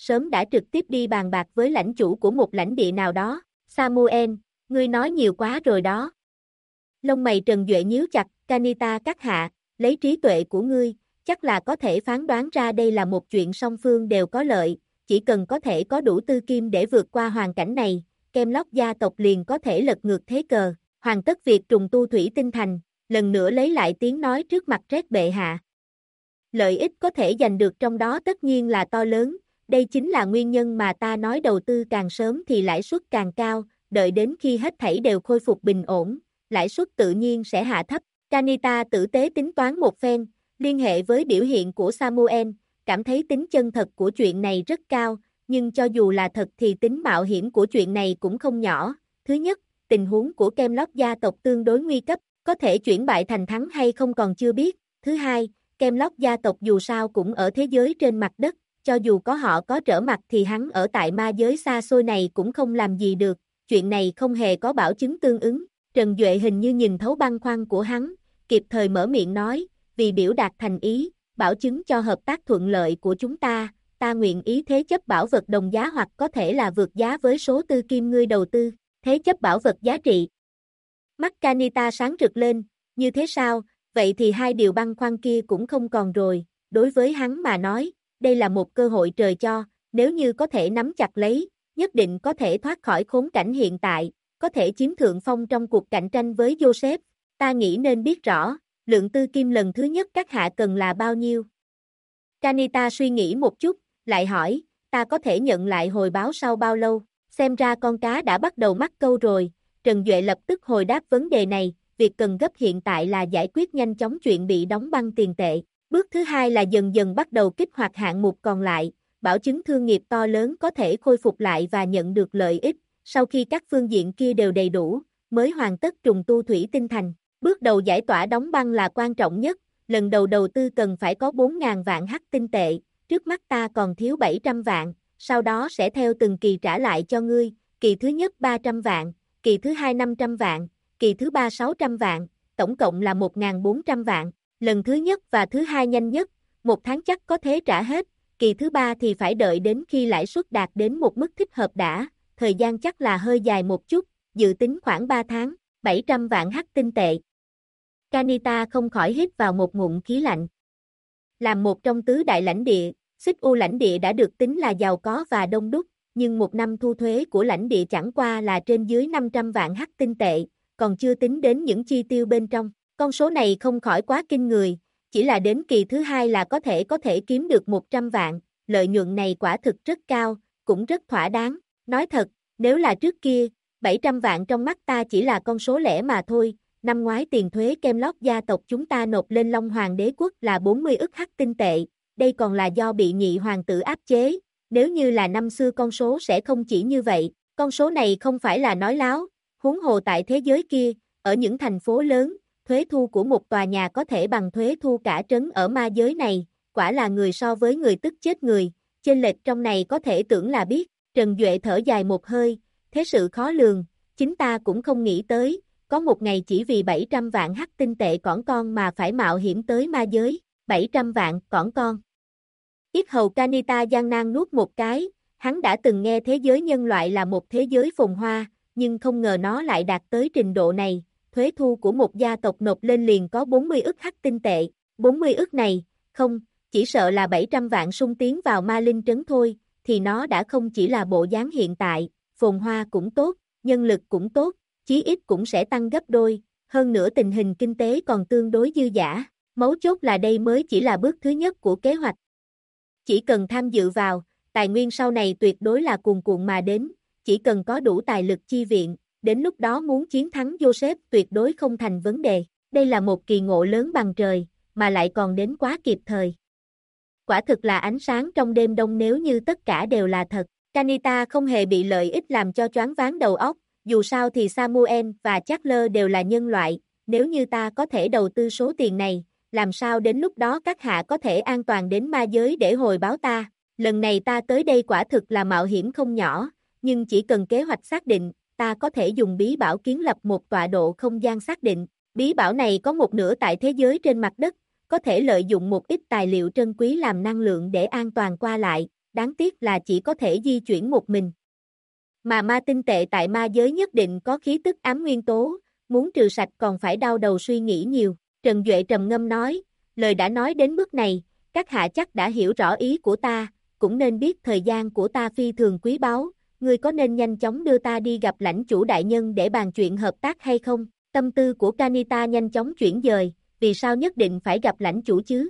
sớm đã trực tiếp đi bàn bạc với lãnh chủ của một lãnh địa nào đó. Samuel, ngươi nói nhiều quá rồi đó. Lông mày Trần Duệ nhíu chặt, Kanita các hạ, lấy trí tuệ của ngươi, chắc là có thể phán đoán ra đây là một chuyện song phương đều có lợi, chỉ cần có thể có đủ tư kim để vượt qua hoàn cảnh này, Kemlock gia tộc liền có thể lật ngược thế cờ, hoàn tất việc trùng tu thủy tinh thành, lần nữa lấy lại tiếng nói trước mặt Red bệ hạ. Lợi ích có thể giành được trong đó tất nhiên là to lớn, đây chính là nguyên nhân mà ta nói đầu tư càng sớm thì lãi suất càng cao, đợi đến khi hết thảy đều khôi phục bình ổn, lãi suất tự nhiên sẽ hạ thấp. Kanita tử tế tính toán một phen, liên hệ với biểu hiện của Samuel, cảm thấy tính chân thật của chuyện này rất cao, nhưng cho dù là thật thì tính mạo hiểm của chuyện này cũng không nhỏ. Thứ nhất, tình huống của Kemlock gia tộc tương đối nguy cấp, có thể chuyển bại thành thắng hay không còn chưa biết. Thứ hai, Kemlock gia tộc dù sao cũng ở thế giới trên mặt đất, cho dù có họ có trở mặt thì hắn ở tại ma giới xa xôi này cũng không làm gì được, chuyện này không hề có bảo chứng tương ứng. Trần Duệ hình như nhìn thấu băn khoăn của hắn, kịp thời mở miệng nói, vì biểu đạt thành ý, bảo chứng cho hợp tác thuận lợi của chúng ta nguyện ý thế chấp bảo vật đồng giá hoặc có thể là vượt giá với số tư kim ngươi đầu tư, thế chấp bảo vật giá trị. Mắt Kanita sáng rực lên, như thế sao, vậy thì hai điều băn khoăn kia cũng không còn rồi, đối với hắn mà nói, đây là một cơ hội trời cho, nếu như có thể nắm chặt lấy, nhất định có thể thoát khỏi khốn cảnh hiện tại, có thể chiếm thượng phong trong cuộc cạnh tranh với Joseph, ta nghĩ nên biết rõ, lượng tư kim lần thứ nhất các hạ cần là bao nhiêu. Kanita suy nghĩ một chút, lại hỏi, ta có thể nhận lại hồi báo sau bao lâu, xem ra con cá đã bắt đầu mắc câu rồi. Trần Duệ lập tức hồi đáp vấn đề này, việc cần gấp hiện tại là giải quyết nhanh chóng chuyện bị đóng băng tiền tệ. Bước thứ hai là dần dần bắt đầu kích hoạt hạng mục còn lại, bảo chứng thương nghiệp to lớn có thể khôi phục lại và nhận được lợi ích, sau khi các phương diện kia đều đầy đủ, mới hoàn tất trùng tu thủy tinh thành. Bước đầu giải tỏa đóng băng là quan trọng nhất, lần đầu đầu tư cần phải có 4.000 vạn hắc tinh tệ, trước mắt ta còn thiếu 700 vạn, sau đó sẽ theo từng kỳ trả lại cho ngươi, kỳ thứ nhất 300 vạn, kỳ thứ hai 500 vạn, kỳ thứ ba 600 vạn, tổng cộng là 1.400 vạn, lần thứ nhất và thứ hai nhanh nhất, một tháng chắc có thể trả hết, kỳ thứ ba thì phải đợi đến khi lãi suất đạt đến một mức thích hợp đã, thời gian chắc là hơi dài một chút, dự tính khoảng 3 tháng, 700 vạn hắc tinh tệ. Kanita không khỏi hít vào một ngụm khí lạnh. Làm một trong tứ đại lãnh địa, Xích U lãnh địa đã được tính là giàu có và đông đúc, nhưng một năm thu thuế của lãnh địa chẳng qua là trên dưới 500 vạn hắc tinh tệ, còn chưa tính đến những chi tiêu bên trong. Con số này không khỏi quá kinh người, chỉ là đến kỳ thứ hai là có thể kiếm được 100 vạn, lợi nhuận này quả thực rất cao, cũng rất thỏa đáng. Nói thật, nếu là trước kia, 700 vạn trong mắt ta chỉ là con số lẻ mà thôi. Năm ngoái tiền thuế Kemlock gia tộc chúng ta nộp lên Long Hoàng đế quốc là 40 ức hắc tinh tệ, đây còn là do bị nhị hoàng tử áp chế, nếu như là năm xưa con số sẽ không chỉ như vậy, con số này không phải là nói láo, huống hồ tại thế giới kia, ở những thành phố lớn, thuế thu của một tòa nhà có thể bằng thuế thu cả trấn ở ma giới này, quả là người so với người tức chết người, chênh lệch trong này có thể tưởng là biết. Trần Duệ thở dài một hơi, thế sự khó lường, chính ta cũng không nghĩ tới, có một ngày chỉ vì 700 vạn hắc tinh tệ cỏn con mà phải mạo hiểm tới ma giới, 700 vạn cỏn con. Yết hầu Kanita gian nan nuốt một cái, hắn đã từng nghe thế giới nhân loại là một thế giới phồn hoa, nhưng không ngờ nó lại đạt tới trình độ này, thuế thu của một gia tộc nộp lên liền có 40 ức hắc tinh tệ, 40 ức này, không, chỉ sợ là 700 vạn sung tiến vào ma linh trấn thôi, thì nó đã không chỉ là bộ dáng hiện tại, phồn hoa cũng tốt, nhân lực cũng tốt, chí ít cũng sẽ tăng gấp đôi, hơn nữa tình hình kinh tế còn tương đối dư dả, mấu chốt là đây mới chỉ là bước thứ nhất của kế hoạch. Chỉ cần tham dự vào, tài nguyên sau này tuyệt đối là cuồn cuộn mà đến, chỉ cần có đủ tài lực chi viện, đến lúc đó muốn chiến thắng Joseph tuyệt đối không thành vấn đề, đây là một kỳ ngộ lớn bằng trời, mà lại còn đến quá kịp thời. Quả thực là ánh sáng trong đêm đông nếu như tất cả đều là thật, Kanita không hề bị lợi ích làm cho choáng váng đầu óc, dù sao thì Samuel và Charles đều là nhân loại, nếu như ta có thể đầu tư số tiền này, làm sao đến lúc đó các hạ có thể an toàn đến ma giới để hồi báo ta, lần này ta tới đây quả thực là mạo hiểm không nhỏ, nhưng chỉ cần kế hoạch xác định, ta có thể dùng bí bảo kiến lập một tọa độ không gian xác định, bí bảo này có một nửa tại thế giới trên mặt đất, có thể lợi dụng một ít tài liệu trân quý làm năng lượng để an toàn qua lại, đáng tiếc là chỉ có thể di chuyển một mình. Mà ma tinh tệ tại ma giới nhất định có khí tức ám nguyên tố, muốn trừ sạch còn phải đau đầu suy nghĩ nhiều. Trần Duệ trầm ngâm nói, lời đã nói đến mức này, các hạ chắc đã hiểu rõ ý của ta, cũng nên biết thời gian của ta phi thường quý báu, ngươi có nên nhanh chóng đưa ta đi gặp lãnh chủ đại nhân để bàn chuyện hợp tác hay không? Tâm tư của Kanita nhanh chóng chuyển dời, vì sao nhất định phải gặp lãnh chủ chứ?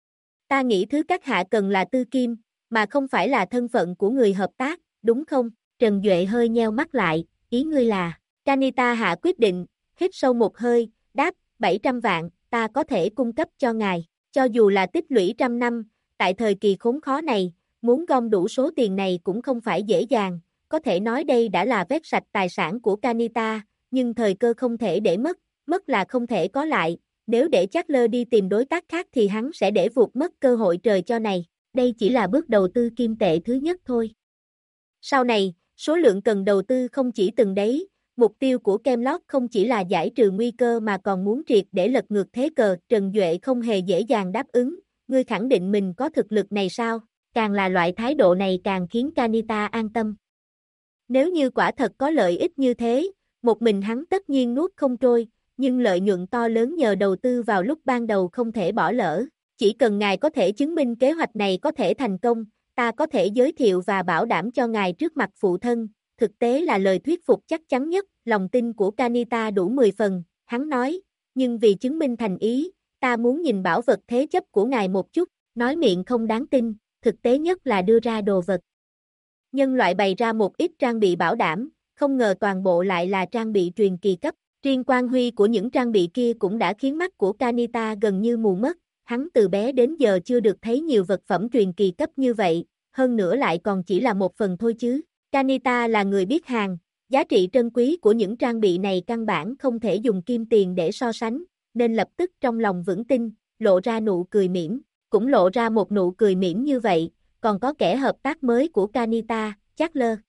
Ta nghĩ thứ các hạ cần là tư kim, mà không phải là thân phận của người hợp tác, đúng không? Trần Duệ hơi nheo mắt lại, ý ngươi là, Kanita hạ quyết định, hít sâu một hơi, đáp, 700 vạn, ta có thể cung cấp cho ngài, cho dù là tích lũy trăm năm, tại thời kỳ khốn khó này, muốn gom đủ số tiền này cũng không phải dễ dàng, có thể nói đây đã là vét sạch tài sản của Kanita, nhưng thời cơ không thể để mất, mất là không thể có lại, nếu để Chatler đi tìm đối tác khác thì hắn sẽ để vụt mất cơ hội trời cho này, đây chỉ là bước đầu tư kim tệ thứ nhất thôi. Sau này, số lượng cần đầu tư không chỉ từng đấy, mục tiêu của Camelot không chỉ là giải trừ nguy cơ mà còn muốn triệt để lật ngược thế cờ, Trần Duệ không hề dễ dàng đáp ứng, ngươi khẳng định mình có thực lực này sao? Càng là loại thái độ này càng khiến Kanita an tâm. Nếu như quả thật có lợi ích như thế, một mình hắn tất nhiên nuốt không trôi, nhưng lợi nhuận to lớn nhờ đầu tư vào lúc ban đầu không thể bỏ lỡ. Chỉ cần ngài có thể chứng minh kế hoạch này có thể thành công, ta có thể giới thiệu và bảo đảm cho ngài trước mặt phụ thân. Thực tế là lời thuyết phục chắc chắn nhất, lòng tin của Kanita đủ 10 phần, hắn nói, nhưng vì chứng minh thành ý, ta muốn nhìn bảo vật thế chấp của ngài một chút, nói miệng không đáng tin, thực tế nhất là đưa ra đồ vật. Nhân loại bày ra một ít trang bị bảo đảm, không ngờ toàn bộ lại là trang bị truyền kỳ cấp, riêng quang huy của những trang bị kia cũng đã khiến mắt của Kanita gần như mù mất, hắn từ bé đến giờ chưa được thấy nhiều vật phẩm truyền kỳ cấp như vậy, hơn nữa lại còn chỉ là một phần thôi chứ. Kanita là người biết hàng, giá trị trân quý của những trang bị này căn bản không thể dùng kim tiền để so sánh, nên lập tức trong lòng vững tin, lộ ra nụ cười mỉm, cũng lộ ra một nụ cười mỉm như vậy, còn có kẻ hợp tác mới của Kanita, Chatler.